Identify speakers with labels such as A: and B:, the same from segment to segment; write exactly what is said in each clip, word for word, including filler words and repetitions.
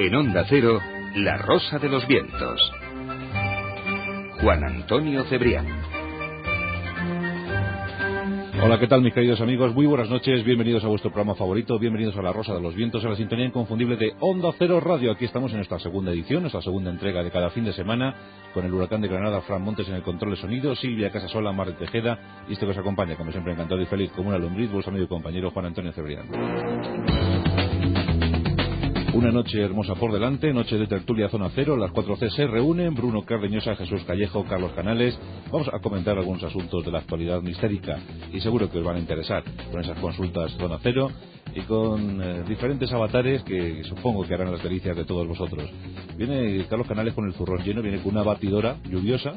A: En Onda Cero, La Rosa de los Vientos. Juan Antonio Cebrián.
B: Hola, ¿qué tal, mis queridos amigos? Muy buenas noches, bienvenidos a vuestro programa favorito, bienvenidos a La Rosa de los Vientos, a la sintonía inconfundible de Onda Cero Radio. Aquí estamos en nuestra segunda edición, nuestra segunda entrega de cada fin de semana, con el huracán de Granada, Fran Montes en el control de sonido, Silvia Casasola, Mar Tejeda, y esto que os acompaña, como siempre, encantado y feliz como una lombriz, vuestro amigo y compañero Juan Antonio Cebrián. Una noche hermosa por delante, noche de tertulia Zona Cero, las cuatro C se reúnen, Bruno Cardeñosa, Jesús Callejo, Carlos Canales. Vamos a comentar algunos asuntos de la actualidad mistérica y seguro que os van a interesar con esas consultas Zona Cero y con eh, diferentes avatares que, que supongo que harán las delicias de todos vosotros. Viene Carlos Canales con el zurrón lleno, viene con una batidora lluviosa,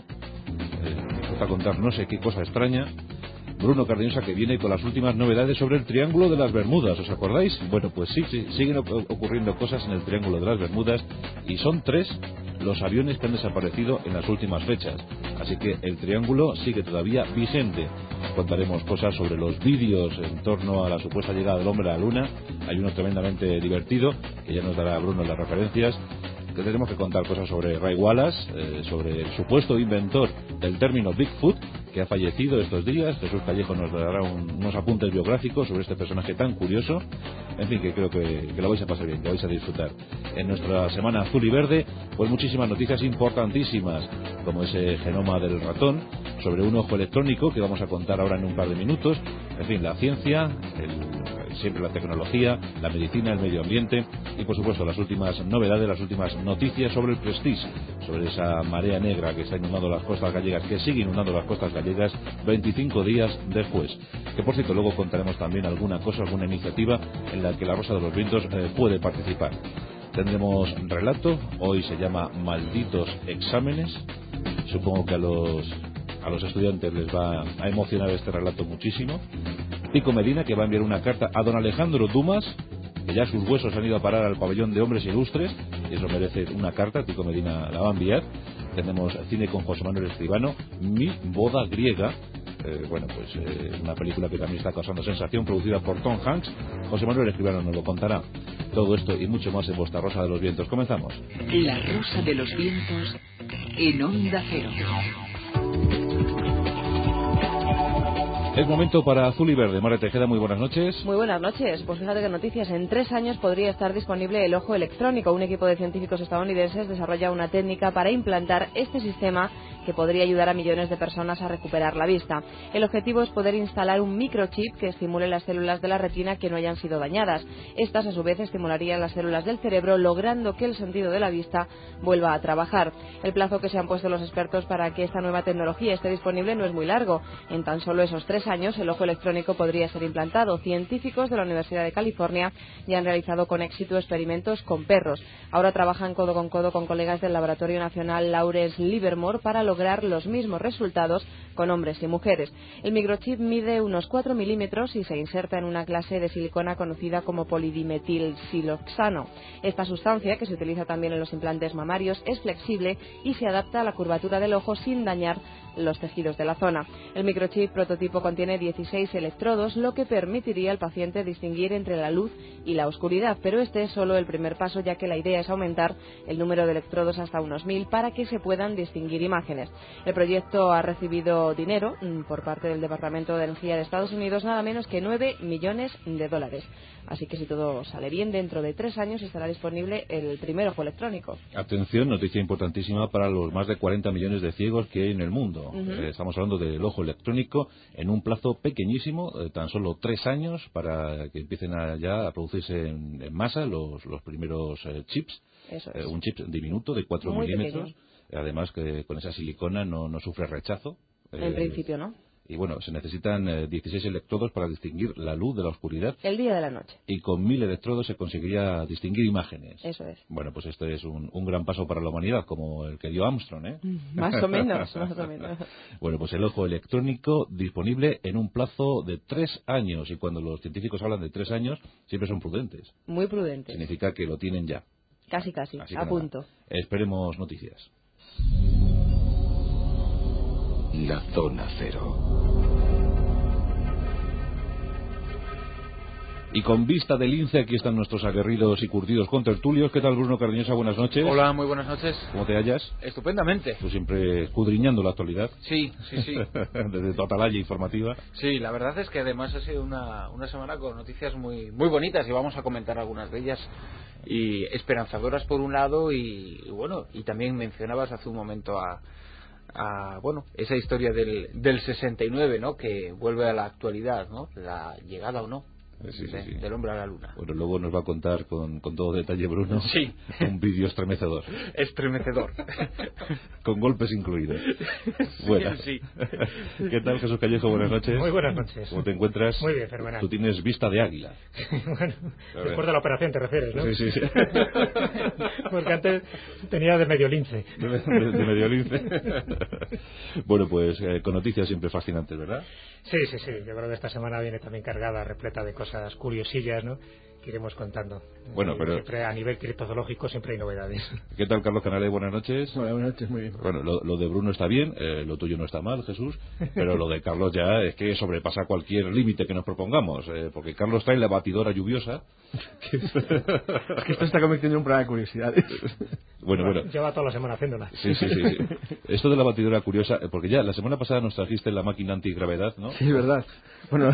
B: eh, va a contar no sé qué cosa extraña. Bruno Cardeñosa, que viene con las últimas novedades sobre el Triángulo de las Bermudas, ¿os acordáis? Bueno, pues sí, sí, siguen ocurriendo cosas en el Triángulo de las Bermudas y son tres los aviones que han desaparecido en las últimas fechas. Así que el Triángulo sigue todavía vigente. Contaremos cosas sobre los vídeos en torno a la supuesta llegada del hombre a la Luna. Hay uno tremendamente divertido, que ya nos dará Bruno las referencias. Que tenemos que contar cosas sobre Ray Wallace, eh, sobre el supuesto inventor del término Bigfoot, que ha fallecido estos días. Jesús Callejo nos dará un, unos apuntes biográficos sobre este personaje tan curioso. En fin, que creo que, que lo vais a pasar bien, que vais a disfrutar. En nuestra semana azul y verde, pues muchísimas noticias importantísimas, como ese genoma del ratón, sobre un ojo electrónico que vamos a contar ahora en un par de minutos. En fin, la ciencia, el, siempre la tecnología, la medicina, el medio ambiente y por supuesto las últimas novedades, las últimas noticias sobre el Prestige, sobre esa marea negra que está inundando las costas gallegas, que sigue inundando las costas gallegas veinticinco días después. Que por cierto luego contaremos también alguna cosa, alguna iniciativa en la que la Rosa de los Vientos eh, puede participar. Tendremos relato, hoy se llama Malditos Exámenes. Supongo que a los a los estudiantes les va a emocionar este relato muchísimo. Pico Medina, que va a enviar una carta a don Alejandro Dumas, que ya sus huesos han ido a parar al pabellón de hombres ilustres, y eso merece una carta. Pico Medina la va a enviar. Tenemos cine con José Manuel Escribano, Mi Boda Griega, eh, bueno, pues eh, una película que también está causando sensación, producida por Tom Hanks. José Manuel Escribano nos lo contará. Todo esto y mucho más en vuestra Rosa de los Vientos. Comenzamos.
C: La Rosa de los Vientos en Onda Cero.
B: Es momento para Azul y Verde. Mar Tejeda, muy buenas noches.
D: Muy buenas noches. Pues fíjate que noticias. En tres años podría estar disponible el ojo electrónico. Un equipo de científicos estadounidenses desarrolla una técnica para implantar este sistema que podría ayudar a millones de personas a recuperar la vista. El objetivo es poder instalar un microchip que estimule las células de la retina que no hayan sido dañadas. Estas, a su vez, estimularían las células del cerebro, logrando que el sentido de la vista vuelva a trabajar. El plazo que se han puesto los expertos para que esta nueva tecnología esté disponible no es muy largo. En tan solo esos tres años, el ojo electrónico podría ser implantado. Científicos de la Universidad de California ya han realizado con éxito experimentos con perros. Ahora trabajan codo con codo con colegas del Laboratorio Nacional Lawrence Livermore para lograr los mismos resultados con hombres y mujeres. El microchip mide unos cuatro milímetros y se inserta en una clase de silicona conocida como polidimetilsiloxano. Esta sustancia, que se utiliza también en los implantes mamarios, es flexible y se adapta a la curvatura del ojo sin dañar los tejidos de la zona. El microchip prototipo contiene dieciséis electrodos, lo que permitiría al paciente distinguir entre la luz y la oscuridad, pero este es solo el primer paso, ya que la idea es aumentar el número de electrodos hasta unos mil para que se puedan distinguir imágenes. El proyecto ha recibido dinero por parte del Departamento de Energía de Estados Unidos, nada menos que nueve millones de dólares. Así que si todo sale bien, dentro de tres años estará disponible el primer ojo electrónico.
B: Atención, noticia importantísima para los más de cuarenta millones de ciegos que hay en el mundo. Uh-huh. Eh, estamos hablando del ojo electrónico en un plazo pequeñísimo, eh, tan solo tres años, para que empiecen a, ya a producirse en, en masa los, los primeros eh, chips.
D: Eso es.
B: Eh, un chip diminuto de cuatro milímetros. Además que con esa silicona no, no sufre rechazo.
D: En
B: eh,
D: principio no.
B: Y bueno, se necesitan eh, dieciséis electrodos para distinguir la luz de la oscuridad.
D: El día de la noche.
B: Y con mil electrodos se conseguiría distinguir imágenes.
D: Eso es.
B: Bueno, pues este es un, un gran paso para la humanidad, como el que dio Armstrong, ¿eh?
D: Más o menos, más o menos.
B: Bueno, pues el ojo electrónico disponible en un plazo de tres años. Y cuando los científicos hablan de tres años, siempre son prudentes.
D: Muy prudentes.
B: Significa que lo tienen ya.
D: Casi, casi.
B: Así
D: a punto.
B: Esperemos noticias.
A: La Zona Cero.
B: Y con vista de lince, aquí están nuestros aguerridos y curtidos contertulios. ¿Qué tal, Bruno Cardeñosa? Buenas noches.
E: Hola, muy buenas noches.
B: ¿Cómo te hallas?
E: Estupendamente.
B: Tú siempre escudriñando la actualidad.
E: Sí, sí, sí.
B: Desde tu atalaya informativa.
E: Sí, la verdad es que además ha sido una, una semana con noticias muy, muy bonitas y vamos a comentar algunas de ellas. Y esperanzadoras por un lado y, y bueno, y también mencionabas hace un momento a... A, bueno, esa historia del, del sesenta y nueve, ¿no? Que vuelve a la actualidad, ¿no? La llegada o no
B: Sí, sí,
E: de,
B: sí.
E: del hombre a la luna.
B: Bueno, luego nos va a contar con, con todo detalle, Bruno.
E: Sí.
B: Un vídeo estremecedor.
E: Estremecedor.
B: Con golpes incluidos.
E: Sí,
B: Bueno.
E: sí.
B: ¿Qué tal, Jesús Callejo? Buenas noches.
F: Muy buenas noches.
B: ¿Cómo te encuentras?
F: Muy bien, fenomenal.
B: Tú tienes vista de águila.
F: Bueno, después de la operación te refieres, ¿no?
B: Sí, sí, sí.
F: Porque antes tenía de medio lince.
B: De, de, de medio lince. Bueno, pues eh, con noticias siempre fascinantes, ¿verdad?
F: Sí, sí, sí. Yo creo que esta semana viene también cargada, repleta de cosas curiosillas, ¿no? Que iremos contando.
B: Bueno,
F: eh,
B: pero...
F: Siempre a nivel criptozoológico siempre hay novedades.
B: ¿Qué tal, Carlos Canales? Buenas noches.
G: Hola, buenas noches, muy bien.
B: Bueno, lo, lo de Bruno está bien, eh, lo tuyo no está mal, Jesús, pero lo de Carlos ya es que sobrepasa cualquier límite que nos propongamos, eh, porque Carlos trae la batidora lluviosa.
G: Es que esto está convirtiendo en un programa de curiosidades.
B: Bueno, bueno.
F: Lleva toda la semana haciéndola.
B: Sí, sí, sí, sí. Esto de la batidora curiosa, eh, porque ya la semana pasada nos trajiste la máquina antigravedad, ¿no?
G: Sí, es verdad. Bueno,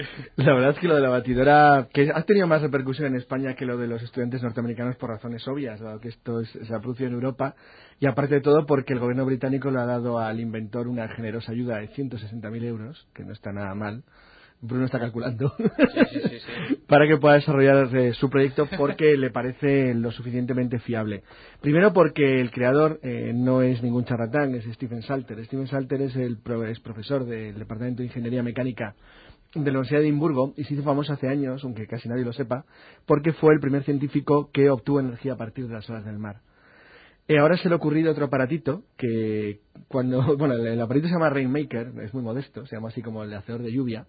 G: la verdad es que lo de la batidora, que ha tenido más repercusión en España que lo de los estudiantes norteamericanos por razones obvias, dado que esto es, se ha producido en Europa, y aparte de todo porque el gobierno británico le ha dado al inventor una generosa ayuda de ciento sesenta mil euros, que no está nada mal. Bruno está calculando
E: Sí, sí, sí, sí.
G: para que pueda desarrollar eh, su proyecto porque le parece lo suficientemente fiable. Primero porque el creador eh, no es ningún charlatán, es Stephen Salter. Stephen Salter es el pro, es profesor del Departamento de Ingeniería Mecánica de la Universidad de Edimburgo y se hizo famoso hace años, aunque casi nadie lo sepa, porque fue el primer científico que obtuvo energía a partir de las olas del mar. Y ahora se le ha ocurrido otro aparatito que cuando, bueno, el aparatito se llama Rainmaker, es muy modesto, se llama así como el de hacedor de lluvia.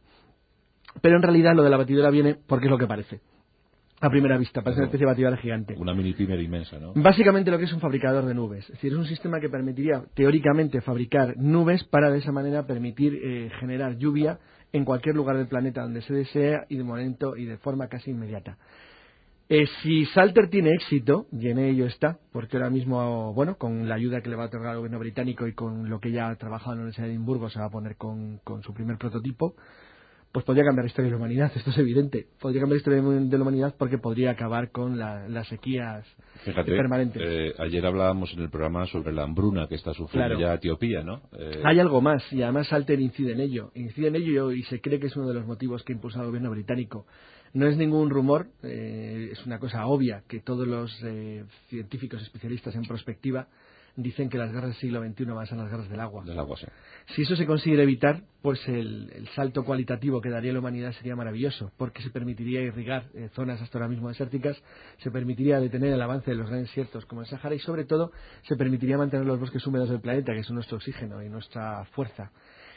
G: Pero en realidad lo de la batidora viene porque es lo que parece. A primera vista, parece una especie de batidora gigante.
B: Una mini pimer inmensa, ¿no?
G: Básicamente lo que es un fabricador de nubes. Es decir, es un sistema que permitiría teóricamente fabricar nubes para de esa manera permitir eh, generar lluvia en cualquier lugar del planeta donde se desea y de momento y de forma casi inmediata. Eh, si Salter tiene éxito, y en ello está, porque ahora mismo, bueno, con la ayuda que le va a otorgar el gobierno británico y con lo que ya ha trabajado en la Universidad de Edimburgo, se va a poner con, con su primer prototipo, pues podría cambiar la historia de la humanidad, esto es evidente. Podría cambiar la historia de la humanidad porque podría acabar con la, las sequías
B: Fíjate,
G: permanentes.
B: Eh, ayer hablábamos en el programa sobre la hambruna que está sufriendo
G: Claro.
B: ya Etiopía, ¿no? Eh,
G: Hay algo más, y además Salter incide en ello. Incide en ello y se cree que es uno de los motivos que impulsa al gobierno británico. No es ningún rumor, eh, es una cosa obvia que todos los eh, científicos especialistas en prospectiva dicen que las guerras del siglo veintiuno van a ser las guerras del agua.
B: del agua, sí.
G: Si eso se consigue evitar, pues el, el salto cualitativo que daría la humanidad sería maravilloso, porque se permitiría irrigar eh, zonas hasta ahora mismo desérticas, se permitiría detener el avance de los grandes desiertos como el Sahara y sobre todo se permitiría mantener los bosques húmedos del planeta, que son nuestro oxígeno y nuestra fuerza.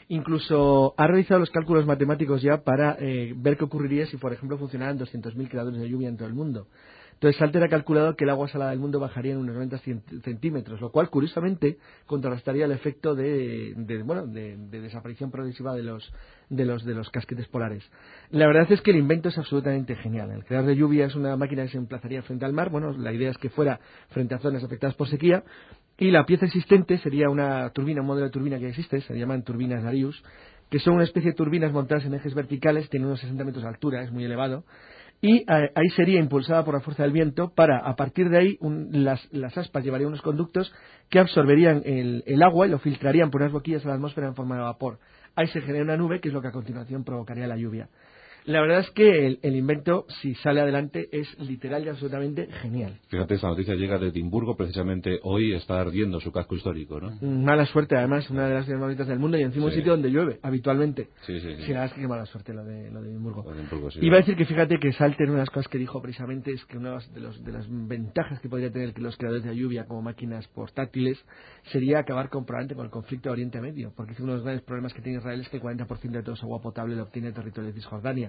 G: Incluso ha realizado los cálculos matemáticos ya para eh, ver qué ocurriría si, por ejemplo, funcionaran doscientos mil creadores de lluvia en todo el mundo. Entonces Salter ha calculado que el agua salada del mundo bajaría en unos noventa centímetros, lo cual curiosamente contrarrestaría el efecto de, de bueno de, de desaparición progresiva de los de los de los casquetes polares. La verdad es que el invento es absolutamente genial. El creador de lluvia es una máquina que se emplazaría frente al mar. Bueno, la idea es que fuera frente a zonas afectadas por sequía. Y la pieza existente sería una turbina, un modelo de turbina que existe, se llaman turbinas Darius, que son una especie de turbinas montadas en ejes verticales, tienen unos sesenta metros de altura, es muy elevado, y eh, ahí sería impulsada por la fuerza del viento para, a partir de ahí, un, las, las aspas llevarían unos conductos que absorberían el, el agua y lo filtrarían por unas boquillas a la atmósfera en forma de vapor. Ahí se genera una nube, que es lo que a continuación provocaría la lluvia. La verdad es que el, el invento, si sale adelante, es literal y absolutamente genial.
B: Fíjate, esta noticia llega de Edimburgo, precisamente hoy está ardiendo su casco histórico, ¿no?
G: Mala suerte, además, una de las ciudades más bonitas del mundo y encima
B: Sí.
G: un sitio donde llueve habitualmente.
B: Sí, sí, sí.
G: Sí, la verdad es que qué mala suerte lo de, lo de Edimburgo.
B: Edimburgo, sí.
G: Iba a decir que fíjate que Salter, una de las cosas que dijo precisamente es que una de, los, de las ventajas que podría tener los creadores de lluvia como máquinas portátiles sería acabar con, probablemente con el conflicto de Oriente Medio, porque uno de los grandes problemas que tiene Israel es que el cuarenta por ciento de toda su agua potable lo obtiene el territorio de Cisjordania.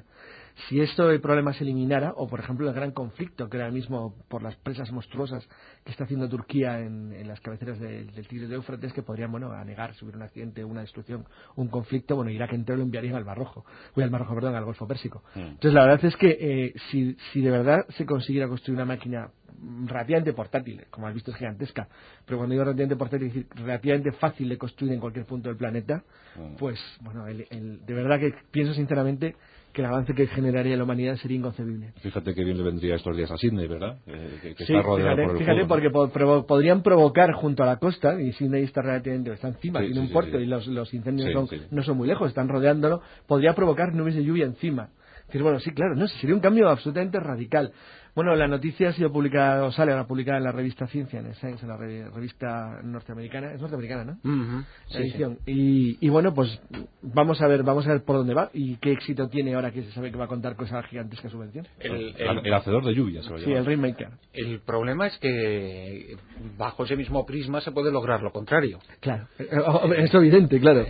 G: Si esto el problema se eliminara, o por ejemplo el gran conflicto que ahora mismo por las presas monstruosas que está haciendo Turquía en, en las cabeceras de, del Tigris de Éufrates, que podrían, bueno, anegar si hubiera un accidente, una destrucción, un conflicto, bueno, Irak entero lo enviarían al Mar Rojo, voy al Mar Rojo, perdón, al Golfo Pérsico. Mm. Entonces la verdad es que eh, si, si de verdad se consiguiera construir una máquina relativamente portátil, como has visto es gigantesca, pero cuando digo relativamente portátil, es decir, relativamente fácil de construir en cualquier punto del planeta, mm. pues, bueno, el, el, de verdad que pienso sinceramente que el avance que generaría la humanidad sería inconcebible.
B: Fíjate que bien le vendría estos días a Sydney, ¿verdad? Eh, que, que
G: sí,
B: está rodeado
G: fíjate,
B: por el
G: fíjate
B: fuego,
G: porque
B: ¿no?
G: po provo podrían provocar junto a la costa, y Sydney está relativamente, está encima,
B: sí,
G: tiene
B: sí,
G: un
B: sí,
G: puerto
B: sí.
G: y los, los incendios
B: sí,
G: son,
B: sí.
G: no son muy lejos, están rodeándolo, podría provocar nubes de lluvia encima. Es decir, bueno, sí, claro, no, sería un cambio absolutamente radical. Bueno, la noticia ha sido publicada, o sale ahora publicada en la revista Ciencia, en Science, en la re revista norteamericana, es norteamericana, ¿no?
E: Uh-huh.
G: La
E: sí,
G: edición.
E: Sí.
G: Y, y bueno, pues vamos a ver, vamos a ver por dónde va y qué éxito tiene ahora que se sabe que va a contar con esa gigantesca subvención.
B: El, el, el hacedor de lluvia, se va a
G: Sí, el Rainmaker.
E: El problema es que bajo ese mismo prisma se puede lograr lo contrario.
G: Claro, es evidente, claro.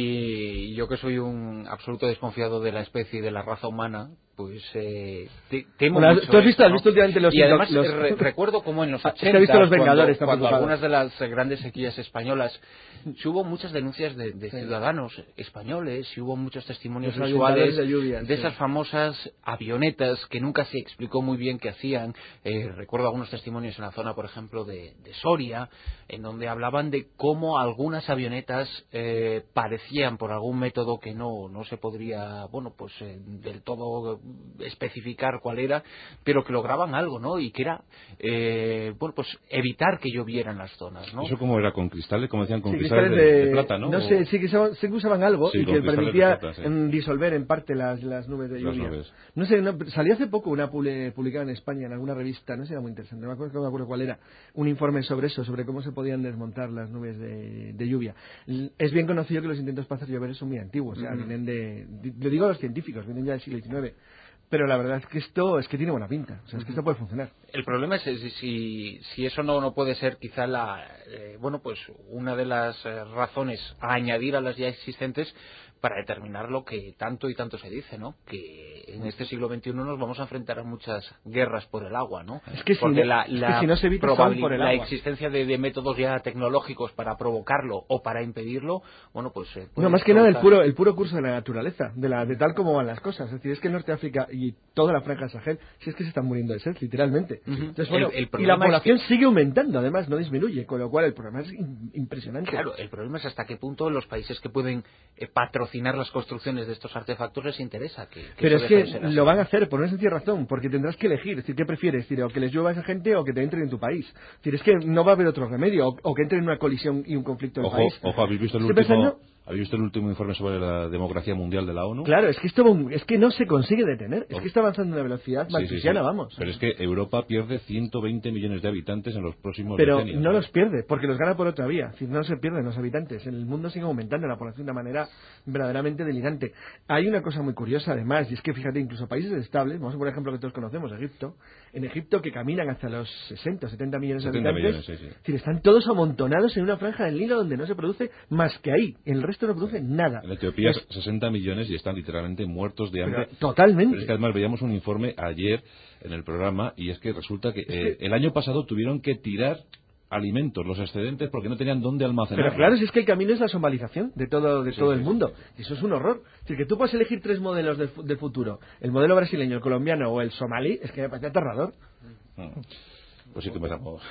E: Y yo que soy un absoluto desconfiado de la especie y de la raza humana, pues eh, te, temo
G: bueno,
E: mucho
G: ¿tú has visto,
E: esto,
G: has
E: ¿no?
G: visto últimamente los...
E: Y además
G: los...
E: Re recuerdo como en los ochenta,
G: es que he visto los Vengadores,
E: cuando, cuando algunas de las grandes sequías españolas, sí hubo muchas denuncias de, de sí. ciudadanos españoles, y hubo muchos testimonios
G: los
E: visuales
G: de, lluvia,
E: de
G: sí.
E: esas famosas avionetas que nunca se explicó muy bien qué hacían. Eh, recuerdo algunos testimonios en la zona, por ejemplo, de, de Soria, en donde hablaban de cómo algunas avionetas eh, parecían por algún método que no, no se podría, bueno, pues eh, del todo especificar cuál era, pero que lograban algo, ¿no? Y que era, eh, bueno, pues evitar que lloviera en las zonas, ¿no?
B: ¿Eso cómo era? ¿Con cristales? ¿Cómo decían? ¿Con
G: sí,
B: cristales,
G: cristales
B: de,
G: de,
B: de plata, no?
G: No sé, sí que, se, sí que usaban algo
B: sí,
G: y que permitía
B: plata, sí.
G: disolver en parte las, las nubes de lluvia.
B: Nubes.
G: No sé, no, salió hace poco una publicada en España en alguna revista, no sé, era muy interesante, no me acuerdo, no me acuerdo cuál era, un informe sobre eso, sobre cómo se podían desmontar las nubes de, de lluvia. Es bien conocido que los intentos para hacer llover son muy antiguos, o sea, mm-hmm. vienen de, lo digo a los científicos, vienen ya del siglo diecinueve. Pero la verdad es que esto es que tiene buena pinta, o sea, es que esto puede funcionar.
E: El problema es si, si, si eso no, no puede ser quizá la, eh, bueno, pues una de las eh, razones a añadir a las ya existentes para determinar lo que tanto y tanto se dice, ¿no? Que en este siglo veintiuno nos vamos a enfrentar a muchas guerras por el agua, ¿no?
G: Es que
E: porque
G: si,
E: la,
G: es
E: la,
G: que si no se evita por el
E: la
G: agua.
E: existencia de, de métodos ya tecnológicos para provocarlo o para impedirlo, bueno, pues... Eh,
G: no, más que nada el puro, el puro curso de la naturaleza, de, la, de tal como van las cosas. Es decir, es que en Norte África y toda la franja Sahel, si es que se están muriendo de sed, literalmente. Uh-huh. Entonces, bueno, el, el y la población es que... sigue aumentando, además, no disminuye, con lo cual el problema es impresionante.
E: Claro, el problema es hasta qué punto los países que pueden eh, patrocinar las construcciones de estos artefactos les interesa que, que
G: pero
E: eso
G: es que
E: de
G: lo van a hacer por una sencilla razón, porque tendrás que elegir, es decir, ¿qué prefieres? Es decir, o que les llueva a esa gente o que te entren en tu país. Es decir, es que no va a haber otro remedio, o, o que entren en una colisión y un conflicto en el
B: ojo,
G: país.
B: Ojo, ¿habéis visto el último pensando? ¿Habéis visto el último informe sobre la democracia mundial de la ONU?
G: Claro, es que esto es que no se consigue detener, es que está avanzando a una velocidad marxisiana, sí, sí, sí. vamos.
B: Pero es que Europa pierde ciento veinte millones de habitantes en los próximos
G: Pero
B: decenios.
G: no los pierde, porque los gana por otra vía. Es decir, no se pierden los habitantes. En el mundo sigue aumentando la población de una manera verdaderamente delirante. Hay una cosa muy curiosa, además, y es que fíjate, incluso países estables, vamos a poner ejemplo que todos conocemos, Egipto, en Egipto que caminan hasta los sesenta, setenta millones de habitantes,
B: millones, sí, sí.
G: Es decir, están todos amontonados en una franja del Nilo donde no se produce más que ahí. En el resto no produce sí. nada.
B: En Etiopía es... sesenta millones y están literalmente muertos de hambre.
G: Pero, totalmente.
B: Pero es que además veíamos un informe ayer en el programa y es que resulta que, es que... Eh, el año pasado tuvieron que tirar alimentos, los excedentes, porque no tenían dónde almacenar.
G: Pero claro, si es que el camino es la somalización de todo de sí, todo sí, el mundo. Sí, sí. Y eso es un horror. Es decir, que tú puedes elegir tres modelos del, del futuro, el modelo brasileño, el colombiano o el somalí, es que me parece aterrador.
B: Hmm. Pues sí que empezamos.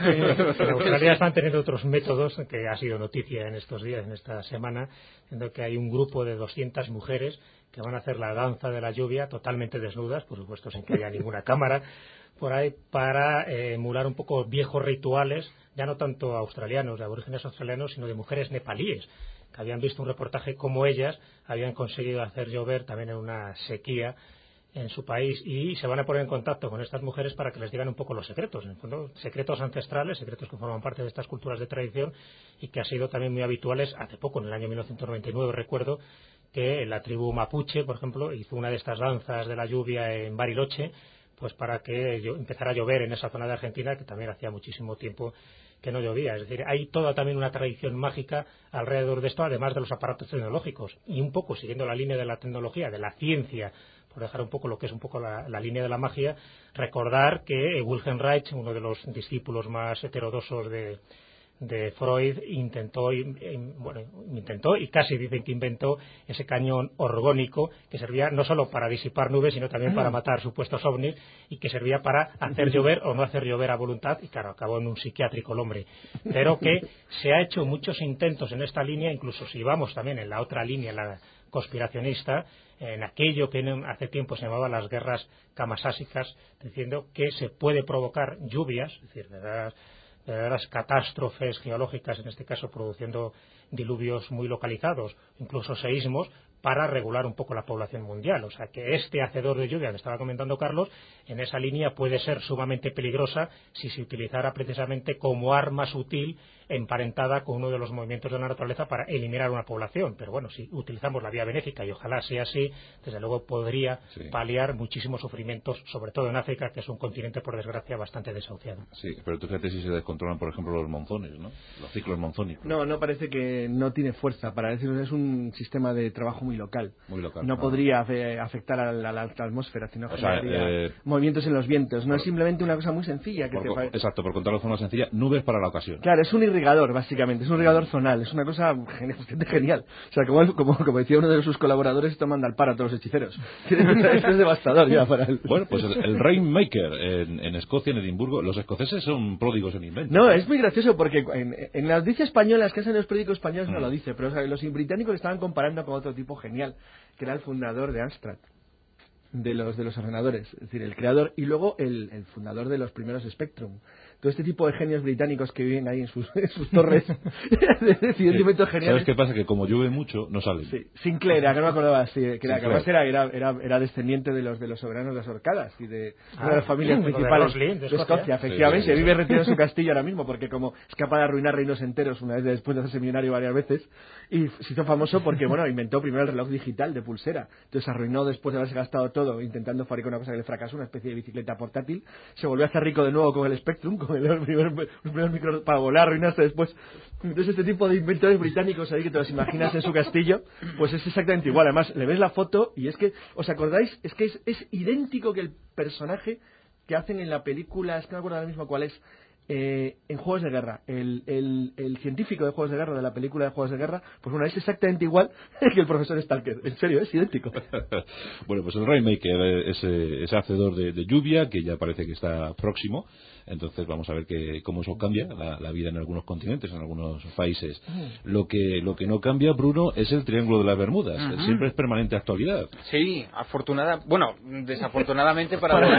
F: En Australia están teniendo otros métodos, que ha sido noticia en estos días, en esta semana, en el que hay un grupo de doscientas mujeres que van a hacer la danza de la lluvia totalmente desnudas, por supuesto sin que haya ninguna cámara por ahí, para eh, emular un poco viejos rituales, ya no tanto australianos, de aborígenes australianos, sino de mujeres nepalíes, que habían visto un reportaje como ellas habían conseguido hacer llover también en una sequía en su país, y se van a poner en contacto con estas mujeres para que les digan un poco los secretos, en el fondo, secretos ancestrales, secretos que forman parte de estas culturas de tradición y que han sido también muy habituales hace poco, en el año mil novecientos noventa y nueve, recuerdo que la tribu mapuche, por ejemplo, hizo una de estas danzas de la lluvia en Bariloche, pues para que empezara a llover en esa zona de Argentina que también hacía muchísimo tiempo que no llovía. Es decir, hay toda también una tradición mágica alrededor de esto, además de los aparatos tecnológicos. Y un poco siguiendo la línea de la tecnología, de la ciencia, por dejar un poco lo que es un poco la, la línea de la magia, recordar que Wilhelm Reich, uno de los discípulos más heterodoxos de de Freud, intentó, bueno, intentó y casi dicen que inventó ese cañón orgónico que servía no solo para disipar nubes, sino también para matar supuestos ovnis, y que servía para hacer llover o no hacer llover a voluntad, y claro, acabó en un psiquiátrico el hombre. Pero que se ha hecho muchos intentos en esta línea, incluso si vamos también en la otra línea, la conspiracionista, en aquello que hace tiempo se llamaba las guerras camasásicas, diciendo que se puede provocar lluvias, es decir, ¿verdad?, las catástrofes geológicas, en este caso produciendo diluvios muy localizados, incluso seísmos, para regular un poco la población mundial. O sea que este hacedor de lluvia que estaba comentando Carlos, en esa línea puede ser sumamente peligrosa si se utilizara precisamente como arma sutil emparentada con uno de los movimientos de la naturaleza para eliminar una población. Pero bueno, si utilizamos la vía benéfica, y ojalá sea así, desde luego podría sí. paliar muchísimos sufrimientos, sobre todo en África, que es un continente, por desgracia, bastante desahuciado.
B: Sí, pero tú fíjate si se descontrolan, por ejemplo, los monzones, ¿no? Los ciclos monzónicos.
G: No, no parece que no tiene fuerza. Para decirlo, es un sistema de trabajo muy local.
B: Muy local.
G: No,
B: no.
G: podría afectar a la, a la atmósfera, sino
B: o
G: generaría
B: sea, eh,
G: movimientos en los vientos. No
B: por,
G: es simplemente una cosa muy sencilla. Que
B: por,
G: te pare...
B: Exacto, por contarlo de forma sencilla, nubes para la ocasión.
G: Claro, es un irrigador, básicamente. Es un irrigador zonal. Es una cosa genial. O sea, como, como, como decía uno de sus colaboradores, esto manda al paro a todos los hechiceros. Esto es devastador ya para él.
B: Bueno, pues el, el Rainmaker en, en Escocia, en Edimburgo, los escoceses son pródigos en inventos.
G: No, es muy gracioso porque en, en la noticia española, es que en los periódicos españoles no mm. lo dice, pero o sea, los británicos estaban comparando con otro tipo genial, que era el fundador de Amstrad, de los de los ordenadores, es decir, el creador, y luego el, el fundador de los primeros Spectrum. Todo este tipo de genios británicos que viven ahí en sus, en sus torres. Sí,
B: ¿sabes qué pasa? Que como llueve mucho, no salen.
G: Sí, Sinclair, que no me acordaba, sí, que, era, que además era, era, era, era descendiente de los de los soberanos de las Orcadas y de ah, una de las familias sí, principales de, Roslin, de, Escocia. de Escocia, efectivamente. Sí, sí, sí. Vive retirado en su castillo ahora mismo, porque como es capaz de arruinar reinos enteros una vez después de hacerse millonario varias veces, y se hizo famoso porque, bueno, inventó primero el reloj digital de pulsera. Entonces arruinó después de haberse gastado todo intentando fabricar una cosa que le fracasó, una especie de bicicleta portátil. Se volvió a hacer rico de nuevo con el Spectrum, con el primer, los primeros micros para volar, arruinarse después. Entonces este tipo de inventores británicos ahí que te los imaginas en su castillo, pues es exactamente igual. Además, le ves la foto y es que, ¿os acordáis? Es que es, es idéntico que el personaje que hacen en la película, es que no me acuerdo ahora mismo cuál es, eh, en Juegos de Guerra. El, el, el científico de Juegos de Guerra, de la película de Juegos de Guerra, pues bueno, es exactamente igual que el profesor Stalker. En serio, es idéntico.
B: Bueno, pues el Rainmaker es ese hacedor de, de lluvia que ya parece que está próximo. Entonces vamos a ver que, cómo eso cambia la, la vida en algunos continentes, en algunos países. Lo que lo que no cambia, Bruno, es el Triángulo de las Bermudas. Uh-huh. Siempre es permanente actualidad.
E: Sí, afortunada, bueno, desafortunadamente para los,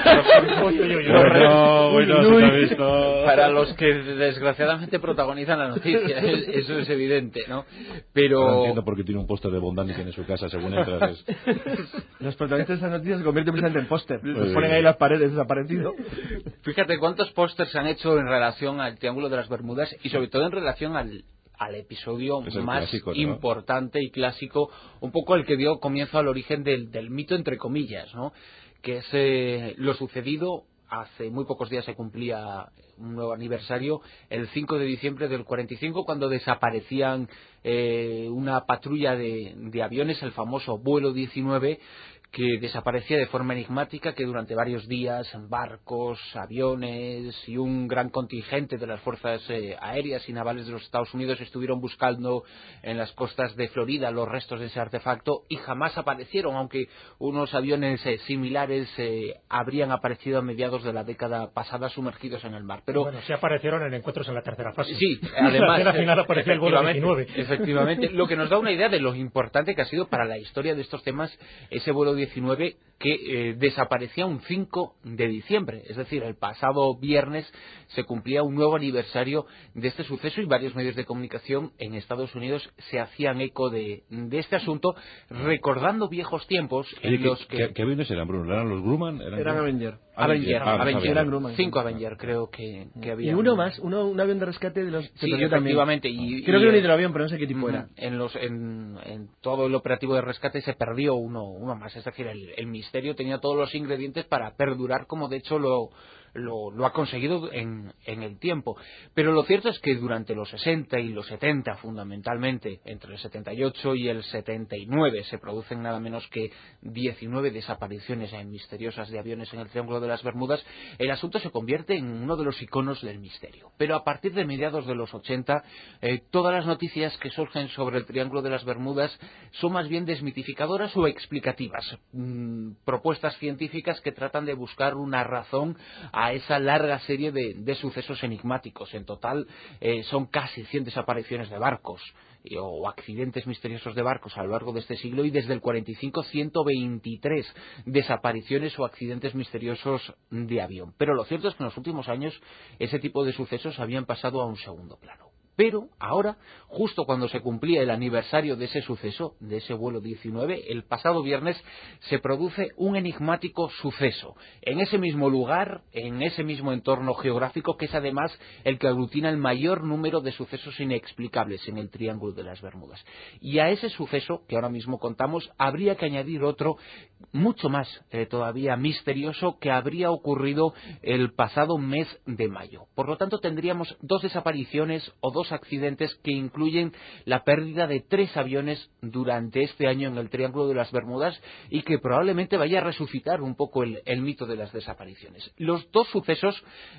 E: los,
B: bueno, se te ha visto.
E: Para los que desgraciadamente protagonizan la noticia, eso es evidente, ¿no? Pero
B: no entiendo por qué tiene un póster de Bondanic en su casa, según entras.
G: Los protagonistas de esas noticias se convierten precisamente en póster. Los ponen ahí las paredes desaparecido.
E: Fíjate cuántos pósters se han hecho en relación al Triángulo de las Bermudas y sobre todo en relación al, al episodio más
B: clásico, ¿no?
E: importante y clásico, un poco el que dio comienzo al origen del, del mito, entre comillas, ¿no? Que es eh, lo sucedido. Hace muy pocos días se cumplía un nuevo aniversario, el cinco de diciembre del cuarenta y cinco, cuando desaparecían eh, una patrulla de, de aviones, el famoso vuelo diecinueve, que desaparecía de forma enigmática, que durante varios días barcos, aviones y un gran contingente de las fuerzas eh, aéreas y navales de los Estados Unidos estuvieron buscando en las costas de Florida los restos de ese artefacto y jamás aparecieron, aunque unos aviones eh, similares eh, habrían aparecido a mediados de la década pasada sumergidos en el mar. Pero
F: bueno, sí aparecieron en encuentros en la tercera fase.
E: Sí, además
F: al final apareció el vuelo diecinueve.
E: Efectivamente, lo que nos da una idea de lo importante que ha sido para la historia de estos temas ese vuelo diecinueve que eh, desaparecía un cinco de diciembre, es decir, el pasado viernes se cumplía un nuevo aniversario de este suceso y varios medios de comunicación en Estados Unidos se hacían eco de, de este asunto, recordando viejos tiempos en
B: Oye,
E: los
B: que...
E: que...
B: ¿Qué, qué aviones eran, Bruno? ¿Eran los Grumman?
G: Eran, eran Avenger.
E: Avenger,
B: ah,
E: Avenger,
B: eran
G: Grumman.
E: Cinco Avenger creo que, que había.
G: Y uno más, uno, un avión de rescate de los...
E: Sí, efectivamente. Y,
G: creo
E: y,
G: que era un hidroavión, pero no sé qué tipo uh-huh. era.
E: En, los, en, en todo el operativo de rescate se perdió uno, uno más, es decir, el, el misterio tenía todos los ingredientes para perdurar, como de hecho lo, lo, lo ha conseguido en, en el tiempo. Pero lo cierto es que durante los sesenta y los setenta, fundamentalmente, entre el setenta y ocho y el setenta y nueve, se producen nada menos que diecinueve desapariciones misteriosas de aviones en el Triángulo de las Bermudas. El asunto se convierte en uno de los iconos del misterio. Pero a partir de mediados de los ochenta, eh, todas las noticias que surgen sobre el Triángulo de las Bermudas son más bien desmitificadoras o explicativas. Mm, propuestas científicas que tratan de buscar una razón a esa larga serie de, de sucesos enigmáticos. En total eh, son casi cien desapariciones de barcos eh, o accidentes misteriosos de barcos a lo largo de este siglo, y desde el cuarenta y cinco ciento veintitrés desapariciones o accidentes misteriosos de avión. Pero lo cierto es que en los últimos años ese tipo de sucesos habían pasado a un segundo plano. Pero ahora, justo cuando se cumplía el aniversario de ese suceso, de ese vuelo diecinueve, el pasado viernes se produce un enigmático suceso. En ese mismo lugar, en ese mismo entorno geográfico, que es además el que aglutina el mayor número de sucesos inexplicables en el Triángulo de las Bermudas. Y a ese suceso, que ahora mismo contamos, habría que añadir otro mucho más eh, todavía misterioso, que habría ocurrido el pasado mes de mayo. Por lo tanto, tendríamos dos desapariciones o dos accidentes que incluyen la pérdida de tres aviones durante este año en el Triángulo de las Bermudas, y que probablemente vaya a resucitar un poco el, el mito de las desapariciones. Los dos sucesos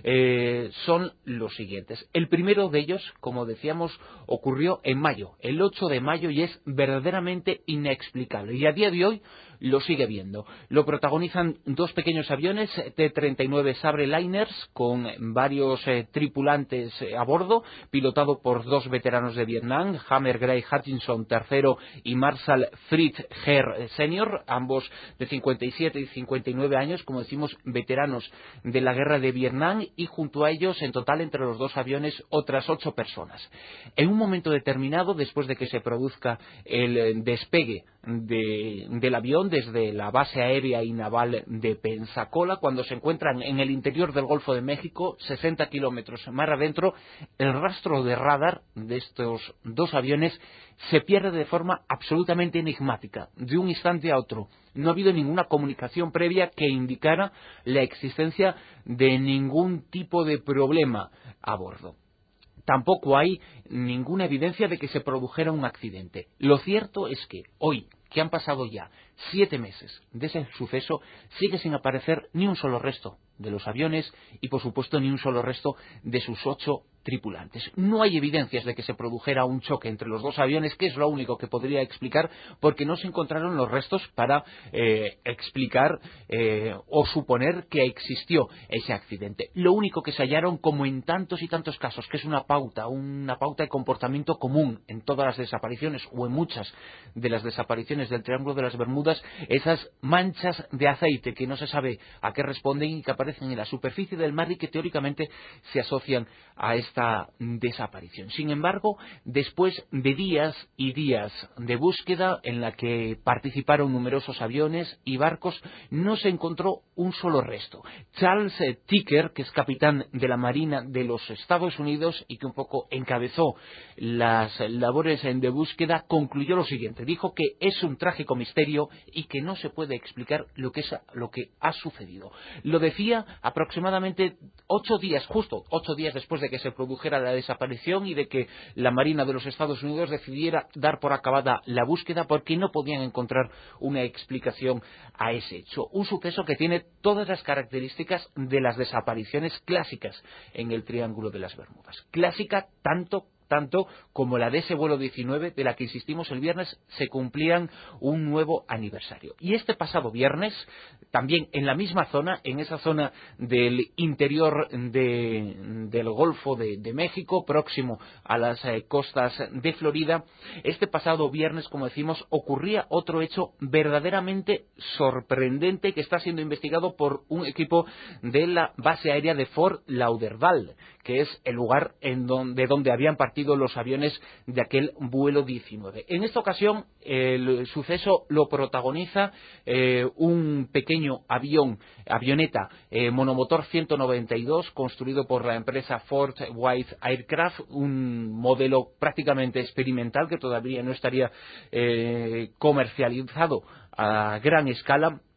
E: eh, son los siguientes. El primero de ellos, como decíamos, ocurrió en mayo, el ocho de mayo, y es verdaderamente inexplicable, y a día de hoy lo sigue viendo. Lo protagonizan dos pequeños aviones T treinta y nueve Sabre Liners con varios eh, tripulantes eh, a bordo, pilotado por dos veteranos de Vietnam, Hammer Gray Hutchinson tercero y Marshall Fritz Herr senior, ambos de cincuenta y siete y cincuenta y nueve años, como decimos, veteranos de la guerra de Vietnam, y junto a ellos, en total, entre los dos aviones, otras ocho personas. En un momento determinado, después de que se produzca el despegue de, del avión desde la base aérea y naval de Pensacola, cuando se encuentran en el interior del Golfo de México, sesenta kilómetros mar adentro, el rastro de radar de estos dos aviones se pierde de forma absolutamente enigmática, de un instante a otro. No ha habido ninguna comunicación previa que indicara la existencia de ningún tipo de problema a bordo. Tampoco hay ninguna evidencia de que se produjera un accidente. Lo cierto es que hoy, que han pasado ya siete meses de ese suceso, sigue sin aparecer ni un solo resto de los aviones y, por supuesto, ni un solo resto de sus ocho tripulantes. No hay evidencias de que se produjera un choque entre los dos aviones, que es lo único que podría explicar, porque no se encontraron los restos para eh, explicar eh, o suponer que existió ese accidente. Lo único que se hallaron, como en tantos y tantos casos, que es una pauta, una pauta de comportamiento común en todas las desapariciones o en muchas de las desapariciones del Triángulo de las Bermudas, esas manchas de aceite que no se sabe a qué responden y que aparecen en la superficie del mar y que teóricamente se asocian a esta desaparición. Sin embargo, después de días y días de búsqueda en la que participaron numerosos aviones y barcos, no se encontró un solo resto. Charles Ticker, que es capitán de la Marina de los Estados Unidos y que un poco encabezó las labores de búsqueda, concluyó lo siguiente. Dijo que es un trágico misterio y que no se puede explicar lo que, es, lo que ha sucedido. Lo decía aproximadamente ocho días, justo ocho días después de que se produjera la desaparición y de que la Marina de los Estados Unidos decidiera dar por acabada la búsqueda, porque no podían encontrar una explicación a ese hecho. Un suceso que tiene todas las características de las desapariciones clásicas en el Triángulo de las Bermudas. Clásica tanto tanto como la de ese vuelo diecinueve, de la que, insistimos, el viernes se cumplían un nuevo aniversario. Y este pasado viernes, también en la misma zona, en esa zona del interior de, del Golfo de, de México, próximo a las eh, costas de Florida, este pasado viernes, como decimos, ocurría otro hecho verdaderamente sorprendente que está siendo investigado por un equipo de la base aérea de Fort Lauderdale, que es el lugar en donde, de donde habían partido los aviones de aquel vuelo diecinueve. En esta ocasión, el suceso lo protagoniza eh, un pequeño avión, avioneta eh, monomotor ciento noventa y dos, construido por la empresa Fort White Aircraft, un modelo prácticamente experimental que todavía no estaría eh, comercializado a gran escala,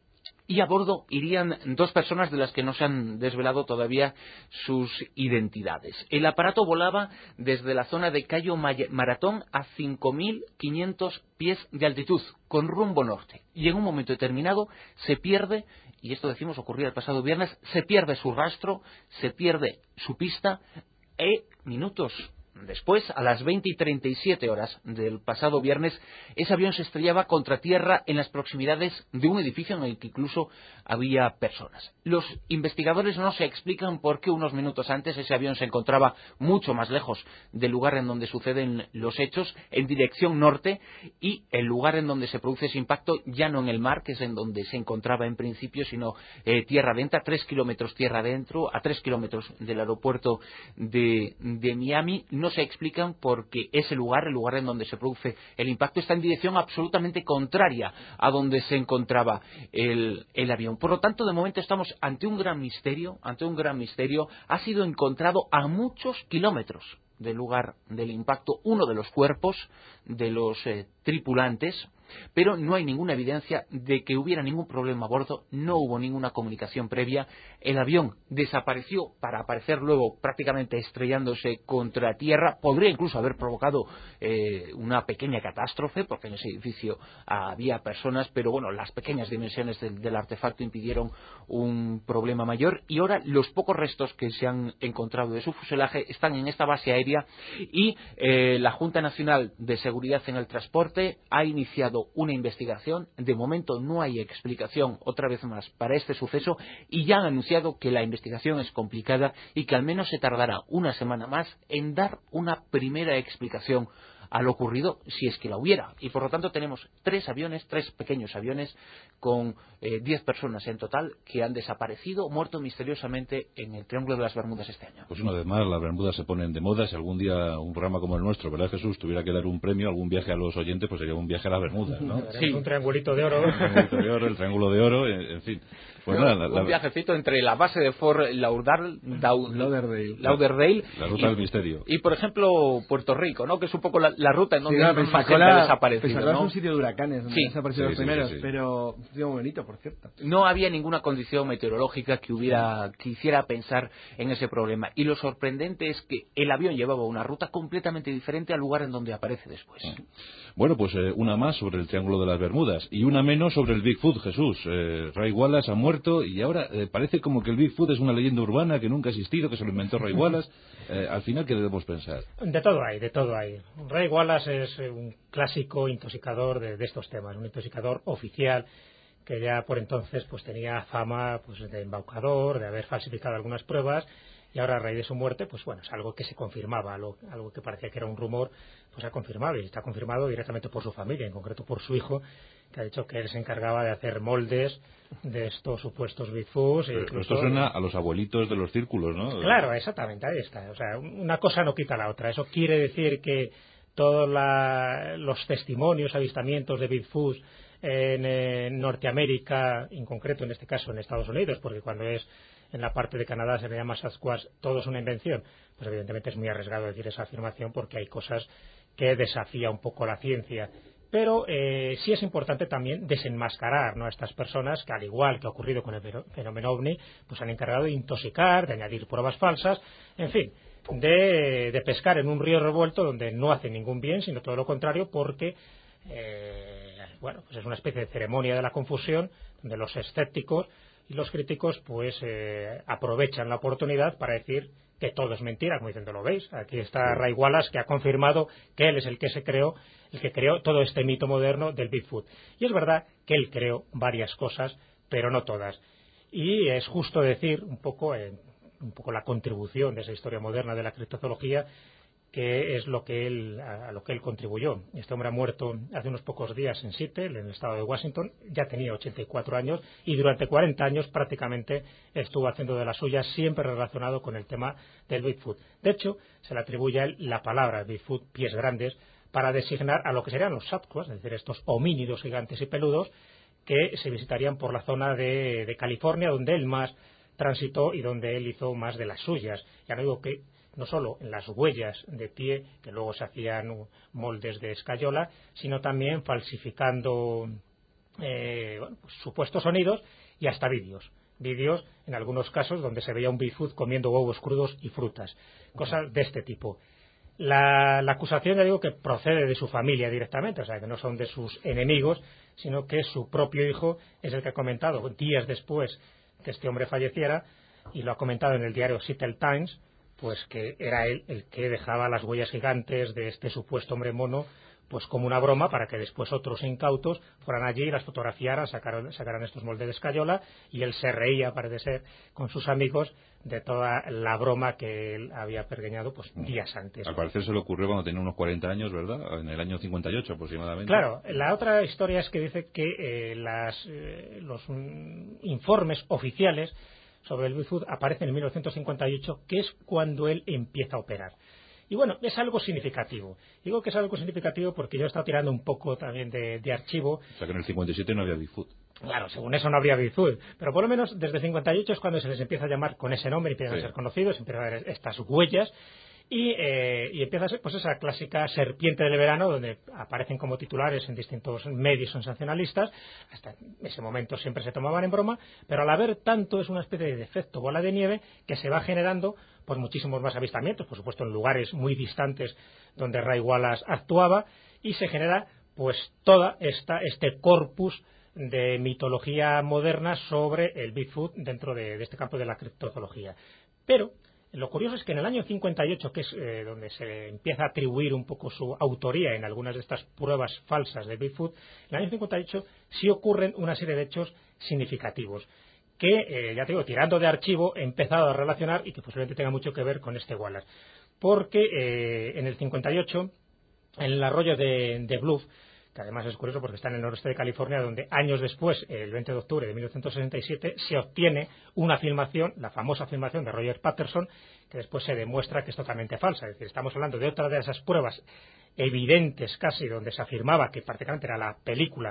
E: y a bordo irían dos personas de las que no se han desvelado todavía sus identidades. El aparato volaba desde la zona de Cayo Maratón a cinco mil quinientos pies de altitud, con rumbo norte, y en un momento determinado se pierde, y esto decimos ocurría el pasado viernes, se pierde su rastro, se pierde su pista, e minutos después, a las veinte y treinta y siete horas del pasado viernes, ese avión se estrellaba contra tierra en las proximidades de un edificio en el que incluso había personas. Los investigadores no se explican por qué unos minutos antes ese avión se encontraba mucho más lejos del lugar en donde suceden los hechos, en dirección norte, y el lugar en donde se produce ese impacto ya no en el mar, que es en donde se encontraba en principio, sino eh, tierra adentro, a tres kilómetros tierra adentro, a tres kilómetros del aeropuerto de, de Miami. No se explican porque ese lugar, el lugar en donde se produce el impacto, está en dirección absolutamente contraria a donde se encontraba el, el avión. Por lo tanto, de momento estamos ante un gran misterio, ante un gran misterio. Ha sido encontrado a muchos kilómetros del lugar del impacto uno de los cuerpos de los eh, tripulantes, pero no hay ninguna evidencia de que hubiera ningún problema a bordo, no hubo ninguna comunicación previa, el avión desapareció para aparecer luego prácticamente estrellándose contra tierra, podría incluso haber provocado eh, una pequeña catástrofe, porque en ese edificio había personas, pero bueno, las pequeñas dimensiones del, del artefacto impidieron un problema mayor, y ahora los pocos restos que se han encontrado de su fuselaje están en esta base aérea, y eh, la Junta Nacional de Seguridad en el Transporte ha iniciado una investigación. De momento no hay explicación, otra vez más, para este suceso, y ya han anunciado que la investigación es complicada y que al menos se tardará una semana más en dar una primera explicación a lo ocurrido, si es que la hubiera. Y por lo tanto tenemos tres aviones, tres pequeños aviones con eh, diez personas en total que han desaparecido, muerto misteriosamente en el Triángulo de las Bermudas este año.
B: Pues una vez más, las Bermudas se ponen de moda. Si algún día un programa como el nuestro, ¿verdad, Jesús?, tuviera que dar un premio, algún viaje a los oyentes, pues sería un viaje a las Bermudas, ¿no?
F: Sí, un triangulito de oro.
B: El triangulito de oro, el triángulo de oro, en, en fin. Pues nada, la, la...
E: un viajecito entre la base de Fort Lauderdale,
G: Lauderdale,
E: Lauderdale
B: la ruta
E: y,
B: del misterio,
E: y por ejemplo Puerto Rico, ¿no?, que es un poco la, la ruta en donde
G: sí,
E: más gente ha desaparecido,
G: Pensacola,
E: ¿no?
G: Es un sitio de huracanes donde
E: sí.
G: han desaparecido
B: sí,
G: los
B: sí,
G: primeros,
B: sí, sí.
G: pero es un sitio muy bonito, por cierto.
E: No había ninguna condición meteorológica que hubiera que hiciera pensar en ese problema, y lo sorprendente es que el avión llevaba una ruta completamente diferente al lugar en donde aparece después.
B: Bueno, pues eh, una más sobre el Triángulo de las Bermudas y una menos sobre el Bigfoot, Jesús. Eh, Ray Wallace ha muerto y ahora eh, parece como que el Bigfoot es una leyenda urbana que nunca ha existido, que se lo inventó Ray Wallace. Eh, al final, ¿qué debemos pensar?
F: De todo hay, de todo hay. Ray Wallace es un clásico intoxicador de, de estos temas, un intoxicador oficial que ya por entonces pues tenía fama pues de embaucador, de haber falsificado algunas pruebas, y ahora a raíz de su muerte, pues bueno, es algo que se confirmaba, algo, algo que parecía que era un rumor, pues se ha confirmado, y está confirmado directamente por su familia, en concreto por su hijo, que ha dicho que él se encargaba de hacer moldes de estos supuestos Bigfoots.
B: Pero esto suena a los abuelitos de los círculos, ¿no?
F: Claro, exactamente, ahí está. O sea, una cosa no quita la otra. Eso quiere decir que todos la, los testimonios, avistamientos de Bigfoots en, en Norteamérica, en concreto en este caso en Estados Unidos, porque cuando es en la parte de Canadá se le llama Sasquatch, todo es una invención, pues evidentemente es muy arriesgado decir esa afirmación porque hay cosas que desafía un poco la ciencia. Pero eh, sí es importante también desenmascarar, ¿no?, a estas personas que, al igual que ha ocurrido con el fenómeno OVNI, pues han encargado de intoxicar, de añadir pruebas falsas, en fin, de, de pescar en un río revuelto donde no hace ningún bien, sino todo lo contrario, porque eh, bueno, pues es una especie de ceremonia de la confusión donde los escépticos y los críticos pues eh, aprovechan la oportunidad para decir que todo es mentira, como diciendo, lo veis, aquí está Ray Wallace, que ha confirmado que él es el que se creó, el que creó todo este mito moderno del Bigfoot. Y es verdad que él creó varias cosas, pero no todas. Y es justo decir un poco, eh, un poco la contribución de esa historia moderna de la criptozoología, que es lo que él, a lo que él contribuyó. Este hombre ha muerto hace unos pocos días en Seattle, en el estado de Washington, ya tenía ochenta y cuatro años y durante cuarenta años prácticamente estuvo haciendo de las suyas, siempre relacionado con el tema del Bigfoot. De hecho, se le atribuye a él la palabra Bigfoot, pies grandes, para designar a lo que serían los Sasquatch, es decir, estos homínidos gigantes y peludos que se visitarían por la zona de, de California, donde él más transitó y donde él hizo más de las suyas. Ya no digo que no solo en las huellas de pie, que luego se hacían moldes de escayola, sino también falsificando eh, bueno, pues, supuestos sonidos y hasta vídeos. Vídeos, en algunos casos, donde se veía un Bigfoot comiendo huevos crudos y frutas. Cosas de este tipo. La, la acusación, ya digo, que procede de su familia directamente, o sea, que no son de sus enemigos, sino que su propio hijo es el que ha comentado, días después que este hombre falleciera, y lo ha comentado en el diario Seattle Times, pues que era él el que dejaba las huellas gigantes de este supuesto hombre mono, pues como una broma para que después otros incautos fueran allí y las fotografiaran, sacaran, sacaran estos moldes de escayola, y él se reía, parece ser, con sus amigos de toda la broma que él había pergeñado pues días antes.
B: Al parecer se le ocurrió cuando tenía unos cuarenta años, ¿verdad? En el año cincuenta y ocho aproximadamente.
F: Claro, la otra historia es que dice que eh, las, eh, los mm, informes oficiales sobre el Bigfoot aparecen en mil novecientos cincuenta y ocho, que es cuando él empieza a operar. Y bueno, es algo significativo. Digo que es algo significativo porque yo he estado tirando un poco también de, de archivo.
B: O sea que en el cincuenta y siete no había Bigfoot.
F: Claro, según eso no habría Bigfoot. Pero por lo menos desde el cincuenta y ocho es cuando se les empieza a llamar con ese nombre, empiezan sí. a ser conocidos, empiezan a ver estas huellas. Y, eh, y empieza a ser pues esa clásica serpiente del verano, donde aparecen como titulares en distintos medios sensacionalistas. Hasta ese momento siempre se tomaban en broma, pero al haber tanto es una especie de efecto bola de nieve que se va generando pues muchísimos más avistamientos, por supuesto en lugares muy distantes donde Ray Wallace actuaba, y se genera pues toda esta este corpus de mitología moderna sobre el Bigfoot dentro de, de este campo de la criptozoología. Pero lo curioso es que en el año cincuenta y ocho, que es eh, donde se empieza a atribuir un poco su autoría en algunas de estas pruebas falsas de Bigfoot, en el año cincuenta y ocho sí ocurren una serie de hechos significativos que, eh, ya te digo, tirando de archivo he empezado a relacionar y que posiblemente tenga mucho que ver con este Wallace. Porque eh, en el cincuenta y ocho, en el arroyo de, de Bluff, que además es curioso porque está en el noreste de California, donde años después, el veinte de octubre de mil novecientos sesenta y siete, se obtiene una filmación, la famosa filmación de Roger Patterson, que después se demuestra que es totalmente falsa. Es decir, estamos hablando de otra de esas pruebas evidentes casi, donde se afirmaba que prácticamente era la película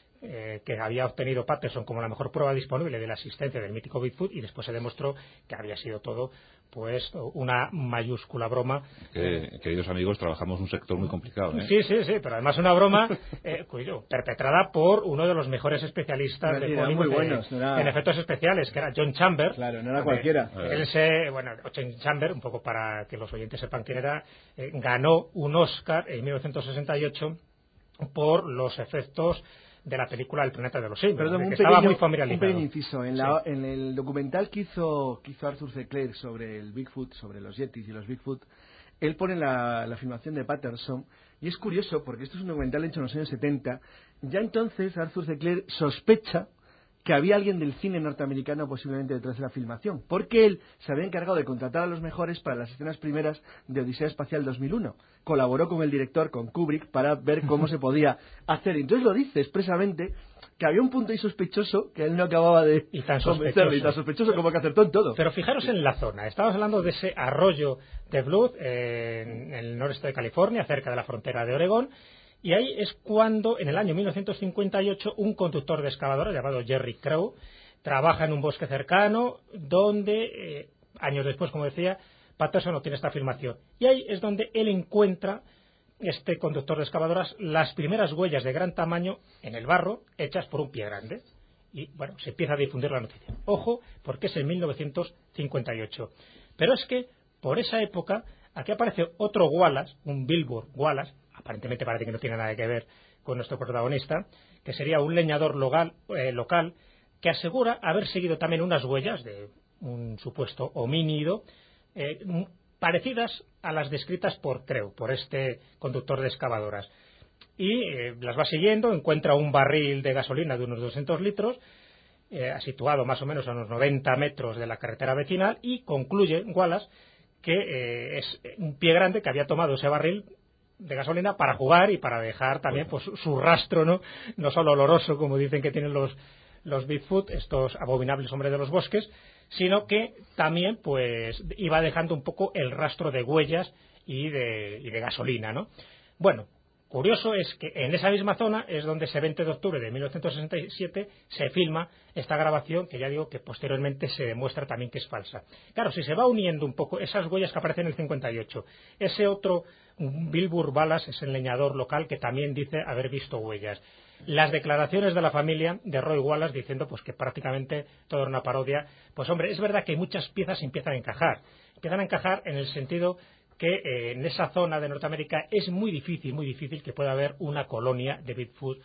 F: eh, que había obtenido Patterson como la mejor prueba disponible de la existencia del mítico Bigfoot, y después se demostró que había sido todo pues una mayúscula broma.
B: Que, queridos amigos, trabajamos en un sector muy complicado, ¿eh?
F: Sí, sí, sí, pero además una broma eh, cuyo, perpetrada por uno de los mejores especialistas de Hollywood
G: muy buenos,
F: en,
G: no era...
F: en efectos especiales, que era John Chambers.
G: Claro, no era cualquiera.
F: Él se, bueno, John Chambers, un poco para que los oyentes sepan quién era, eh, ganó un Oscar en mil novecientos sesenta y ocho por los efectos de la película El planeta de los simios.
G: Perdón, un,
F: que
G: pequeño,
F: estaba muy familiarizado.
G: un pequeño inciso. En, la,
F: sí.
G: en el documental que hizo, que hizo Arthur C. Clarke sobre el Bigfoot, sobre los Yetis y los Bigfoot, él pone la, la filmación de Patterson, y es curioso porque esto es un documental hecho en los años setenta. Ya entonces Arthur C. Clarke sospecha que había alguien del cine norteamericano posiblemente detrás de la filmación, porque él se había encargado de contratar a los mejores para las escenas primeras de Odisea Espacial dos mil uno. Colaboró con el director, con Kubrick, para ver cómo se podía hacer. Entonces lo dice expresamente, que había un punto ahí sospechoso que él no acababa de
F: y tan
G: convencerle, y tan sospechoso como que acertó en todo.
F: Pero fijaros en la zona. Estamos hablando de ese arroyo de Bluff eh, en el noreste de California, cerca de la frontera de Oregón. Y ahí es cuando, en el año mil novecientos cincuenta y ocho, un conductor de excavadora llamado Jerry Crow trabaja en un bosque cercano donde, eh, años después, como decía, Patterson obtiene esta filmación. Y ahí es donde él encuentra, este conductor de excavadoras, las primeras huellas de gran tamaño en el barro hechas por un pie grande. Y, bueno, se empieza a difundir la noticia. Ojo, porque es en mil novecientos cincuenta y ocho. Pero es que, por esa época, aquí aparece otro Wallace, un Wilbur Wallace, aparentemente parece que no tiene nada que ver con nuestro protagonista, que sería un leñador local, eh, local que asegura haber seguido también unas huellas de un supuesto homínido eh, parecidas a las descritas por Crow, por este conductor de excavadoras. Y eh, las va siguiendo, encuentra un barril de gasolina de unos doscientos litros, eh, situado más o menos a unos noventa metros de la carretera vecinal, y concluye Wallace que eh, es un pie grande que había tomado ese barril de gasolina para jugar y para dejar también pues su rastro, no no solo oloroso como dicen que tienen los los Bigfoot, estos abominables hombres de los bosques, sino que también pues iba dejando un poco el rastro de huellas y de, y de gasolina, ¿no? Bueno, curioso es que en esa misma zona es donde ese veinte de octubre de mil novecientos sesenta y siete se filma esta grabación, que ya digo que posteriormente se demuestra también que es falsa. Claro, si se va uniendo un poco esas huellas que aparecen en el cincuenta y ocho, ese otro Wilbur Wallace es el leñador local que también dice haber visto huellas. Las declaraciones de la familia de Roy Wallace diciendo pues que prácticamente todo era una parodia, pues hombre, es verdad que muchas piezas empiezan a encajar. Empiezan a encajar en el sentido que eh, en esa zona de Norteamérica es muy difícil, muy difícil que pueda haber una colonia de Bigfoot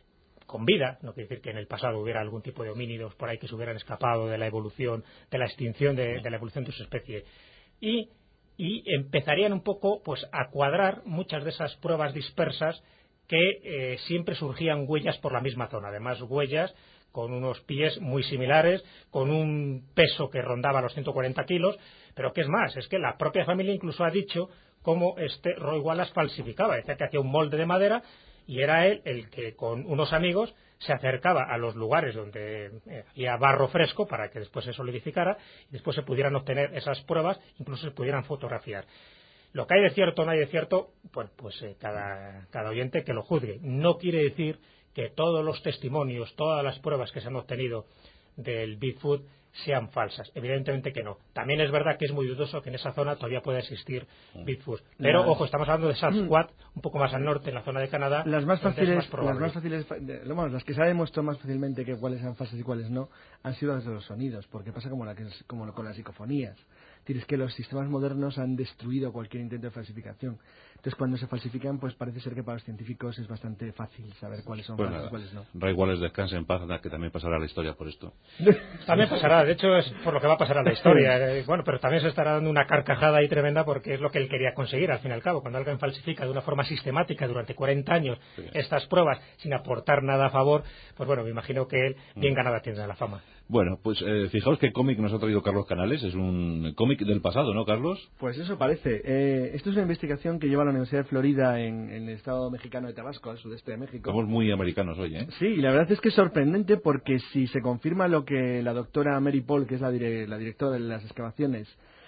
F: con vida. No quiere decir que en el pasado hubiera algún tipo de homínidos por ahí que se hubieran escapado de la evolución, de la extinción de, de la evolución de su especie. Y, y empezarían un poco pues a cuadrar muchas de esas pruebas dispersas que eh, siempre surgían huellas por la misma zona. Además, huellas con unos pies muy similares, con un peso que rondaba los ciento cuarenta kilos, pero ¿qué es más? Es que la propia familia incluso ha dicho cómo este Roy Wallace falsificaba. Decía que hacía un molde de madera y era él el que con unos amigos se acercaba a los lugares donde eh, había barro fresco para que después se solidificara y después se pudieran obtener esas pruebas, incluso se pudieran fotografiar. Lo que hay de cierto o no hay de cierto, pues, pues eh, cada, cada oyente que lo juzgue. No quiere decir que todos los testimonios, todas las pruebas que se han obtenido del Bigfoot sean falsas. Evidentemente que no. También es verdad que es muy dudoso que en esa zona todavía pueda existir Bigfoot. Pero,
G: las...
F: ojo, estamos hablando de Sasquatch, un poco más al norte, en la zona de Canadá.
G: Las más fáciles,
F: más
G: las más fáciles, bueno, las que se ha demostrado más fácilmente que cuáles eran falsas y cuáles no, han sido las de los sonidos, porque pasa como, la que, como con las psicofonías. Tienes que los sistemas modernos han destruido cualquier intento de falsificación. Entonces, cuando se falsifican, pues parece ser que para los científicos es bastante fácil saber cuáles son
B: pues
G: falsas
B: nada,
G: y cuáles no.
B: Ray Wallace descanse en paz, que también pasará la historia por esto.
F: También pasará, de hecho es por lo que va a pasar a la historia. Eh, bueno, pero también se estará dando una carcajada ahí tremenda porque es lo que él quería conseguir al fin y al cabo. Cuando alguien falsifica de una forma sistemática durante cuarenta años sí. estas pruebas sin aportar nada a favor, pues bueno, me imagino que él bien ganada tiene la fama.
B: Bueno, pues eh, fijaos qué cómic nos ha traído Carlos Canales. Es un cómic del pasado, ¿no, Carlos?
G: Pues eso parece. Eh, esto es una investigación que lleva la Universidad de Florida en, en el estado mexicano de Tabasco, al sudeste de México.
B: Estamos muy americanos hoy, ¿eh?
G: Sí, y la verdad es que es sorprendente porque si se confirma lo que la doctora Mary Paul, que es la, dire la directora de las excavaciones,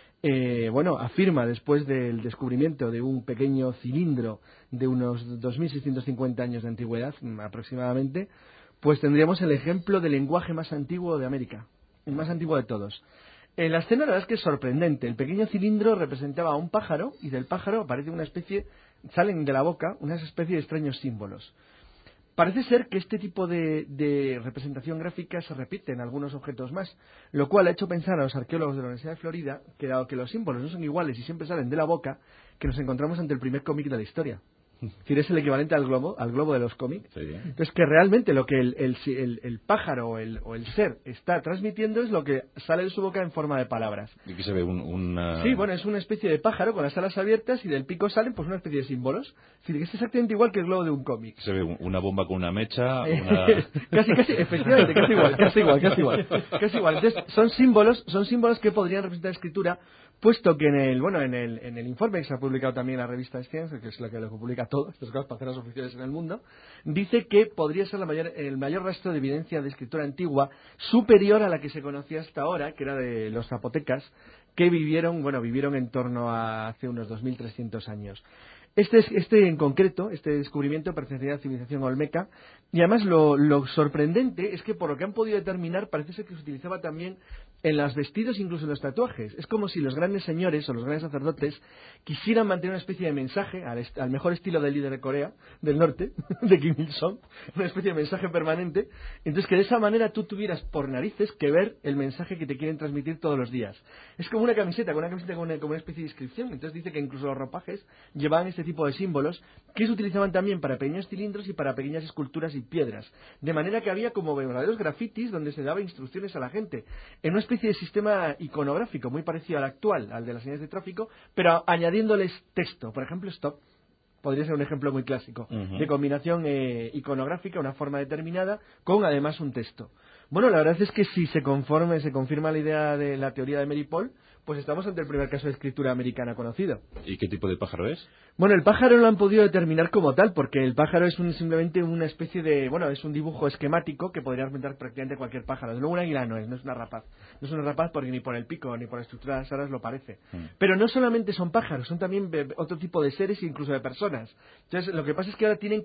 G: eh, bueno, afirma después del descubrimiento de un pequeño cilindro de unos dos mil seiscientos cincuenta años de antigüedad aproximadamente, pues tendríamos el ejemplo del lenguaje más antiguo de América, el más antiguo de todos. En la escena la verdad es que es sorprendente. El pequeño cilindro representaba a un pájaro y del pájaro aparece una especie, salen de la boca unas especies de extraños símbolos. Parece ser que este tipo de, de representación gráfica se repite en algunos objetos más, lo cual ha hecho pensar a los arqueólogos de la Universidad de Florida que dado que los símbolos no son iguales y siempre salen de la boca, que nos encontramos ante el primer cómic de la historia. Es decir, es el equivalente al globo, al globo de los cómics. Sí. Entonces, que realmente lo que el, el, el, el pájaro o el, o el ser está transmitiendo es lo que sale de su boca en forma de palabras.
B: Y aquí se ve un, una...
G: Sí, bueno, es una especie de pájaro con las alas abiertas y del pico salen pues una especie de símbolos. Es decir, que es exactamente igual que el globo de un cómic.
B: Se ve una bomba con una mecha, una...
G: casi, casi, efectivamente, casi igual, casi igual, casi igual, casi igual. Entonces, son símbolos, son símbolos que podrían representar escritura, puesto que en el, bueno, en el, en el informe que se ha publicado también en la revista Science, que es la que lo publica todo, estas cosas para hacer las oficiales en el mundo, dice que podría ser la mayor, el mayor rastro de evidencia de escritura antigua superior a la que se conocía hasta ahora, que era de los zapotecas, que vivieron, bueno, vivieron en torno a hace unos dos mil trescientos años. Este, este en concreto, este descubrimiento pertenecía a la civilización olmeca y además lo, lo sorprendente es que por lo que han podido determinar parece ser que se utilizaba también en los vestidos, incluso en los tatuajes. Es como si los grandes señores o los grandes sacerdotes quisieran mantener una especie de mensaje al, est al mejor estilo del líder de Corea del Norte, de Kim Il-sung, una especie de mensaje permanente. Entonces que de esa manera tú tuvieras por narices que ver el mensaje que te quieren transmitir todos los días. Es como una camiseta, con una camiseta con una, con una especie de inscripción. Entonces dice que incluso los ropajes llevaban este tipo de símbolos que se utilizaban también para pequeños cilindros y para pequeñas esculturas y piedras. De manera que había como verdaderos grafitis donde se daba instrucciones a la gente en una especie de sistema iconográfico muy parecido al actual, al de las señales de tráfico, pero añadiéndoles texto. Por ejemplo, stop. Podría ser un ejemplo muy clásico uh-huh. de combinación eh, iconográfica, una forma determinada, con además un texto. Bueno, la verdad es que si se conforme, se confirma la idea de la teoría de Mary Paul, pues estamos ante el primer caso de escritura americana conocido.
B: ¿Y qué tipo de pájaro es?
G: Bueno, el pájaro no lo han podido determinar como tal, porque el pájaro es un, simplemente una especie de... Bueno, es un dibujo esquemático que podría representar prácticamente cualquier pájaro. Desde luego un águila no es, no es una rapaz. No es una rapaz porque ni por el pico ni por la estructura de las alas lo parece. Mm. Pero no solamente son pájaros, son también otro tipo de seres e incluso de personas. Entonces, lo que pasa es que ahora tienen que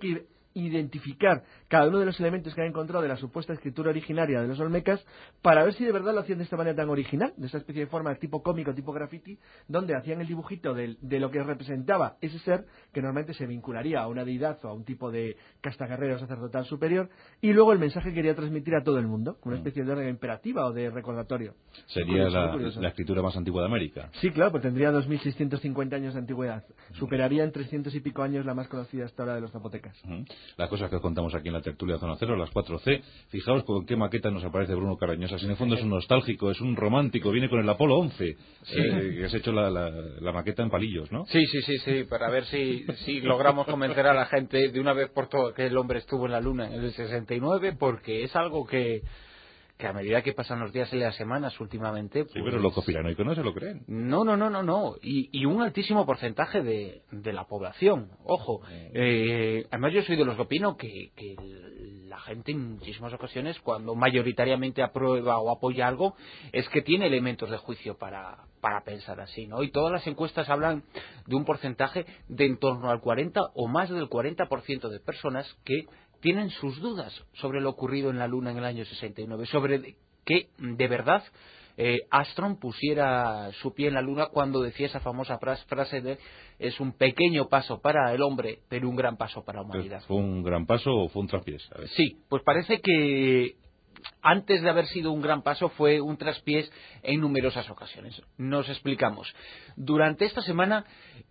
G: identificar cada uno de los elementos que han encontrado de la supuesta escritura originaria de los olmecas para ver si de verdad lo hacían de esta manera tan original, de esta especie de forma tipo cómico, tipo graffiti, donde hacían el dibujito de, de lo que representaba ese ser que normalmente se vincularía a una deidad o a un tipo de casta guerrero sacerdotal superior, y luego el mensaje que quería transmitir a todo el mundo, una especie de orden imperativa o de recordatorio.
B: Sería la, la escritura más antigua de América.
G: Sí, claro, pues tendría dos mil seiscientos cincuenta años de antigüedad. Superaría en trescientos y pico años la más conocida hasta ahora de los zapotecas.
B: Uh-huh. Las cosas que os contamos aquí en la tertulia Zona Cero, las cuatro ce. Fijaos con qué maqueta nos aparece Bruno Cardeñosa. Si en el fondo es un nostálgico, es un romántico, viene con el Apolo once, sí. eh, que has hecho la, la, la maqueta en palillos, ¿no?
E: Sí, sí, sí, sí, para ver si, si logramos convencer a la gente de una vez por todas que el hombre estuvo en la Luna en el sesenta y nueve, porque es algo que... que a medida que pasan los días y las semanas últimamente... Pues...
B: Sí, pero los conspiranoicos no se lo creen.
E: No, no, no, no, no. Y, y un altísimo porcentaje de, de la población. Ojo. Eh, además yo soy de los que opino que, que la gente en muchísimas ocasiones, cuando mayoritariamente aprueba o apoya algo, es que tiene elementos de juicio para, para pensar así, ¿no? Y todas las encuestas hablan de un porcentaje de en torno al cuarenta o más del cuarenta por ciento de personas que tienen sus dudas sobre lo ocurrido en la Luna en el año sesenta y nueve, sobre que de verdad eh, Armstrong pusiera su pie en la Luna cuando decía esa famosa frase de es un pequeño paso para el hombre, pero un gran paso para la humanidad.
B: ¿Fue un gran paso o fue un traspiés? A ver.
E: Sí, pues parece que antes de haber sido un gran paso fue un traspiés en numerosas ocasiones. Nos explicamos. Durante esta semana...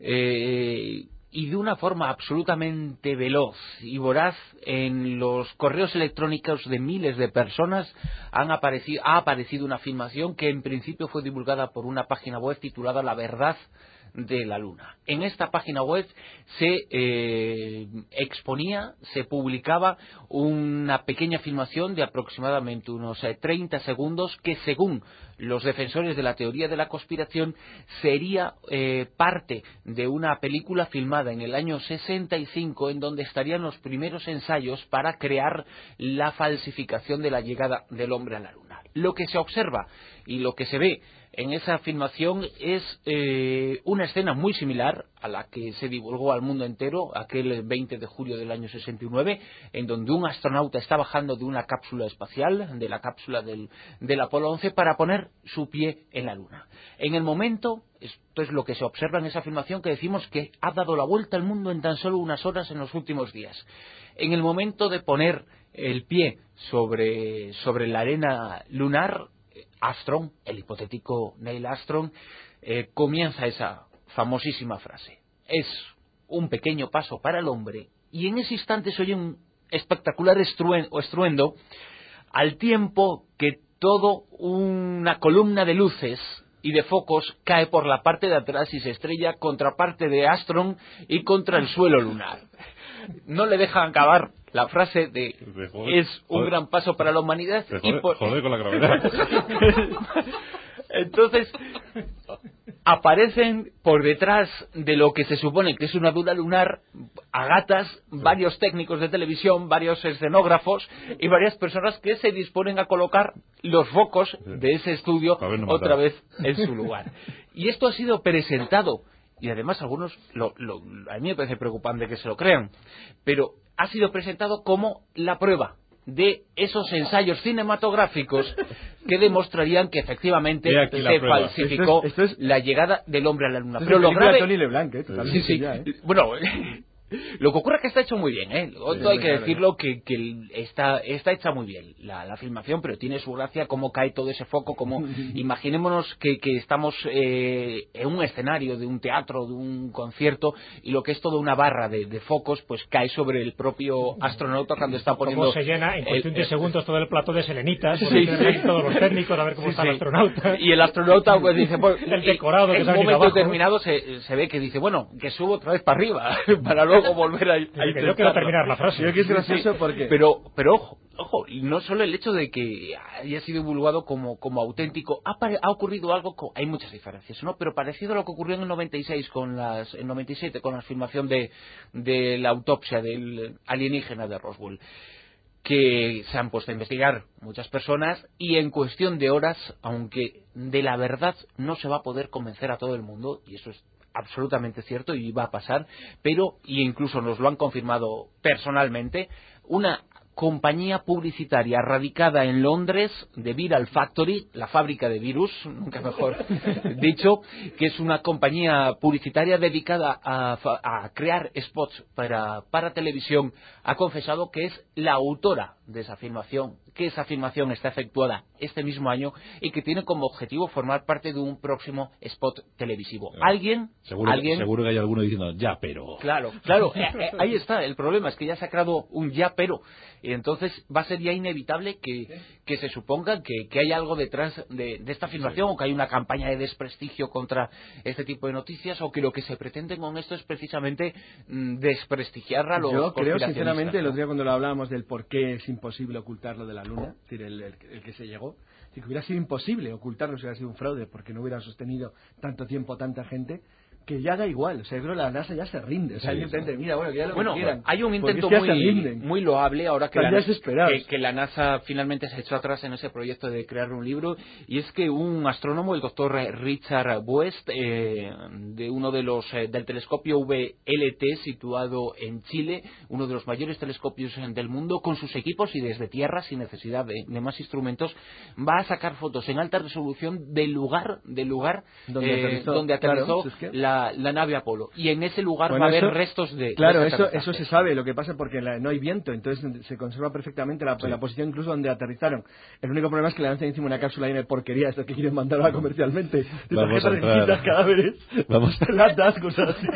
E: Eh, y de una forma absolutamente veloz y voraz en los correos electrónicos de miles de personas han aparecido, ha aparecido una afirmación que en principio fue divulgada por una página web titulada La Verdad de la Luna. En esta página web se eh, exponía, se publicaba una pequeña afirmación de aproximadamente unos eh, treinta segundos que, según los defensores de la teoría de la conspiración, sería eh, parte de una película filmada en el año sesenta y cinco en donde estarían los primeros ensayos para crear la falsificación de la llegada del hombre a la Luna. Lo que se observa y lo que se ve en esa afirmación es eh, una escena muy similar a la que se divulgó al mundo entero aquel veinte de julio del año sesenta y nueve, en donde un astronauta está bajando de una cápsula espacial, de la cápsula del, del Apolo once, para poner su pie en la Luna. En el momento, esto es lo que se observa en esa afirmación, que decimos que ha dado la vuelta al mundo en tan solo unas horas en los últimos días. En el momento de poner el pie sobre, sobre la arena lunar, Armstrong, el hipotético Neil Armstrong, eh, comienza esa famosísima frase. Es un pequeño paso para el hombre, y en ese instante se oye un espectacular estruendo, estruendo al tiempo que todo una columna de luces y de focos cae por la parte de atrás y se estrella contra parte de Armstrong y contra el suelo lunar. No le dejan acabar la frase de joder, es un joder, gran paso para la humanidad.
B: Joder,
E: y por...
B: joder con la gravedad.
E: Entonces aparecen por detrás de lo que se supone que es una duna lunar a gatas varios técnicos de televisión, varios escenógrafos y varias personas que se disponen a colocar los focos de ese estudio otra vez en su lugar. Y esto ha sido presentado, y además algunos lo, lo, a mí me parece preocupante que se lo crean, pero ha sido presentado como la prueba de esos ensayos cinematográficos que demostrarían que efectivamente se falsificó esto es, esto es, la llegada del hombre a la Luna.
G: Pero lo grave, Tony LeBlanc, ¿eh?
E: Sí, sí. Ya, ¿eh? Bueno, lo que ocurre es que está hecho muy bien, ¿eh? Otro hay que decirlo que, que está, está hecha muy bien la, la filmación, pero tiene su gracia cómo cae todo ese foco, como imaginémonos que, que estamos eh, en un escenario de un teatro, de un concierto, y lo que es toda una barra de, de focos, pues cae sobre el propio astronauta cuando está poniendo...
F: Cómo se llena en cuestión de segundos todo el plato de selenitas, sí, sí. Todos los técnicos a ver cómo sí, está sí. el astronauta.
E: Y el astronauta pues dice... Pues,
F: el decorado que
E: en un momento determinado se, se ve que dice, bueno, que subo otra vez para arriba, para luego o volver a, a
F: que yo quiero terminar la frase.
G: Yo quiero hacer eso porque...
E: Pero, pero ojo, ojo, y no solo el hecho de que haya sido divulgado como, como auténtico, ha, ha ocurrido algo, con, hay muchas diferencias, ¿no? Pero parecido a lo que ocurrió en el noventa y seis con las, en noventa y siete con la filmación de, de la autopsia del alienígena de Roswell, que se han puesto a investigar muchas personas y en cuestión de horas, aunque de la verdad no se va a poder convencer a todo el mundo, y eso es absolutamente cierto y va a pasar, pero, y incluso nos lo han confirmado personalmente, una compañía publicitaria radicada en Londres de Viral Factory, la fábrica de virus, nunca mejor dicho, que es una compañía publicitaria dedicada a, a crear spots para, para televisión, ha confesado que es la autora de esa afirmación, que esa afirmación está efectuada este mismo año y que tiene como objetivo formar parte de un próximo spot televisivo.
B: Claro.
E: ¿Alguien?
B: Seguro,
E: ¿Alguien?
B: seguro que hay alguno diciendo, ya, pero...
E: Claro, claro, eh, eh, ahí está, el problema es que ya se ha creado un ya, pero, y entonces va a ser ya inevitable que, que se suponga que, que hay algo detrás de, de esta afirmación, sí, o que hay una campaña de desprestigio contra este tipo de noticias, o que lo que se pretende con esto es precisamente mmm, desprestigiar a los
G: Yo creo, sinceramente,
E: ¿no?
G: el otro día cuando lo hablábamos del por qué es imposible ocultarlo de la Luna, es decir, el, el, el que se llegó, si hubiera sido imposible ocultarlo si hubiera sido un fraude, porque no hubiera sostenido tanto tiempo tanta gente, que ya da igual, o sea, yo creo que la NASA ya se rinde, o sea, sí, sí. Mira, bueno, que ya lo
E: bueno,
G: que quieran,
E: hay un intento
G: es que
E: muy, muy loable ahora que la, que, que la NASA finalmente se echó atrás en ese proyecto de crear un libro, y es que un astrónomo, el doctor Richard West, eh, de uno de los eh, del telescopio V L T situado en Chile, uno de los mayores telescopios del mundo, con sus equipos y desde tierra, sin necesidad de, de más instrumentos, va a sacar fotos en alta resolución del lugar, del lugar
G: donde
E: eh,
G: aterrizó,
E: donde aterrizó
G: claro, es que...
E: la La, nave Apolo, y en ese lugar
G: bueno,
E: va a haber
G: eso,
E: restos de
G: claro,
E: de
G: eso eso se sabe, lo que pasa porque la, no hay viento, entonces se conserva perfectamente la, sí. la posición incluso donde aterrizaron. El único problema es que le lanzan encima una cápsula llena de porquería, esto que quieren mandarla comercialmente, de tarjetas requisitas, cadáveres,
B: vamos
G: latas, cosas así.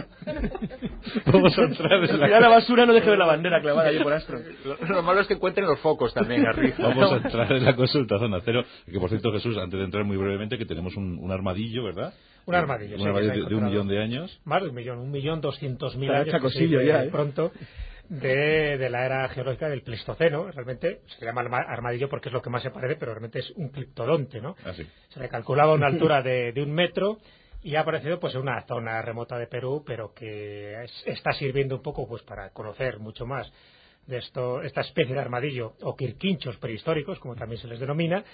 B: Vamos a entrar en
G: la... la basura no deje ver la bandera clavada ahí por astro.
E: Lo, lo malo es que encuentren los focos también arriba.
B: Vamos a entrar en la consulta Zona Cero, que por cierto, Jesús, antes de entrar muy brevemente, que tenemos un, un armadillo, ¿verdad?
F: Un armadillo,
B: un
F: sí,
B: armadillo de, de un millón de años.
F: Más de un millón, un millón doscientos mil años.
G: Chacosillo
F: sí,
G: ya, ¿eh?
F: Pronto, de, de la era geológica del Pleistoceno. Realmente se llama armadillo porque es lo que más se parece, pero realmente es un criptodonte, ¿no?
B: Ah, sí.
F: Se le calculaba una altura de, de un metro y ha aparecido pues en una zona remota de Perú, pero que es, está sirviendo un poco pues para conocer mucho más de esto, esta especie de armadillo o quirquinchos prehistóricos, como también se les denomina.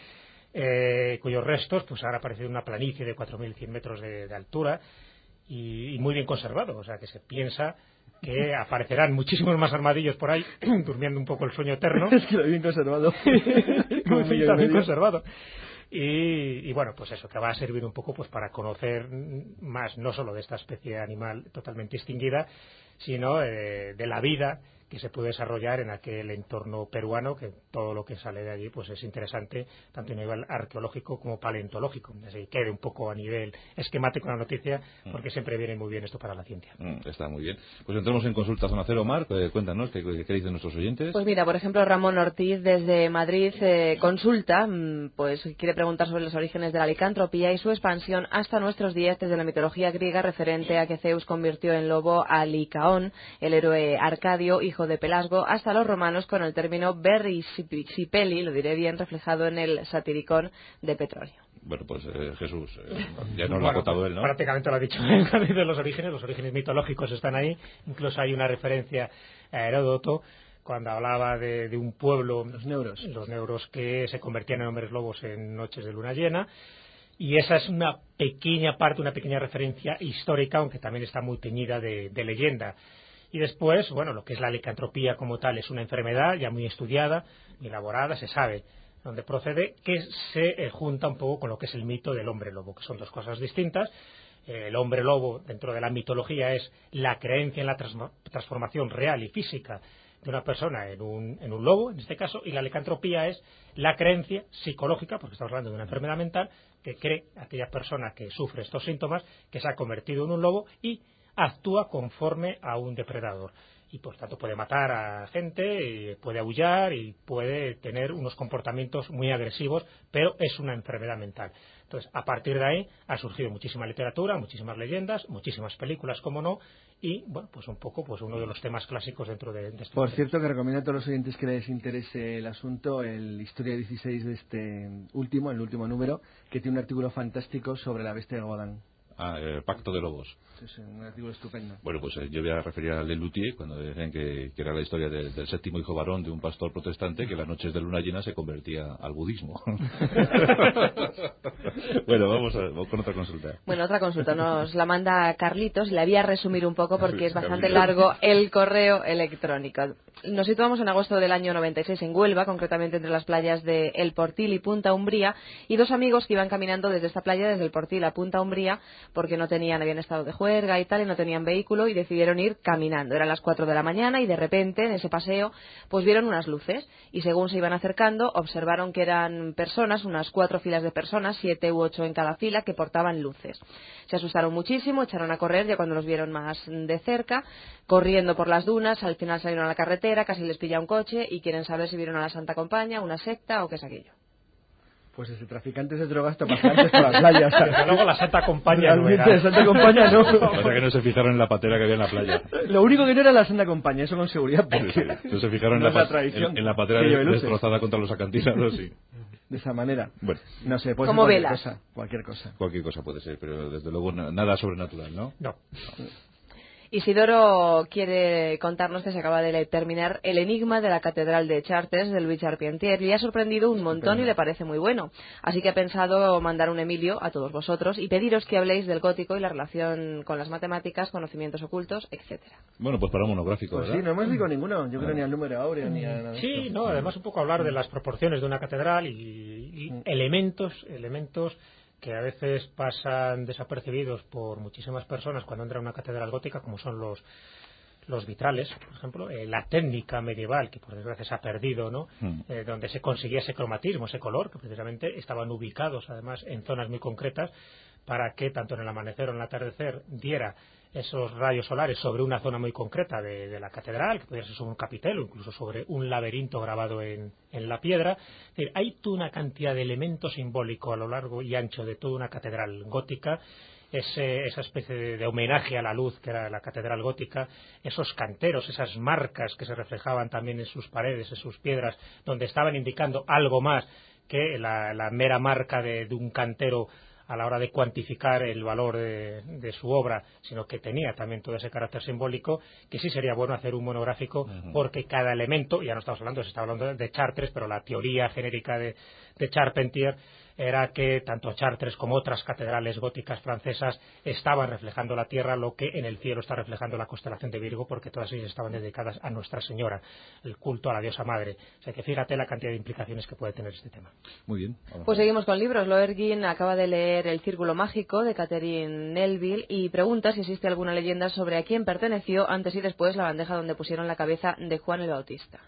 F: Eh, cuyos restos pues han aparecido en una planicie de cuatro mil cien metros de, de altura y, y muy bien conservado, o sea que se piensa que aparecerán muchísimos más armadillos por ahí durmiendo un poco el sueño eterno.
G: Es que lo bien conservado.
F: Muy bien, bien conservado. Y, y bueno, pues eso, que va a servir un poco pues para conocer más no solo de esta especie animal totalmente extinguida, sino eh, de la vida que se puede desarrollar en aquel entorno peruano, que todo lo que sale de allí pues es interesante, tanto a nivel arqueológico como paleontológico. Así que quede un poco a nivel esquemático la noticia, porque siempre viene muy bien esto para la ciencia.
B: Mm, está muy bien. Pues entramos en consulta Zona Cero. Mar, eh, cuéntanos, ¿qué, ¿qué dicen nuestros oyentes?
D: Pues mira, por ejemplo, Ramón Ortiz desde Madrid eh, consulta, pues quiere preguntar sobre los orígenes de la licantropía y su expansión hasta nuestros días desde la mitología griega, referente a que Zeus convirtió en lobo a Licaón, el héroe Arcadio, hijo de Pelasgo, hasta los romanos con el término berrisipeli, lo diré bien, reflejado en el satiricón de Petróleo.
B: Bueno, pues eh, Jesús, eh, ya nos
F: bueno,
B: lo ha contado él, ¿no?
F: Prácticamente lo ha dicho de los orígenes, los orígenes mitológicos están ahí, incluso hay una referencia a Heródoto, cuando hablaba de, de un pueblo,
G: los neuros,
F: los neuros que se convertían en hombres lobos en noches de luna llena, y esa es una pequeña parte, una pequeña referencia histórica, aunque también está muy teñida de, de leyenda. Y después, bueno, lo que es la licantropía como tal es una enfermedad ya muy estudiada, elaborada, se sabe dónde procede, que se eh, junta un poco con lo que es el mito del hombre lobo, que son dos cosas distintas. Eh, el hombre lobo dentro de la mitología es la creencia en la trans transformación real y física de una persona en un, en un lobo, en este caso, y la licantropía es la creencia psicológica, porque estamos hablando de una enfermedad mental, que cree aquella persona que sufre estos síntomas, que se ha convertido en un lobo y actúa conforme a un depredador y por tanto puede matar a gente, y puede aullar y puede tener unos comportamientos muy agresivos, pero es una enfermedad mental. Entonces, a partir de ahí ha surgido muchísima literatura, muchísimas leyendas, muchísimas películas, como no, y bueno, pues un poco pues uno de los temas clásicos dentro de, de este
G: Por
F: tema.
G: cierto, que recomiendo a todos los oyentes que les interese el asunto, el Historia dieciséis de este último, el último número, que tiene un artículo fantástico sobre la bestia de Godán.
B: Ah, el Pacto de Lobos.
G: Sí, sí, un artículo estupendo.
B: Bueno, pues eh, yo voy a referir a Lelutier cuando decían que, que era la historia de, del séptimo hijo varón de un pastor protestante que las noches de luna llena se convertía al budismo. Bueno, vamos, a, vamos con otra consulta.
D: Bueno, otra consulta nos la manda Carlitos, la voy a resumir un poco porque es bastante largo el correo electrónico. Nos situamos en agosto del año noventa y seis en Huelva, concretamente entre las playas de El Portil y Punta Umbría, y dos amigos que iban caminando desde esta playa, desde El Portil a Punta Umbría, porque no tenían, habían estado de juerga y tal, y no tenían vehículo, y decidieron ir caminando. Eran las cuatro de la mañana y de repente, en ese paseo, pues vieron unas luces, y según se iban acercando, observaron que eran personas, unas cuatro filas de personas, siete u ocho en cada fila, que portaban luces. Se asustaron muchísimo, echaron a correr ya cuando los vieron más de cerca, corriendo por las dunas, al final salieron a la carretera, casi les pilla un coche y quieren saber si vieron a la Santa Compañía, una secta o qué es aquello.
G: Pues desde traficantes de drogas hasta paseantes por las playas.
F: Desde luego la Santa Compañía no era.
G: La Santa Compañía no.
B: O sea que no se fijaron en la patera que había en la playa.
G: Lo único que no era la Santa Compañía, eso con seguridad. Porque
B: no se fijaron
G: no
B: en, la,
G: la
B: en, en la patera destrozada contra los acantilados, sí.
G: De esa manera.
B: Bueno.
G: No sé, puede ser
D: como
G: cualquier
D: velas.
G: cosa. Cualquier cosa.
B: Cualquier cosa puede ser, pero desde luego nada sobrenatural, ¿no?
F: No.
D: Isidoro quiere contarnos que se acaba de terminar El enigma de la Catedral de Chartres de Louis Charpentier. Le ha sorprendido un montón y le parece muy bueno. Así que ha pensado mandar un Emilio a todos vosotros y pediros que habléis del gótico y la relación con las matemáticas, conocimientos ocultos, etcétera.
B: Bueno, pues para un monográfico,
G: pues
B: ¿verdad?
G: sí, no hemos dicho ninguno. Yo creo ni al número áureo ni a nada de
F: Sí,
G: esto.
F: no, además un poco hablar de las proporciones de una catedral y, y
G: Mm.
F: elementos, elementos que a veces pasan desapercibidos por muchísimas personas cuando entra a una catedral gótica, como son los los vitrales, por ejemplo, eh, la técnica medieval, que por desgracia se ha perdido, ¿no?
B: Mm.
F: Eh, donde se conseguía ese cromatismo, ese color, que precisamente estaban ubicados además en zonas muy concretas para que tanto en el amanecer o en el atardecer diera esos rayos solares sobre una zona muy concreta de, de la catedral, que podría ser sobre un capitel o incluso sobre un laberinto grabado en, en la piedra. Es decir, hay toda una cantidad de elementos simbólicos a lo largo y ancho de toda una catedral gótica, ese, esa especie de, de homenaje a la luz que era la catedral gótica, esos canteros, esas marcas que se reflejaban también en sus paredes, en sus piedras, donde estaban indicando algo más que la, la mera marca de, de un cantero a la hora de cuantificar el valor de, de su obra, sino que tenía también todo ese carácter simbólico, que sí sería bueno hacer un monográfico, uh-huh. porque cada elemento, ya no estamos hablando, se está hablando de Chartres, pero la teoría genérica de, de Charpentier era que tanto Chartres como otras catedrales góticas francesas estaban reflejando la tierra, lo que en el cielo está reflejando la constelación de Virgo, porque todas ellas estaban dedicadas a Nuestra Señora, el culto a la diosa madre. O sea que fíjate la cantidad de implicaciones que puede tener este tema.
B: Muy bien.
D: Pues seguimos con libros. Loerguin acaba de leer El Círculo Mágico de Catherine Nelville y pregunta si existe alguna leyenda sobre a quién perteneció antes y después la bandeja donde pusieron la cabeza de Juan el Bautista.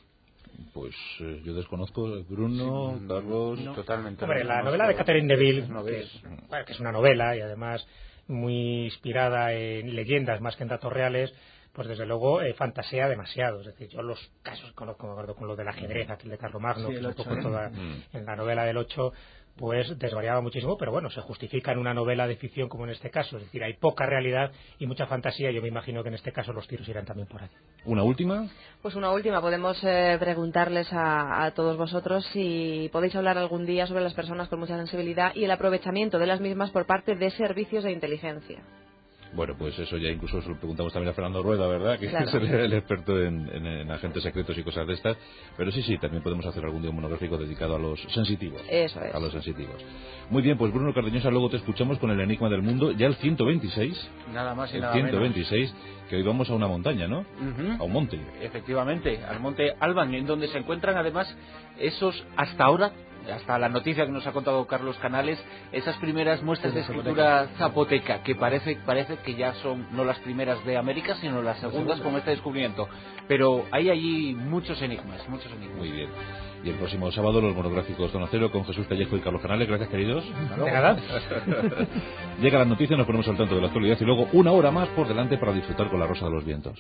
B: Pues eh, yo desconozco, Bruno, sí, Carlos...
E: No, totalmente.
F: Hombre, la novela de Catherine Neville, que es, bueno, que es una novela y además muy inspirada en leyendas más que en datos reales, pues desde luego eh, fantasea demasiado. Es decir, yo los casos conozco, me acuerdo con lo del ajedrez, aquel de Carlomagno, sí, que es un poco ¿eh? toda, en la novela del ocho, pues desvariaba muchísimo, pero bueno, se justifica en una novela de ficción como en este caso. Es decir, hay poca realidad y mucha fantasía. Yo me imagino que en este caso los tiros irán también por ahí.
B: ¿Una última?
D: Pues una última. Podemos eh, preguntarles a, a todos vosotros si podéis hablar algún día sobre las personas con mucha sensibilidad y el aprovechamiento de las mismas por parte de servicios de inteligencia.
B: Bueno, pues eso ya incluso se lo preguntamos también a Fernando Rueda, ¿verdad? Que claro. es el, el experto en, en, en agentes secretos y cosas de estas. Pero sí, sí, también podemos hacer algún día un monográfico dedicado a los sensitivos.
D: Eso es.
B: A los sensitivos. Muy bien, pues Bruno Cardeñosa, luego te escuchamos con el Enigma del Mundo, ya el ciento veintiséis.
E: Nada más y
B: el
E: nada
B: ciento
E: menos.
B: veintiséis, que hoy vamos a una montaña, ¿no?
E: Uh-huh.
B: A un monte.
E: Efectivamente, al monte Alban, en donde se encuentran además esos, hasta ahora, hasta la noticia que nos ha contado Carlos Canales, esas primeras muestras de escritura zapoteca, que parece parece que ya son no las primeras de América, sino las segundas con este descubrimiento. Pero hay allí muchos enigmas, muchos enigmas.
B: Muy bien. Y el próximo sábado los monográficos Zona Cero con Jesús Callejo y Carlos Canales. Gracias, queridos.
F: De nada.
B: Llega la noticia, nos ponemos al tanto de la actualidad y luego una hora más por delante para disfrutar con la Rosa de los Vientos.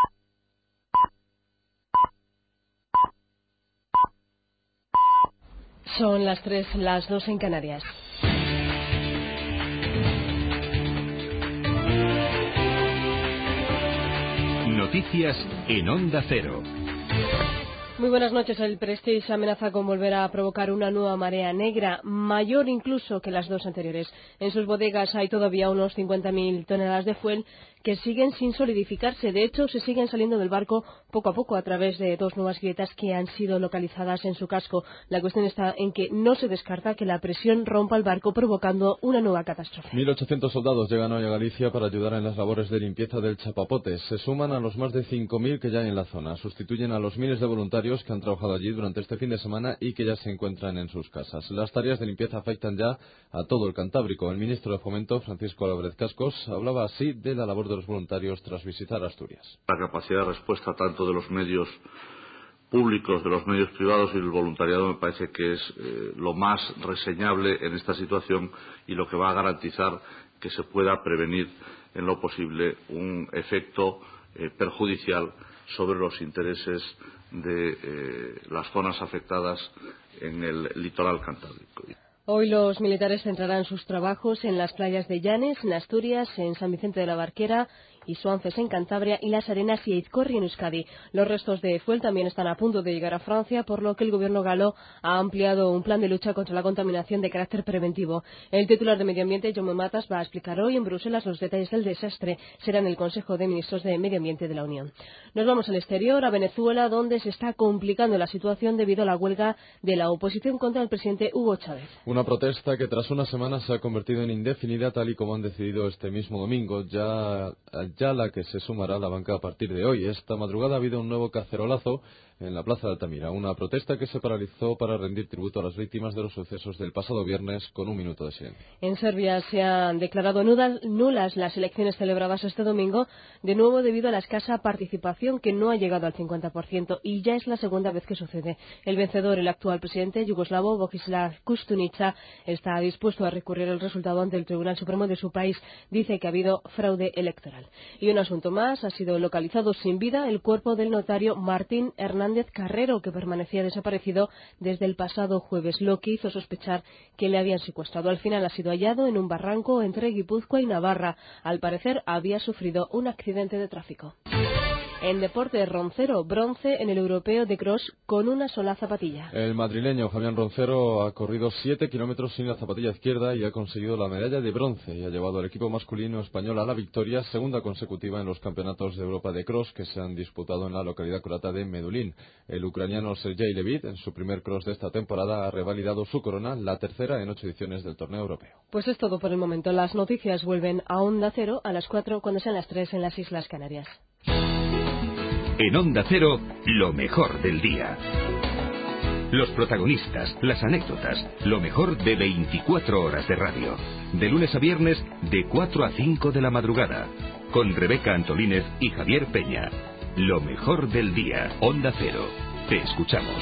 H: Son las tres, las dos en Canarias.
A: Noticias en Onda Cero.
H: Muy buenas noches. El Prestige amenaza con volver a provocar una nueva marea negra, mayor incluso que las dos anteriores. En sus bodegas hay todavía unos cincuenta mil toneladas de fuel que siguen sin solidificarse. De hecho, se siguen saliendo del barco poco a poco a través de dos nuevas grietas que han sido localizadas en su casco. La cuestión está en que no se descarta que la presión rompa el barco, provocando una nueva catástrofe.
I: mil ochocientos soldados llegan hoy a Galicia para ayudar en las labores de limpieza del Chapapote. Se suman a los más de cinco mil que ya hay en la zona. Sustituyen a los miles de voluntarios que han trabajado allí durante este fin de semana y que ya se encuentran en sus casas. Las tareas de limpieza afectan ya a todo el Cantábrico. El ministro de Fomento, Francisco Álvarez Cascos, hablaba así de la labor de los voluntarios tras visitar Asturias.
J: La capacidad de respuesta tanto de los medios públicos, de los medios privados y del voluntariado me parece que es eh, lo más reseñable en esta situación y lo que va a garantizar que se pueda prevenir en lo posible un efecto eh, perjudicial sobre los intereses de eh, las zonas afectadas en el litoral cantábrico.
H: Hoy los militares centrarán sus trabajos en las playas de Llanes, en Asturias, en San Vicente de la Barquera y Suances en Cantabria y Las Arenas y Aizcorri en Euskadi. Los restos de fuel también están a punto de llegar a Francia, por lo que el gobierno galo ha ampliado un plan de lucha contra la contaminación de carácter preventivo. El titular de Medio Ambiente, Jaume Matas, va a explicar hoy en Bruselas los detalles del desastre. Será en el Consejo de Ministros de Medio Ambiente de la Unión. Nos vamos al exterior, a Venezuela, donde se está complicando la situación debido a la huelga de la oposición contra el presidente Hugo Chávez.
I: Una protesta que tras una semana se ha convertido en indefinida, tal y como han decidido este mismo domingo, ya, ya la que se sumará a la banca a partir de hoy. Esta madrugada ha habido un nuevo cacerolazo en la Plaza de Altamira, una protesta que se paralizó para rendir tributo a las víctimas de los sucesos del pasado viernes con un minuto de silencio.
H: En Serbia se han declarado nulas las elecciones celebradas este domingo, de nuevo debido a la escasa participación que no ha llegado al cincuenta por ciento, y ya es la segunda vez que sucede. El vencedor, el actual presidente yugoslavo Vojislav Koštunica, está dispuesto a recurrir el resultado ante el Tribunal Supremo de su país. Dice que ha habido fraude electoral. Y un asunto más, ha sido localizado sin vida el cuerpo del notario Martín Hernández Carrero, que permanecía desaparecido desde el pasado jueves, lo que hizo sospechar que le habían secuestrado. Al final ha sido hallado en un barranco entre Guipúzcoa y Navarra. Al parecer había sufrido un accidente de tráfico. En deporte, Roncero, bronce en el europeo de cross con una sola zapatilla.
I: El madrileño Fabián Roncero ha corrido siete kilómetros sin la zapatilla izquierda y ha conseguido la medalla de bronce y ha llevado al equipo masculino español a la victoria, segunda consecutiva en los campeonatos de Europa de cross que se han disputado en la localidad croata de Medulín. El ucraniano Sergei Levit, en su primer cross de esta temporada, ha revalidado su corona, la tercera en ocho ediciones del torneo europeo.
H: Pues es todo por el momento. Las noticias vuelven a Onda Cero a las cuatro, cuando sean las tres en las Islas Canarias.
A: En Onda Cero, lo mejor del día. Los protagonistas, las anécdotas, lo mejor de veinticuatro horas de radio. De lunes a viernes, de cuatro a cinco de la madrugada. Con Rebeca Antolínez y Javier Peña. Lo mejor del día. Onda Cero. Te escuchamos.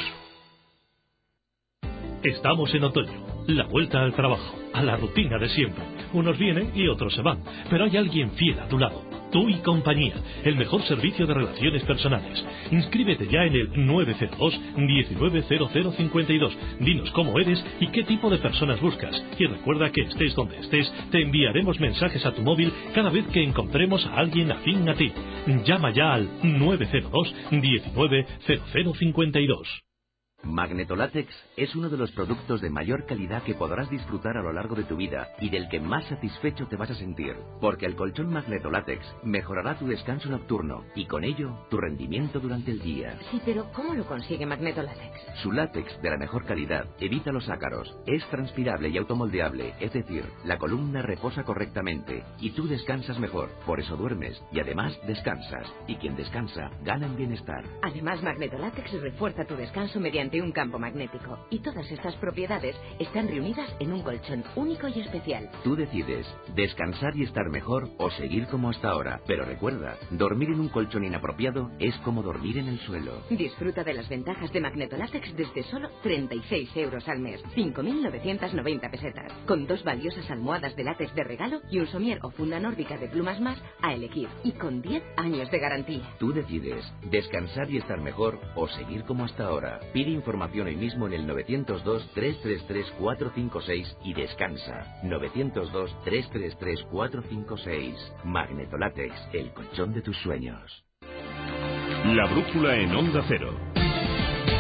K: Estamos en otoño. La vuelta al trabajo, a la rutina de siempre. Unos vienen y otros se van, pero hay alguien fiel a tu lado. Tú y compañía, el mejor servicio de relaciones personales. Inscríbete ya en el nueve cero dos, diecinueve cero cero cincuenta y dos. Dinos cómo eres y qué tipo de personas buscas. Y recuerda que estés donde estés, te enviaremos mensajes a tu móvil cada vez que encontremos a alguien afín a ti. Llama ya al nueve cero dos, diecinueve cero cero cincuenta y dos.
L: Magnetolátex es uno de los productos de mayor calidad que podrás disfrutar a lo largo de tu vida y del que más satisfecho te vas a sentir, porque el colchón Magnetolátex mejorará tu descanso nocturno y con ello tu rendimiento durante el día.
M: Sí, pero ¿cómo lo consigue Magnetolátex?
L: Su látex de la mejor calidad evita los ácaros, es transpirable y automoldeable, es decir, la columna reposa correctamente y tú descansas mejor, por eso duermes y además descansas, y quien descansa gana en bienestar.
M: Además, Magnetolátex refuerza tu descanso mediante un campo magnético, y todas estas propiedades están reunidas en un colchón único y especial.
L: Tú decides descansar y estar mejor o seguir como hasta ahora, pero recuerda, dormir en un colchón inapropiado es como dormir en el suelo.
M: Disfruta de las ventajas de Magnetolátex desde solo treinta y seis euros al mes, cinco mil novecientas noventa pesetas, con dos valiosas almohadas de látex de regalo y un somier o funda nórdica de plumas más a elegir, y con diez años de garantía.
L: Tú decides descansar y estar mejor o seguir como hasta ahora. Pide información hoy mismo en el novecientos dos, trescientos treinta y tres, cuatrocientos cincuenta y seis y descansa. novecientos dos, trescientos treinta y tres, cuatrocientos cincuenta y seis. Magnetolátex, el colchón de tus sueños.
A: La brújula en Onda Cero.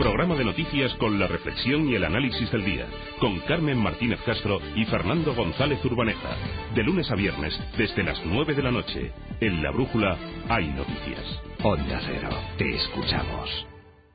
N: programa de noticias con la reflexión y el análisis del día, con Carmen Martínez Castro y Fernando González Urbaneja, de lunes a viernes desde las nueve de la noche. En La Brújula hay noticias.
O: Onda Cero, te escuchamos.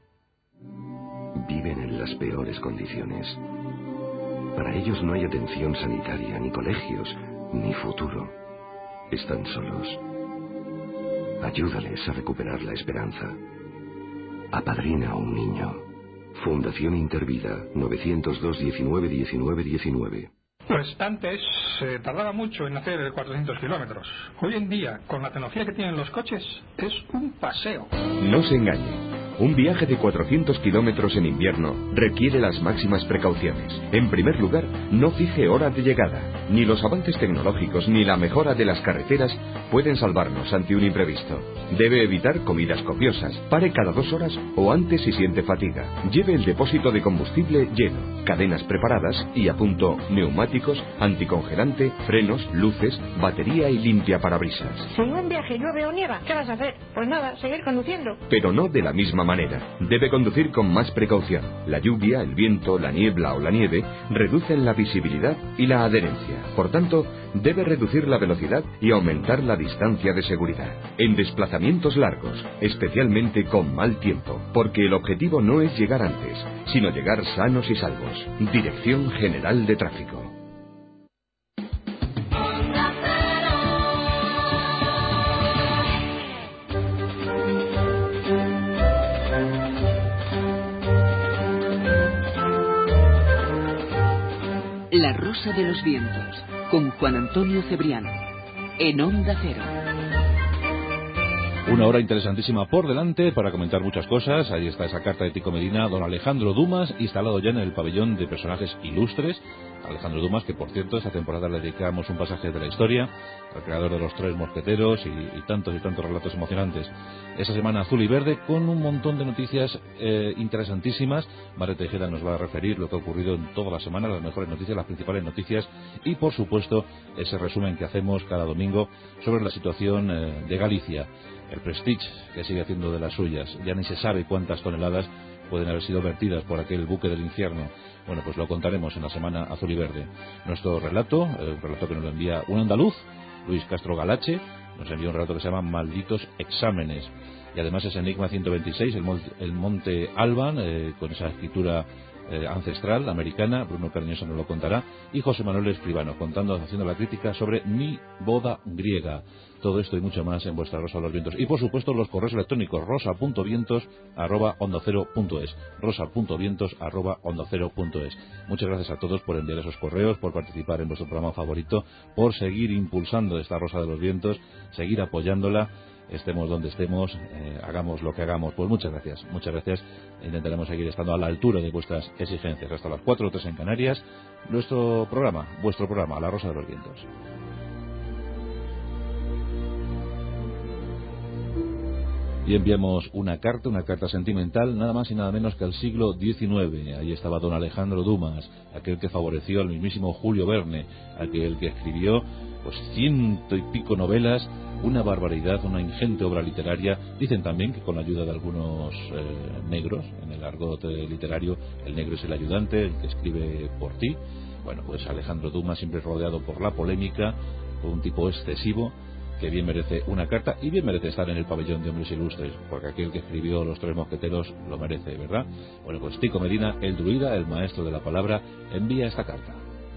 O: Viven en las peores condiciones. Para ellos no hay atención sanitaria, ni colegios, ni futuro. Están solos. Ayúdales a recuperar la esperanza. Apadrina a un niño. Fundación Intervida, novecientos dos diecinueve diecinueve diecinueve.
P: Pues antes se tardaba mucho en hacer cuatrocientos kilómetros. Hoy en día, con la tecnología que tienen los coches, es un paseo.
Q: No se engañe. Un viaje de cuatrocientos kilómetros en invierno requiere las máximas precauciones. En primer lugar, no fije hora de llegada. Ni los avances tecnológicos ni la mejora de las carreteras pueden salvarnos ante un imprevisto. Debe evitar comidas copiosas. Pare cada dos horas o antes si siente fatiga. Lleve el depósito de combustible lleno, cadenas preparadas y a punto neumáticos, anticongelante, frenos, luces, batería y limpia parabrisas.
R: Si en un viaje llueve o nieva, ¿qué vas a hacer? Pues nada, seguir conduciendo.
Q: Pero no de la misma manera. Debe conducir con más precaución. La lluvia, el viento, la niebla o la nieve reducen la visibilidad y la adherencia. Por tanto, debe reducir la velocidad y aumentar la distancia de seguridad. En desplazamientos largos, especialmente con mal tiempo, porque el objetivo no es llegar antes, sino llegar sanos y salvos. Dirección General de Tráfico.
C: La Rosa de los Vientos, con Juan Antonio Cebriano, en Onda Cero.
B: Una hora interesantísima por delante para comentar muchas cosas. Ahí está esa carta de Tico Medina, don Alejandro Dumas, instalado ya en el pabellón de personajes ilustres. Alejandro Dumas, que por cierto, esta temporada le dedicamos un pasaje de la historia, al creador de los Tres Mosqueteros y, y tantos y tantos relatos emocionantes. Esa semana azul y verde con un montón de noticias eh, interesantísimas. María Tejeda nos va a referir lo que ha ocurrido en toda la semana, las mejores noticias, las principales noticias y, por supuesto, ese resumen que hacemos cada domingo sobre la situación eh, de Galicia. El Prestige, que sigue haciendo de las suyas. Ya ni se sabe cuántas toneladas pueden haber sido vertidas por aquel buque del infierno. Bueno, pues lo contaremos en la semana azul y verde. Nuestro relato, eh, un relato que nos lo envía un andaluz, Luis Castro Galache, nos envía un relato que se llama Malditos Exámenes. Y además es Enigma ciento veintiséis, el, mon el Monte Alban, eh, con esa escritura eh, ancestral americana. Bruno Cardeñosa nos lo contará. Y José Manuel Escribano, contando, haciendo la crítica sobre Mi Boda Griega. Todo esto y mucho más en vuestra Rosa de los Vientos. Y por supuesto los correos electrónicos rosa punto vientos arroba onda cero punto es, rosa punto vientos arroba onda cero punto es. Muchas gracias a todos por enviar esos correos, por participar en vuestro programa favorito, por seguir impulsando esta Rosa de los Vientos, seguir apoyándola, estemos donde estemos, eh, hagamos lo que hagamos. Pues muchas gracias, muchas gracias. Intentaremos seguir estando a la altura de vuestras exigencias. Hasta las cuatro o tres en Canarias, nuestro programa, vuestro programa, La Rosa de los Vientos. Y enviamos una carta, una carta sentimental, nada más y nada menos que al siglo diecinueve. Ahí estaba don Alejandro Dumas, aquel que favoreció al mismísimo Julio Verne, aquel que escribió pues ciento y pico novelas, una barbaridad, una ingente obra literaria. Dicen también que con la ayuda de algunos eh, negros, en el argot literario, el negro es el ayudante, el que escribe por ti. Bueno, pues Alejandro Dumas, siempre rodeado por la polémica, por un tipo excesivo, que bien merece una carta y bien merece estar en el pabellón de hombres ilustres, porque aquel que escribió Los Tres Mosqueteros lo merece, ¿verdad? Bueno, pues Tico Medina, el druida, el maestro de la palabra, envía esta carta.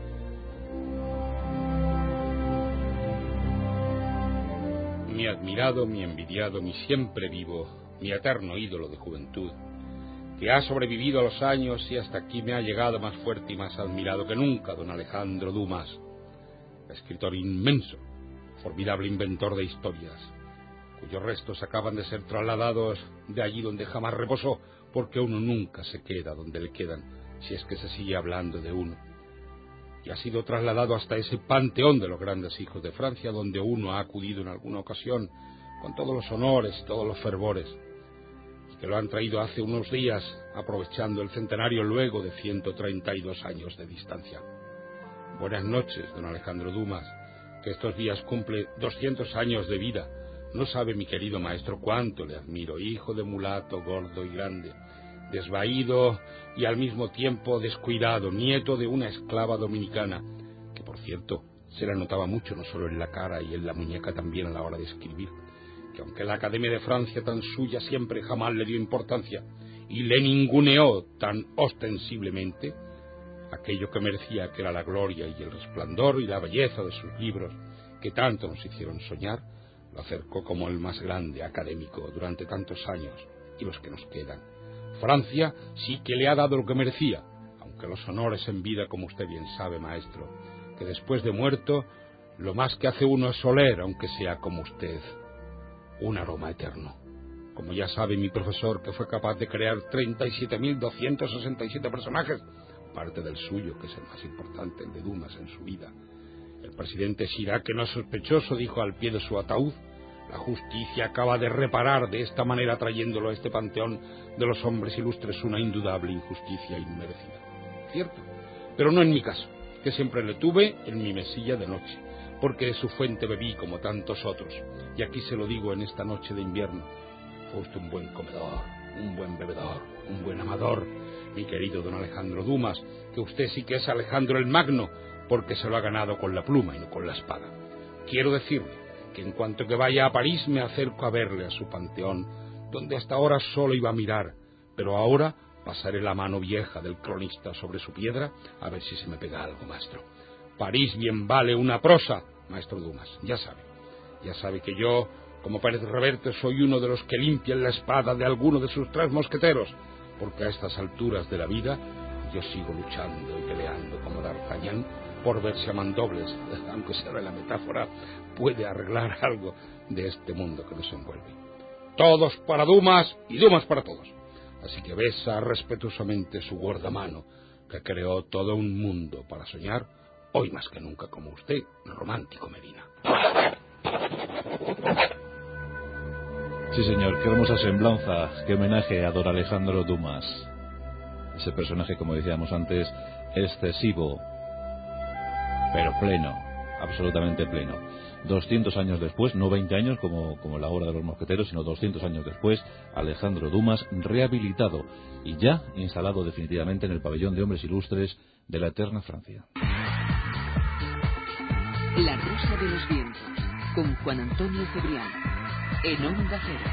S: Mi admirado, mi envidiado, mi siempre vivo, mi eterno ídolo de juventud, que ha sobrevivido a los años y hasta aquí me ha llegado más fuerte y más admirado que nunca, don Alejandro Dumas, escritor inmenso, formidable inventor de historias, cuyos restos acaban de ser trasladados de allí donde jamás reposó, porque uno nunca se queda donde le quedan, si es que se sigue hablando de uno. Y ha sido trasladado hasta ese panteón de los grandes hijos de Francia, donde uno ha acudido en alguna ocasión, con todos los honores y todos los fervores, y que lo han traído hace unos días, aprovechando el centenario luego de ciento treinta y dos años de distancia. Buenas noches, don Alejandro Dumas, que estos días cumple doscientos años de vida. No sabe mi querido maestro cuánto le admiro, hijo de mulato, gordo y grande, desvaído y al mismo tiempo descuidado, nieto de una esclava dominicana, que por cierto se le notaba mucho no solo en la cara y en la muñeca, también a la hora de escribir, que aunque la Academia de Francia tan suya siempre jamás le dio importancia y le ninguneó tan ostensiblemente, aquello que merecía, que era la gloria y el resplandor y la belleza de sus libros, que tanto nos hicieron soñar, lo acercó como el más grande académico durante tantos años y los que nos quedan. Francia sí que le ha dado lo que merecía, aunque los honores en vida, como usted bien sabe, maestro, que después de muerto lo más que hace uno es oler, aunque sea como usted, un aroma eterno. Como ya sabe mi profesor, que fue capaz de crear treinta y siete mil doscientos sesenta y siete personajes, parte del suyo, que es el más importante, el de Dumas en su vida. El presidente Chirac, que no es sospechoso, dijo al pie de su ataúd: la justicia acaba de reparar de esta manera, trayéndolo a este panteón de los hombres ilustres, una indudable injusticia inmerecida. Cierto, pero no en mi caso, que siempre le tuve en mi mesilla de noche, porque de su fuente bebí como tantos otros, y aquí se lo digo en esta noche de invierno: fue usted un buen comedor, un buen bebedor, un buen amador, mi querido don Alejandro Dumas, que usted sí que es Alejandro el Magno, porque se lo ha ganado con la pluma y no con la espada. Quiero decirle que en cuanto que vaya a París me acerco a verle a su panteón, donde hasta ahora solo iba a mirar, pero ahora pasaré la mano vieja del cronista sobre su piedra a ver si se me pega algo, maestro. París bien vale una prosa, maestro Dumas, ya sabe. Ya sabe que yo, como Pérez Reverte, soy uno de los que limpian la espada de alguno de sus tres mosqueteros, porque a estas alturas de la vida yo sigo luchando y peleando como D'Artagnan por verse a mandobles, aunque sea la metáfora puede arreglar algo de este mundo que nos envuelve. Todos para Dumas y Dumas para todos. Así que besa respetuosamente su guardamano, que creó todo un mundo para soñar, hoy más que nunca como usted, romántico Medina.
B: Sí, señor, qué hermosa semblanza, qué homenaje a don Alejandro Dumas. Ese personaje, como decíamos antes, excesivo, pero pleno, absolutamente pleno. doscientos años después, no veinte años como, como la obra de los mosqueteros, sino doscientos años después, Alejandro Dumas rehabilitado y ya instalado definitivamente en el pabellón de hombres ilustres de la eterna Francia.
C: La Rosa de los Vientos, con Juan Antonio Cebrián, en Onda Cero.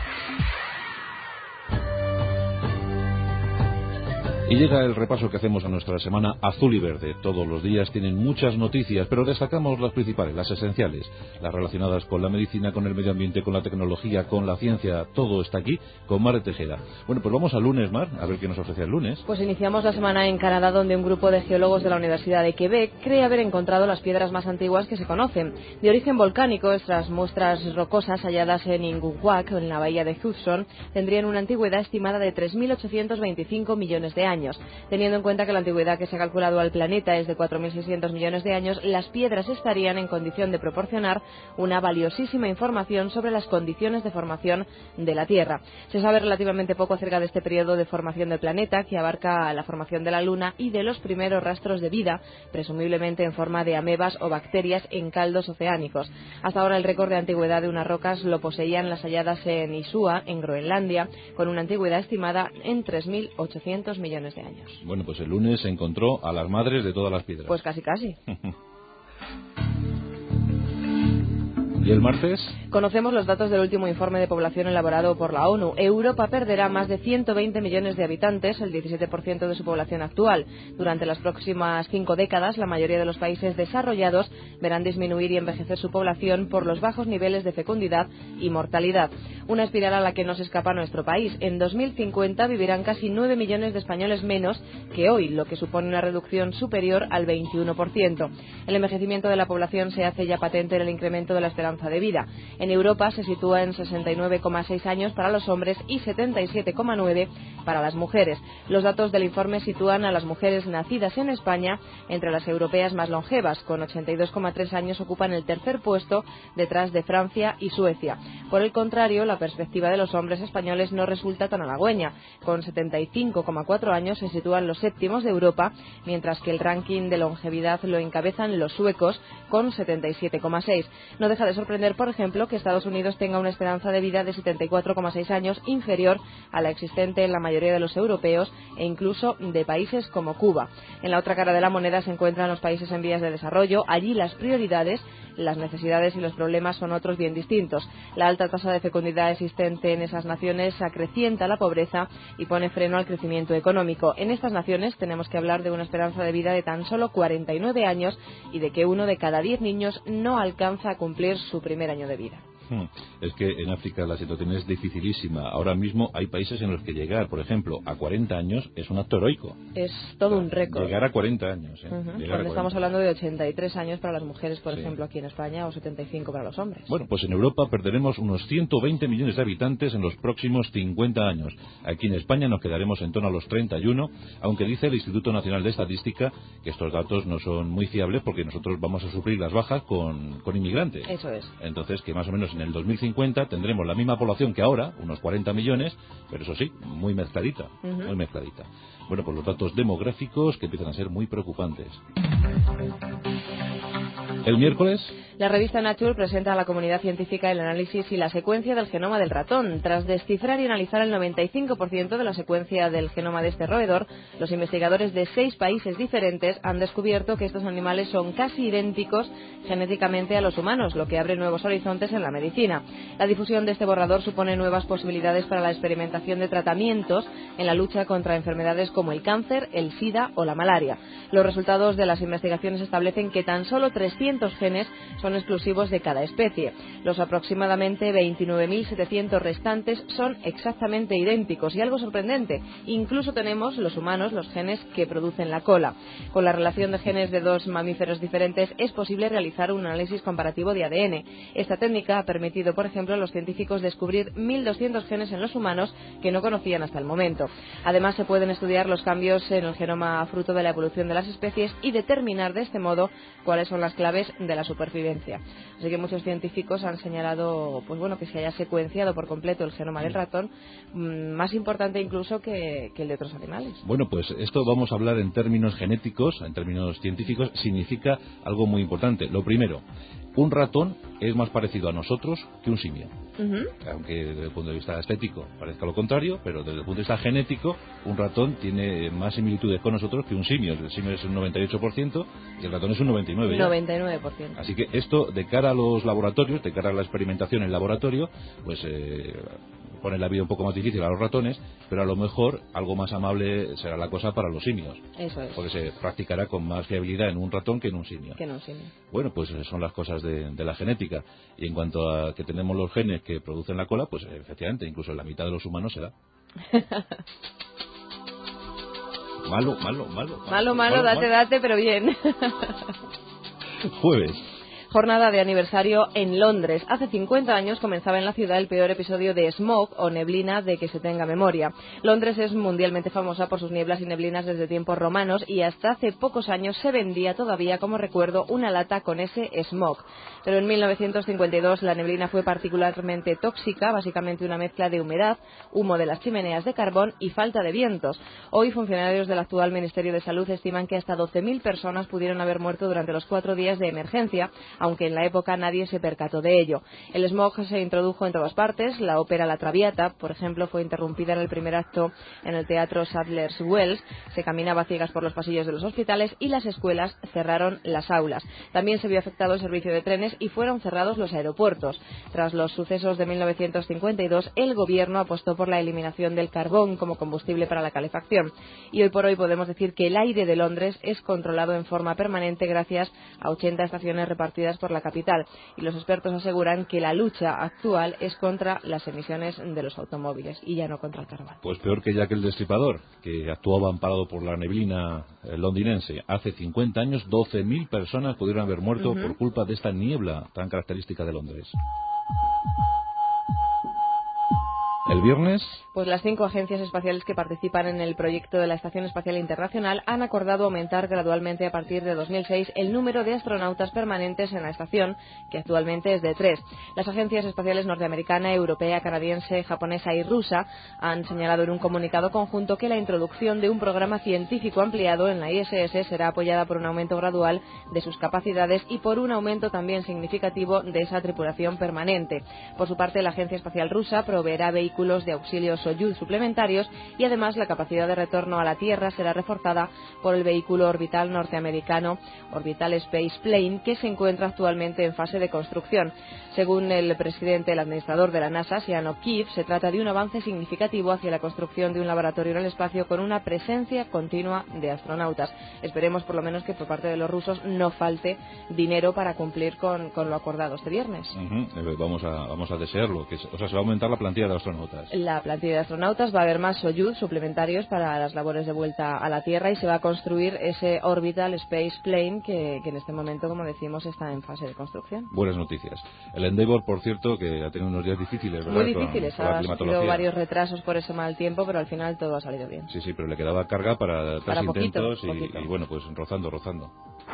B: Y llega el repaso que hacemos a nuestra semana azul y verde. Todos los días tienen muchas noticias, pero destacamos las principales, las esenciales, las relacionadas con la medicina, con el medio ambiente, con la tecnología, con la ciencia. Todo está aquí con Mar Tejeda. Bueno, pues vamos al lunes, Mar, a ver qué nos ofrece el lunes.
D: Pues iniciamos la semana en Canadá, donde un grupo de geólogos de la Universidad de Quebec cree haber encontrado las piedras más antiguas que se conocen. De origen volcánico, estas muestras rocosas halladas en Inguhuac, en la bahía de Hudson, tendrían una antigüedad estimada de tres mil ochocientos veinticinco millones de años. Teniendo en cuenta que la antigüedad que se ha calculado al planeta es de cuatro mil seiscientos millones de años, las piedras estarían en condición de proporcionar una valiosísima información sobre las condiciones de formación de la Tierra. Se sabe relativamente poco acerca de este periodo de formación del planeta, que abarca la formación de la Luna y de los primeros rastros de vida, presumiblemente en forma de amebas o bacterias en caldos oceánicos. Hasta ahora el récord de antigüedad de unas rocas lo poseían las halladas en Isua, en Groenlandia, con una antigüedad estimada en tres mil ochocientos millones de años.
B: Bueno, pues el lunes se encontró a las madres de todas las piedras.
D: Pues casi casi.
B: ¿Y el martes?
D: Conocemos los datos del último informe de población elaborado por la ONU. Europa perderá más de ciento veinte millones de habitantes, el diecisiete por ciento de su población actual. Durante las próximas cinco décadas, la mayoría de los países desarrollados verán disminuir y envejecer su población por los bajos niveles de fecundidad y mortalidad. Una espiral a la que no se escapa nuestro país. En dos mil cincuenta vivirán casi nueve millones de españoles menos que hoy, lo que supone una reducción superior al veintiuno por ciento. El envejecimiento de la población se hace ya patente en el incremento de la esperanza de vida. En Europa se sitúa en sesenta y nueve coma seis años para los hombres y setenta y siete coma nueve para las mujeres. Los datos del informe sitúan a las mujeres nacidas en España entre las europeas más longevas, con ochenta y dos coma tres años ocupan el tercer puesto detrás de Francia y Suecia. Por el contrario, la perspectiva de los hombres españoles no resulta tan halagüeña. Con setenta y cinco coma cuatro años se sitúan los séptimos de Europa, mientras que el ranking de longevidad lo encabezan los suecos con setenta y siete coma seis. No deja de sorprender sorprender, por ejemplo, que Estados Unidos tenga una esperanza de vida de setenta y cuatro coma seis años, inferior a la existente en la mayoría de los europeos e incluso de países como Cuba. En la otra cara de la moneda se encuentran los países en vías de desarrollo. Allí las prioridades, las necesidades y los problemas son otros bien distintos. La alta tasa de fecundidad existente en esas naciones acrecienta la pobreza y pone freno al crecimiento económico. En estas naciones tenemos que hablar de una esperanza de vida de tan solo cuarenta y nueve años y de que uno de cada diez niños no alcanza a cumplir su primer año de vida.
B: Es que en África la situación es dificilísima. Ahora mismo hay países en los que llegar, por ejemplo, a cuarenta años es un acto heroico.
D: Es todo un récord.
B: Llegar a cuarenta años. ¿eh?
D: Uh-huh.
B: Llegar
D: Cuando
B: a cuarenta.
D: estamos hablando de ochenta y tres años para las mujeres, por
B: Sí.
D: ejemplo, aquí en España, o setenta y cinco para los hombres.
B: Bueno, pues en Europa perderemos unos ciento veinte millones de habitantes en los próximos cincuenta años. Aquí en España nos quedaremos en torno a los treinta y uno, aunque dice el Instituto Nacional de Estadística que estos datos no son muy fiables porque nosotros vamos a sufrir las bajas con, con inmigrantes.
D: Eso es.
B: Entonces, que más o menos en el dos mil cincuenta tendremos la misma población que ahora, unos cuarenta millones, pero eso sí, muy mezcladita,
D: Uh-huh.
B: muy mezcladita. Bueno, pues los datos demográficos que empiezan a ser muy preocupantes. El miércoles...
D: La revista Nature presenta a la comunidad científica el análisis y la secuencia del genoma del ratón. Tras descifrar y analizar el noventa y cinco por ciento de la secuencia del genoma de este roedor, los investigadores de seis países diferentes han descubierto que estos animales son casi idénticos genéticamente a los humanos, lo que abre nuevos horizontes en la medicina. La difusión de este borrador supone nuevas posibilidades para la experimentación de tratamientos en la lucha contra enfermedades como el cáncer, el SIDA o la malaria. Los resultados de las investigaciones establecen que tan solo trescientos genes son exclusivos de cada especie. Los aproximadamente veintinueve mil setecientos restantes son exactamente idénticos y algo sorprendente, incluso tenemos los humanos los genes que producen la cola. Con la relación de genes de dos mamíferos diferentes es posible realizar un análisis comparativo de A D N. Esta técnica ha permitido, por ejemplo, a los científicos descubrir mil doscientos genes en los humanos que no conocían hasta el momento. Además, se pueden estudiar los cambios en el genoma fruto de la evolución de las especies y determinar de este modo cuáles son las claves de la supervivencia. Así que muchos científicos han señalado, pues bueno, que se haya secuenciado por completo el genoma del ratón, mmm, más importante incluso que, que el de otros animales.
B: Bueno, pues esto vamos a hablar en términos genéticos, en términos científicos, significa algo muy importante. Lo primero, un ratón es más parecido a nosotros que un simio.
D: Uh-huh.
B: Aunque desde el punto de vista estético parezca lo contrario, pero desde el punto de vista genético, un ratón tiene más similitudes con nosotros que un simio. El simio es un noventa y ocho por ciento y el ratón es un noventa y nueve por ciento. Ya.
D: noventa y nueve por ciento.
B: Así que esto, de cara a los laboratorios, de cara a la experimentación en laboratorio, pues eh, pone la vida un poco más difícil a los ratones, pero a lo mejor algo más amable será la cosa para los simios.
D: Eso es.
B: Porque se practicará con más fiabilidad en un ratón que en un simio.
D: Que en un simio.
B: Bueno, pues son las cosas de, de la genética. Y en cuanto a que tenemos los genes que producen la cola, pues efectivamente, incluso en la mitad de los humanos se da. Malo, malo, malo.
D: Malo, malo, malo date, malo. date, pero bien.
B: Jueves.
D: Jornada de aniversario en Londres. Hace cincuenta años comenzaba en la ciudad el peor episodio de smog o neblina de que se tenga memoria. Londres es mundialmente famosa por sus nieblas y neblinas desde tiempos romanos y hasta hace pocos años se vendía todavía como recuerdo una lata con ese smog. Pero en mil novecientos cincuenta y dos la neblina fue particularmente tóxica, básicamente una mezcla de humedad, humo de las chimeneas de carbón y falta de vientos. Hoy funcionarios del actual Ministerio de Salud estiman que hasta doce mil personas pudieron haber muerto durante los cuatro días de emergencia, aunque en la época nadie se percató de ello. El smog se introdujo en todas partes. La ópera La Traviata, por ejemplo, fue interrumpida en el primer acto en el teatro Sadler's Wells. Se caminaba a ciegas por los pasillos de los hospitales y las escuelas cerraron las aulas. También se vio afectado el servicio de trenes y fueron cerrados los aeropuertos. Tras los sucesos de mil novecientos cincuenta y dos, el gobierno apostó por la eliminación del carbón como combustible para la calefacción. Y hoy por hoy podemos decir que el aire de Londres es controlado en forma permanente gracias a ochenta estaciones repartidas por la capital. Y los expertos aseguran que la lucha actual es contra las emisiones de los automóviles y ya no contra el carbón.
B: Pues peor que Jack el Destripador, que actuaba amparado por la neblina londinense. Hace cincuenta años, doce mil personas pudieron haber muerto uh-huh. por culpa de esta niebla tan característica de Londres. El viernes...
D: Pues las cinco agencias espaciales que participan en el proyecto de la Estación Espacial Internacional han acordado aumentar gradualmente a partir de dos mil seis el número de astronautas permanentes en la estación, que actualmente es de tres. Las agencias espaciales norteamericana, europea, canadiense, japonesa y rusa han señalado en un comunicado conjunto que la introducción de un programa científico ampliado en la I S S será apoyada por un aumento gradual de sus capacidades y por un aumento también significativo de esa tripulación permanente. Por su parte, la Agencia Espacial Rusa proveerá vehículos de auxilio Soyuz suplementarios y además la capacidad de retorno a la Tierra será reforzada por el vehículo orbital norteamericano Orbital Space Plane, que se encuentra actualmente en fase de construcción. Según el presidente, el administrador de la NASA, Sean O'Keefe, se trata de un avance significativo hacia la construcción de un laboratorio en el espacio con una presencia continua de astronautas. Esperemos por lo menos que por parte de los rusos no falte dinero para cumplir con, con lo acordado este viernes.
B: Uh-huh. Vamos a, vamos a desearlo, que, o sea, se va a aumentar la plantilla de astronautas.
D: La plantilla de astronautas, va a haber más Soyuz suplementarios para las labores de vuelta a la Tierra y se va a construir ese Orbital Space Plane que, que en este momento, como decimos, está en fase de construcción.
B: Buenas noticias. El Endeavour, por cierto, que ha tenido unos días difíciles, ¿verdad?
D: Muy difíciles,
B: con, con
D: ha sufrido varios retrasos por ese mal tiempo, pero al final todo ha salido bien.
B: Sí, sí, pero le quedaba carga para tres
D: para
B: intentos
D: poquito,
B: y,
D: poquito.
B: y bueno, pues rozando, rozando.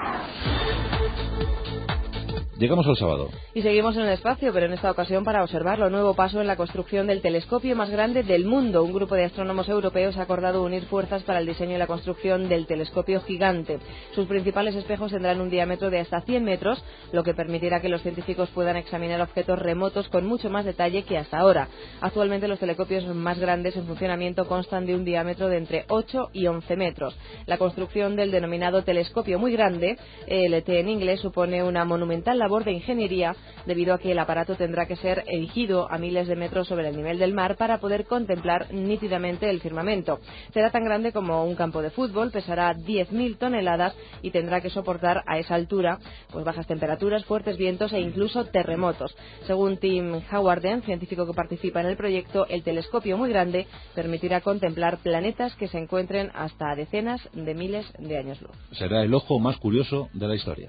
B: Llegamos al sábado.
D: Y seguimos en el espacio, pero en esta ocasión para observar lo nuevo paso en la construcción del telescopio más grande del mundo. Un grupo de astrónomos europeos ha acordado unir fuerzas para el diseño y la construcción del telescopio gigante. Sus principales espejos tendrán un diámetro de hasta cien metros, lo que permitirá que los científicos puedan examinar objetos remotos con mucho más detalle que hasta ahora. Actualmente los telescopios más grandes en funcionamiento constan de un diámetro de entre ocho y once metros. La construcción del denominado telescopio muy grande, E L T en inglés, supone una monumental labor de ingeniería debido a que el aparato tendrá que ser erigido a miles de metros sobre el nivel del mar para poder contemplar nítidamente el firmamento. Será tan grande como un campo de fútbol, pesará diez mil toneladas y tendrá que soportar a esa altura pues bajas temperaturas, fuertes vientos e incluso terremotos. Según Tim Howarden, científico que participa en el proyecto, el telescopio muy grande permitirá contemplar planetas que se encuentren hasta a decenas de miles de años luz.
B: Será el ojo más curioso de la historia.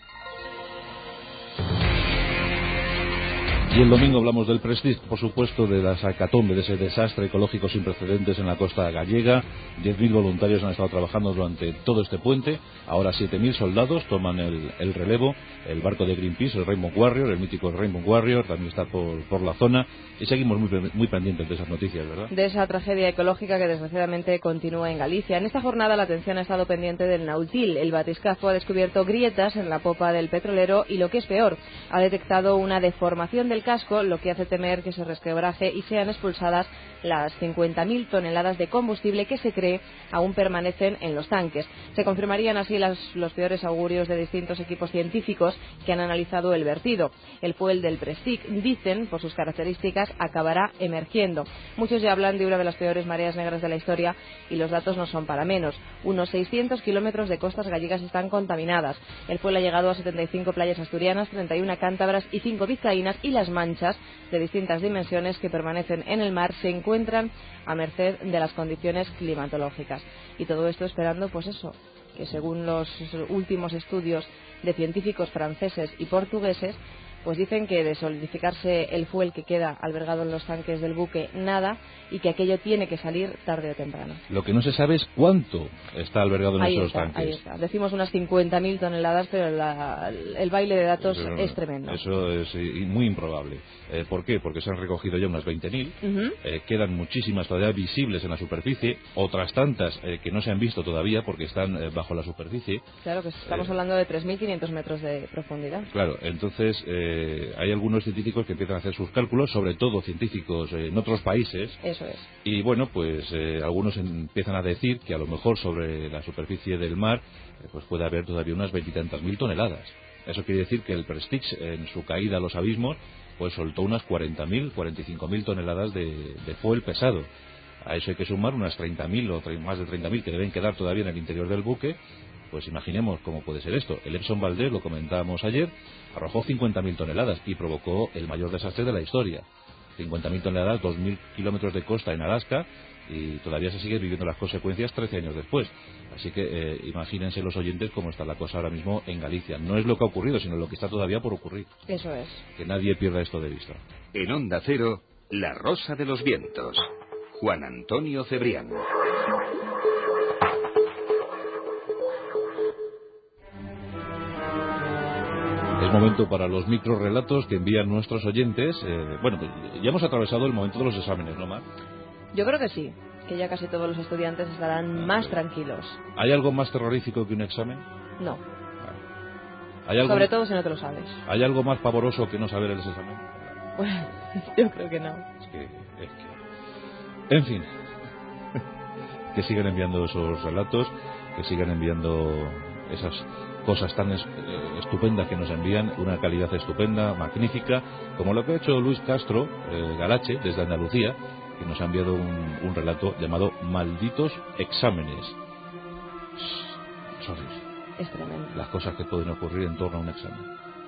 B: Y el domingo hablamos del Prestige, por supuesto, de la hecatombe, de ese desastre ecológico sin precedentes en la costa gallega. diez mil voluntarios han estado trabajando durante todo este puente. Ahora siete mil soldados toman el, el relevo. El barco de Greenpeace, el Rainbow Warrior, el mítico Rainbow Warrior, también está por, por la zona. Y seguimos muy, muy pendientes de esas noticias, ¿verdad?
D: De esa tragedia ecológica que desgraciadamente continúa en Galicia. En esta jornada la atención ha estado pendiente del Nautil. El batiscafo ha descubierto grietas en la popa del petrolero y, lo que es peor, ha detectado una deformación del casco, lo que hace temer que se resquebraje y sean expulsadas las cincuenta mil toneladas de combustible que se cree aún permanecen en los tanques. Se confirmarían así las, los peores augurios de distintos equipos científicos que han analizado el vertido. El fuel del Prestige, dicen, por sus características, acabará emergiendo. Muchos ya hablan de una de las peores mareas negras de la historia y los datos no son para menos. Unos seiscientos kilómetros de costas gallegas están contaminadas. El fuel ha llegado a setenta y cinco playas asturianas, treinta y una cántabras y cinco vizcaínas, y las manchas de distintas dimensiones que permanecen en el mar se encuentran a merced de las condiciones climatológicas. Y todo esto esperando, pues eso, que según los últimos estudios de científicos franceses y portugueses, pues dicen que de solidificarse el fuel que queda albergado en los tanques del buque, nada, y que aquello tiene que salir tarde o temprano.
B: Lo que no se sabe es cuánto está albergado en
D: ahí
B: esos
D: está,
B: tanques.
D: Ahí está. Decimos unas cincuenta mil toneladas, pero la, el baile de datos
B: Pero,
D: es tremendo.
B: Eso es muy improbable. Eh, ¿Por qué? Porque se han recogido ya unas veinte mil, uh-huh. eh, quedan muchísimas todavía visibles en la superficie, otras tantas eh, que no se han visto todavía porque están eh, bajo la superficie.
D: Claro, que estamos eh, hablando de tres mil quinientos metros de profundidad.
B: Claro, entonces eh, hay algunos científicos que empiezan a hacer sus cálculos, sobre todo científicos eh, en otros países.
D: Eso es.
B: Y bueno, pues eh, algunos empiezan a decir que a lo mejor sobre la superficie del mar eh, pues puede haber todavía unas veintitantas mil toneladas. Eso quiere decir que el Prestige, en su caída a los abismos, pues soltó unas cuarenta mil, cuarenta y cinco mil toneladas de, de fuel pesado. A eso hay que sumar unas treinta mil o más de treinta mil que deben quedar todavía en el interior del buque. Pues imaginemos cómo puede ser esto. El Epsom Valdez, lo comentábamos ayer, arrojó cincuenta mil toneladas y provocó el mayor desastre de la historia. cincuenta mil toneladas, dos mil kilómetros de costa en Alaska, y todavía se sigue viviendo las consecuencias trece años después. Así que eh, imagínense los oyentes cómo está la cosa ahora mismo en Galicia. No es lo que ha ocurrido, sino lo que está todavía por ocurrir.
D: Eso es.
B: Que nadie pierda esto de vista.
A: En Onda Cero, La Rosa de los Vientos. Juan Antonio Cebrián.
B: Es momento para los microrelatos que envían nuestros oyentes. Eh, bueno, ya hemos atravesado el momento de los exámenes, ¿no, Mar?
D: Yo creo que sí, que ya casi todos los estudiantes estarán ah, más tranquilos.
B: ¿Hay algo más terrorífico que un examen?
D: No.
B: ¿Hay algo,
D: sobre todo si no te lo sabes.
B: ¿Hay algo más pavoroso que no saber el examen?
D: Bueno, yo creo que no.
B: Es que, es que... En fin. Que sigan enviando esos relatos, que sigan enviando esas cosas tan es, eh, estupendas que nos envían, una calidad estupenda, magnífica, como lo que ha hecho Luis Castro eh, Galache, desde Andalucía, que nos ha enviado un, un relato llamado Malditos Exámenes. Son
D: es tremendo.
B: Las cosas que pueden ocurrir en torno a un examen.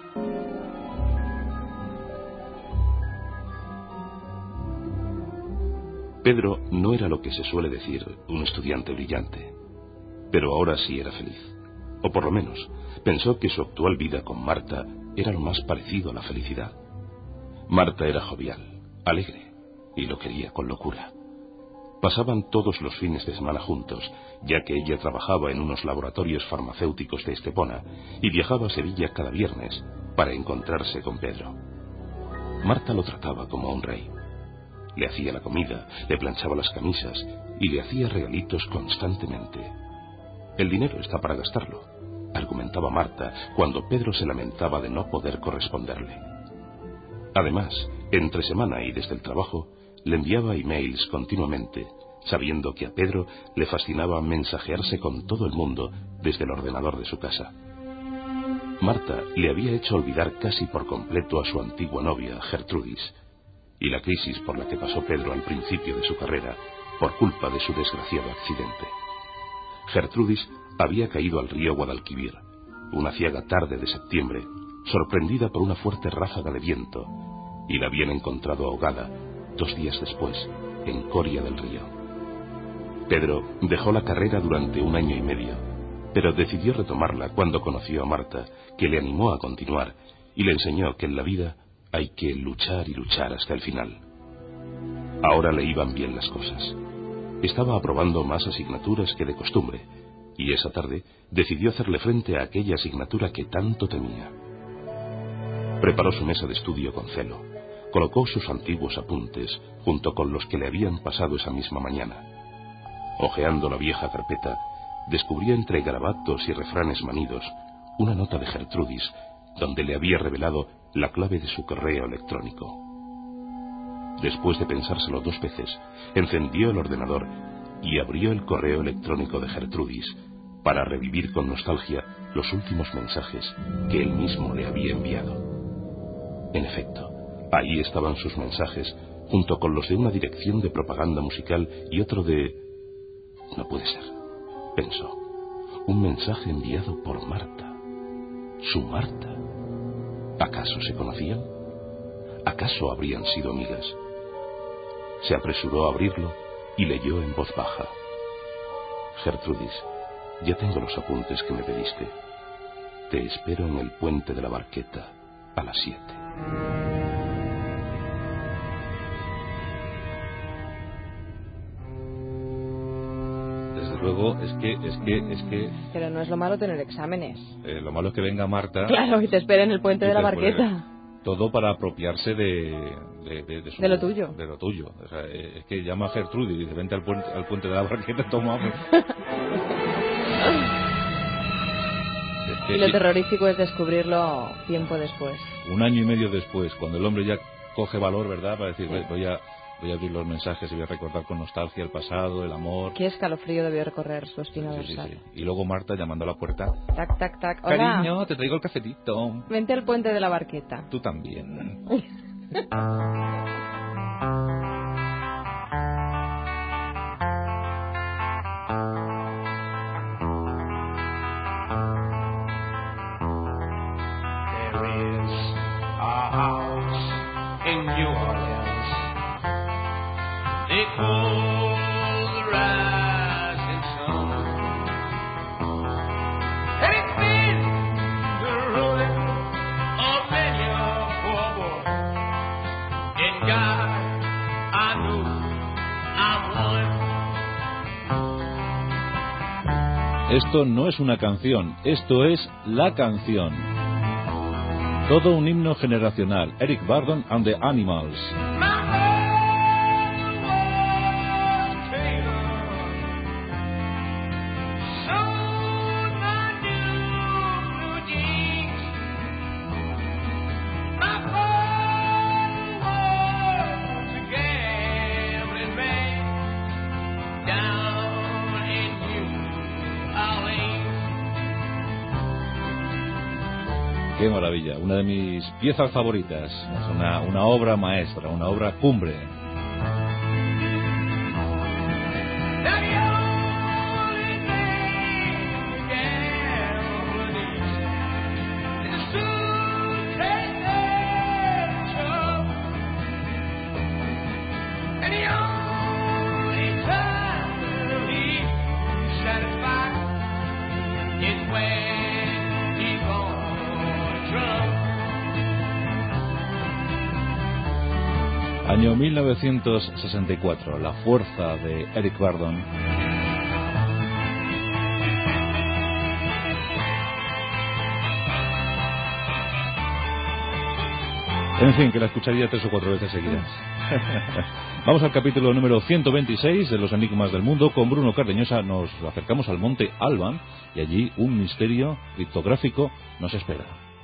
O: Pedro no era lo que se suele decir un estudiante brillante, pero ahora sí era feliz. O por lo menos, pensó que su actual vida con Marta era lo más parecido a la felicidad. Marta era jovial, alegre, y lo quería con locura. Pasaban todos los fines de semana juntos, ya que ella trabajaba en unos laboratorios farmacéuticos de Estepona y viajaba a Sevilla cada viernes para encontrarse con Pedro. Marta lo trataba como a un rey. Le hacía la comida, le planchaba las camisas y le hacía regalitos constantemente. El dinero está para gastarlo, argumentaba Marta cuando Pedro se lamentaba de no poder corresponderle. Además, entre semana y desde el trabajo, le enviaba emails continuamente, sabiendo que a Pedro le fascinaba mensajearse con todo el mundo desde el ordenador de su casa. Marta le había hecho olvidar casi por completo a su antigua novia, Gertrudis, y la crisis por la que pasó Pedro al principio de su carrera por culpa de su desgraciado accidente. Gertrudis había caído al río Guadalquivir, una ciaga tarde de septiembre, sorprendida por una fuerte ráfaga de viento, y la habían encontrado ahogada dos días después, en Coria del Río. Pedro dejó la carrera durante un año y medio, pero decidió retomarla cuando conoció a Marta, que le animó a continuar y le enseñó que en la vida hay que luchar y luchar hasta el final. Ahora le iban bien las cosas. Estaba aprobando más asignaturas que de costumbre, y esa tarde decidió hacerle frente a aquella asignatura que tanto temía. Preparó su mesa de estudio con celo, colocó sus antiguos apuntes junto con los que le habían pasado esa misma mañana. Hojeando la vieja carpeta, descubrió entre garabatos y refranes manidos una nota de Gertrudis, donde le había revelado la clave de su correo electrónico. Después de pensárselo dos veces, encendió el ordenador y abrió el correo electrónico de Gertrudis para revivir con nostalgia los últimos mensajes que él mismo le había enviado. En efecto, ahí estaban sus mensajes, junto con los de una dirección de propaganda musical y otro de... No puede ser, pensó. Un mensaje enviado por Marta. Su Marta. ¿Acaso se conocían? ¿Acaso habrían sido amigas? Se apresuró a abrirlo y leyó en voz baja. Gertrudis, ya tengo los apuntes que me pediste. Te espero en el puente de la Barqueta a las siete.
B: Desde luego, es que, es que, es que...
D: Pero no es lo malo tener exámenes.
B: Eh, lo malo es que venga Marta...
D: Claro, y te espere en el puente de la Barqueta.
B: Todo para apropiarse de... De, de, de, su,
D: de lo tuyo.
B: De lo tuyo. O sea, es que llama a Gertrudis y dice, vente al puente, al puente de la Barqueta, toma...
D: Es que y lo sí, terrorífico es descubrirlo tiempo después.
B: Un año y medio después, cuando el hombre ya coge valor, ¿verdad? Para decir, sí. voy a... Voy a abrir los mensajes y voy a recordar con nostalgia el pasado, el amor.
D: Qué escalofrío debió recorrer su espina
B: sí,
D: dorsal.
B: Sí, sí. Y luego Marta llamando a la puerta.
D: Tac, tac, tac. Hola.
B: Cariño, te traigo el cafetito.
D: Vente al puente de la Barqueta.
B: Tú también.
T: There is a house in New Orleans. They call the rising sun, and it's been the ruin of many a poor boy. And God
B: Esto no es una canción, esto es la canción. Todo un himno generacional. Eric Burdon and the Animals. Qué maravilla, una de mis piezas favoritas, es una, una obra maestra, una obra cumbre. Año mil novecientos sesenta y cuatro, la fuerza de Eric Burdon. En fin, que la escucharía tres o cuatro veces seguidas. Vamos al capítulo número ciento veintiséis de Los Enigmas del Mundo. Con Bruno Cardeñosa nos acercamos al monte Alban y allí un misterio criptográfico nos espera.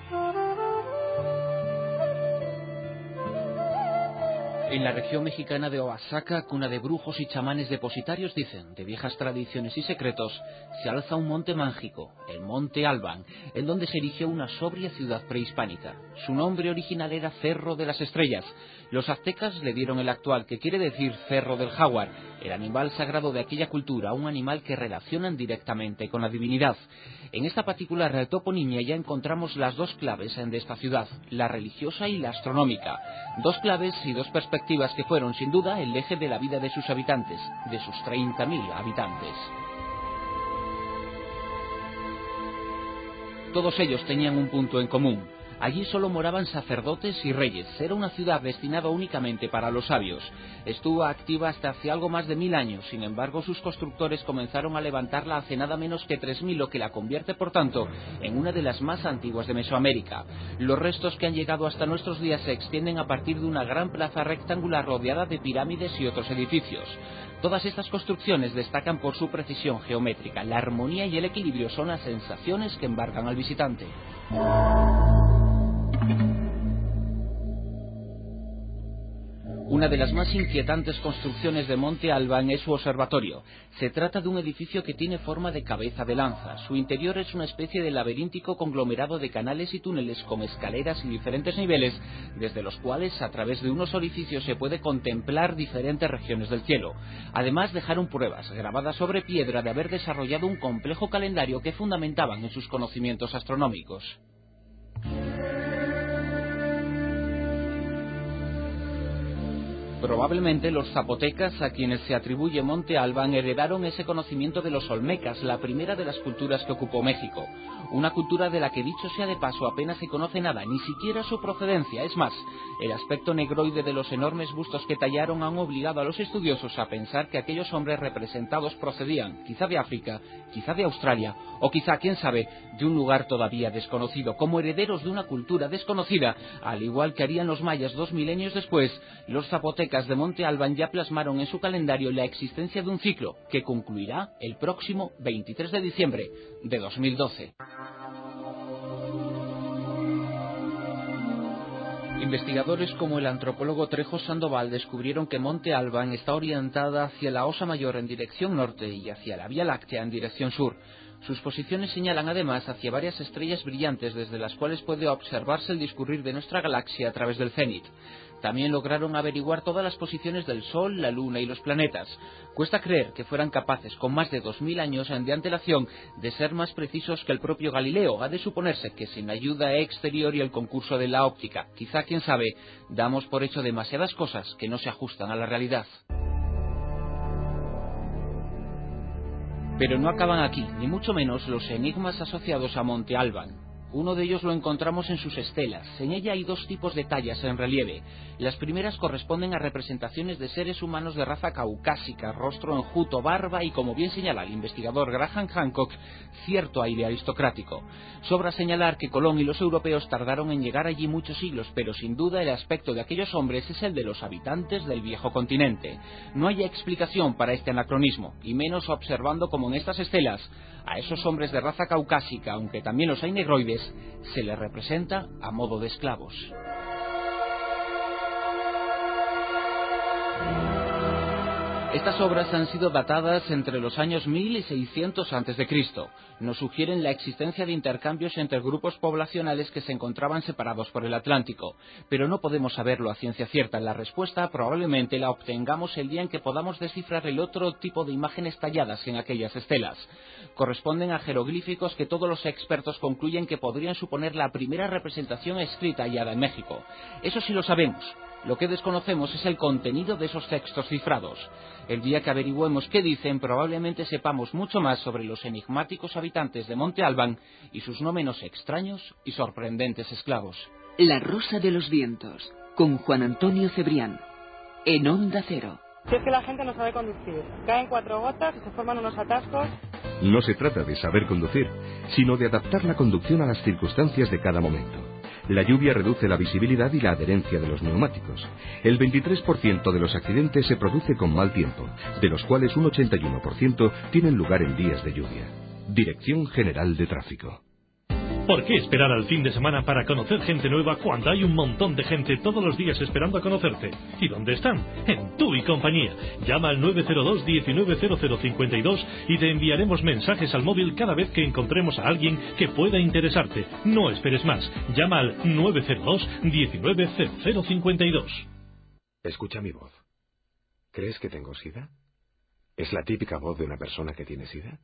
U: En la región mexicana de Oaxaca, cuna de brujos y chamanes depositarios, dicen, de viejas tradiciones y secretos, se alza un monte mágico, el monte Alban, en donde se erigió una sobria ciudad prehispánica. Su nombre original era Cerro de las Estrellas. Los aztecas le dieron el actual, que quiere decir Cerro del Jaguar, el animal sagrado de aquella cultura, un animal que relacionan directamente con la divinidad. En esta particular toponimia ya encontramos las dos claves de esta ciudad, la religiosa y la astronómica. Dos claves y dos perspectivas que fueron, sin duda, el eje de la vida de sus habitantes, de sus treinta mil habitantes. Todos ellos tenían un punto en común. Allí solo moraban sacerdotes y reyes. Era una ciudad destinada únicamente para los sabios. Estuvo activa hasta hace algo más de mil años. Sin embargo, sus constructores comenzaron a levantarla hace nada menos que tres mil, lo que la convierte, por tanto, en una de las más antiguas de Mesoamérica. Los restos que han llegado hasta nuestros días se extienden a partir de una gran plaza rectangular rodeada de pirámides y otros edificios. Todas estas construcciones destacan por su precisión geométrica. La armonía y el equilibrio son las sensaciones que embargan al visitante. Una de las más inquietantes construcciones de Monte Alban es su observatorio. Se trata de un edificio que tiene forma de cabeza de lanza. Su interior es una especie de laberíntico conglomerado de canales y túneles con escaleras y diferentes niveles, desde los cuales a través de unos orificios se puede contemplar diferentes regiones del cielo. Además, dejaron pruebas grabadas sobre piedra de haber desarrollado un complejo calendario que fundamentaban en sus conocimientos astronómicos. Probablemente los zapotecas, a quienes se atribuye Monte Alban, heredaron ese conocimiento de los olmecas, la primera de las culturas que ocupó México. Una cultura de la que, dicho sea de paso, apenas se conoce nada, ni siquiera su procedencia. Es más, el aspecto negroide de los enormes bustos que tallaron han obligado a los estudiosos a pensar que aquellos hombres representados procedían, quizá de África, quizá de Australia, o quizá, quién sabe, de un lugar todavía desconocido. Como herederos de una cultura desconocida, al igual que harían los mayas dos milenios después, los zapotecas de Monte Alban ya plasmaron en su calendario la existencia de un ciclo que concluirá el próximo veintitrés de diciembre de dos mil doce. Investigadores como el antropólogo Trejo Sandoval descubrieron que Monte Alban está orientada hacia la Osa Mayor en dirección norte y hacia la Vía Láctea en dirección sur. Sus posiciones señalan además hacia varias estrellas brillantes desde las cuales puede observarse el discurrir de nuestra galaxia a través del cénit. También lograron averiguar todas las posiciones del Sol, la Luna y los planetas. Cuesta creer que fueran capaces, con más de dos mil años de antelación, de ser más precisos que el propio Galileo. Ha de suponerse que sin ayuda exterior y el concurso de la óptica, quizá, quién sabe, damos por hecho demasiadas cosas que no se ajustan a la realidad. Pero no acaban aquí, ni mucho menos los enigmas asociados a Monte Alban. Uno de ellos lo encontramos en sus estelas. En ella hay dos tipos de tallas en relieve. Las primeras corresponden a representaciones de seres humanos de raza caucásica, rostro enjuto, barba y, como bien señala el investigador Graham Hancock, cierto aire aristocrático. Sobra señalar que Colón y los europeos tardaron en llegar allí muchos siglos, pero sin duda el aspecto de aquellos hombres es el de los habitantes del viejo continente. No hay explicación para este anacronismo, y menos observando como en estas estelas a esos hombres de raza caucásica, aunque también los hay negroides, se les representa a modo de esclavos. Estas obras han sido datadas entre los años mil y seiscientos antes de Cristo. Nos sugieren la existencia de intercambios entre grupos poblacionales que se encontraban separados por el Atlántico, pero no podemos saberlo a ciencia cierta. La respuesta probablemente la obtengamos el día en que podamos descifrar el otro tipo de imágenes talladas en aquellas estelas. Corresponden a jeroglíficos que todos los expertos concluyen que podrían suponer la primera representación escrita hallada en México. Eso sí lo sabemos. Lo que desconocemos es el contenido de esos textos cifrados. El día que averigüemos qué dicen, probablemente sepamos mucho más sobre los enigmáticos habitantes de Monte Albán y sus no menos extraños y sorprendentes esclavos.
C: La Rosa de los Vientos, con Juan Antonio Cebrián, en Onda Cero.
R: Si es que la gente no sabe conducir, caen cuatro gotas y se forman unos atascos.
A: No se trata de saber conducir, sino de adaptar la conducción a las circunstancias de cada momento. La lluvia reduce la visibilidad y la adherencia de los neumáticos. El veintitrés por ciento de los accidentes se produce con mal tiempo, de los cuales un ochenta y uno por ciento tienen lugar en días de lluvia. Dirección General de Tráfico.
K: ¿Por qué esperar al fin de semana para conocer gente nueva cuando hay un montón de gente todos los días esperando a conocerte? ¿Y dónde están? En Tu y Compañía. Llama al nueve cero dos, diecinueve cero cero cincuenta y dos y te enviaremos mensajes al móvil cada vez que encontremos a alguien que pueda interesarte. No esperes más. Llama al nueve cero dos, diecinueve cero cero cincuenta y dos.
G: Escucha mi voz. ¿Crees que tengo sida? ¿Es la típica voz de una persona que tiene sida?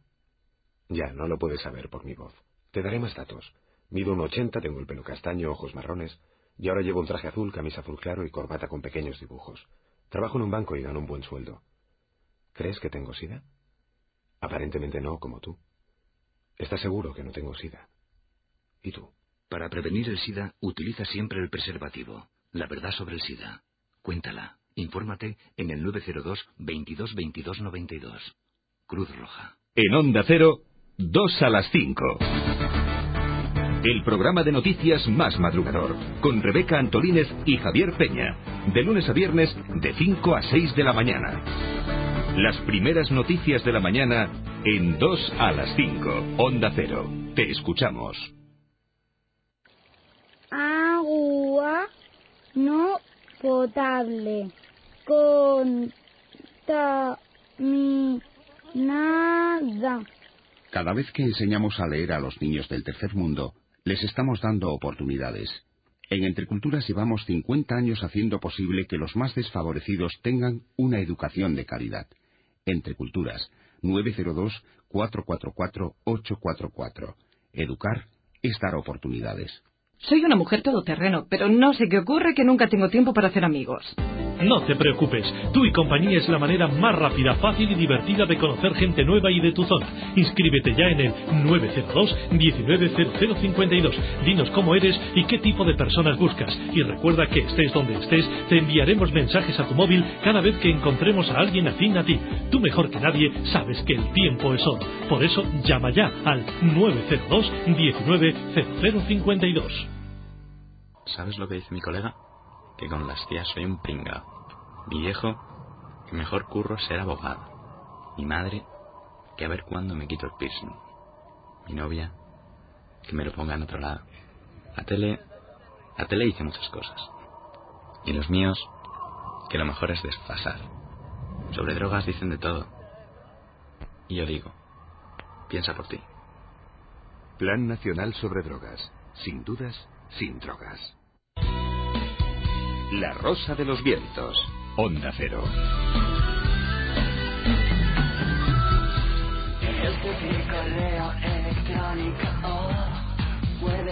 G: Ya, no lo puedes saber por mi voz. Te daré más datos. Mido un ochenta, tengo el pelo castaño, ojos marrones, y ahora llevo un traje azul, camisa azul claro y corbata con pequeños dibujos. Trabajo en un banco y gano un buen sueldo. ¿Crees que tengo sida? Aparentemente no, como tú. ¿Estás seguro que no tengo sida? ¿Y tú?
V: Para prevenir el SIDA, utiliza siempre el preservativo. La verdad sobre el SIDA. Cuéntala. Infórmate en el nueve cero dos, veintidós, veintidós, noventa y dos. Cruz Roja.
A: En Onda Cero, dos a las cinco. El programa de noticias más madrugador, con Rebeca Antolínez y Javier Peña. De lunes a viernes, de cinco a seis de la mañana. Las primeras noticias de la mañana, en dos a las cinco. Onda Cero. Te escuchamos.
W: Agua no potable. Contaminada.
X: Cada vez que enseñamos a leer a los niños del tercer mundo, les estamos dando oportunidades. En Entre Culturas llevamos cincuenta años haciendo posible que los más desfavorecidos tengan una educación de calidad. Entre Culturas, nueve cero dos, cuatro cuatro cuatro, ocho cuatro cuatro. Educar es dar oportunidades.
Y: Soy una mujer todoterreno, pero no sé qué ocurre que nunca tengo tiempo para hacer amigos.
K: No te preocupes, Tu y Compañía es la manera más rápida, fácil y divertida de conocer gente nueva y de tu zona. Inscríbete ya en el nueve cero dos, diecinueve cero cero cincuenta y dos. Dinos cómo eres y qué tipo de personas buscas. Y recuerda que estés donde estés, te enviaremos mensajes a tu móvil cada vez que encontremos a alguien afín a ti. Tú mejor que nadie sabes que el tiempo es oro. Por eso llama ya al nueve cero dos, diecinueve cero cero cincuenta y dos.
Z: ¿Sabes lo que dice mi colega? Que con las tías soy un pringao. Mi viejo, que mejor curro ser abogado. Mi madre, que a ver cuándo me quito el piercing. Mi novia, que me lo ponga en otro lado. La tele, la tele dice muchas cosas. Y los míos, que lo mejor es desfasar. Sobre drogas dicen de todo. Y yo digo, piensa por ti.
G: Plan Nacional sobre Drogas. Sin dudas, sin drogas.
A: La Rosa de los Vientos. Onda Cero.
T: Este es mi correo electrónico. Oh, puedes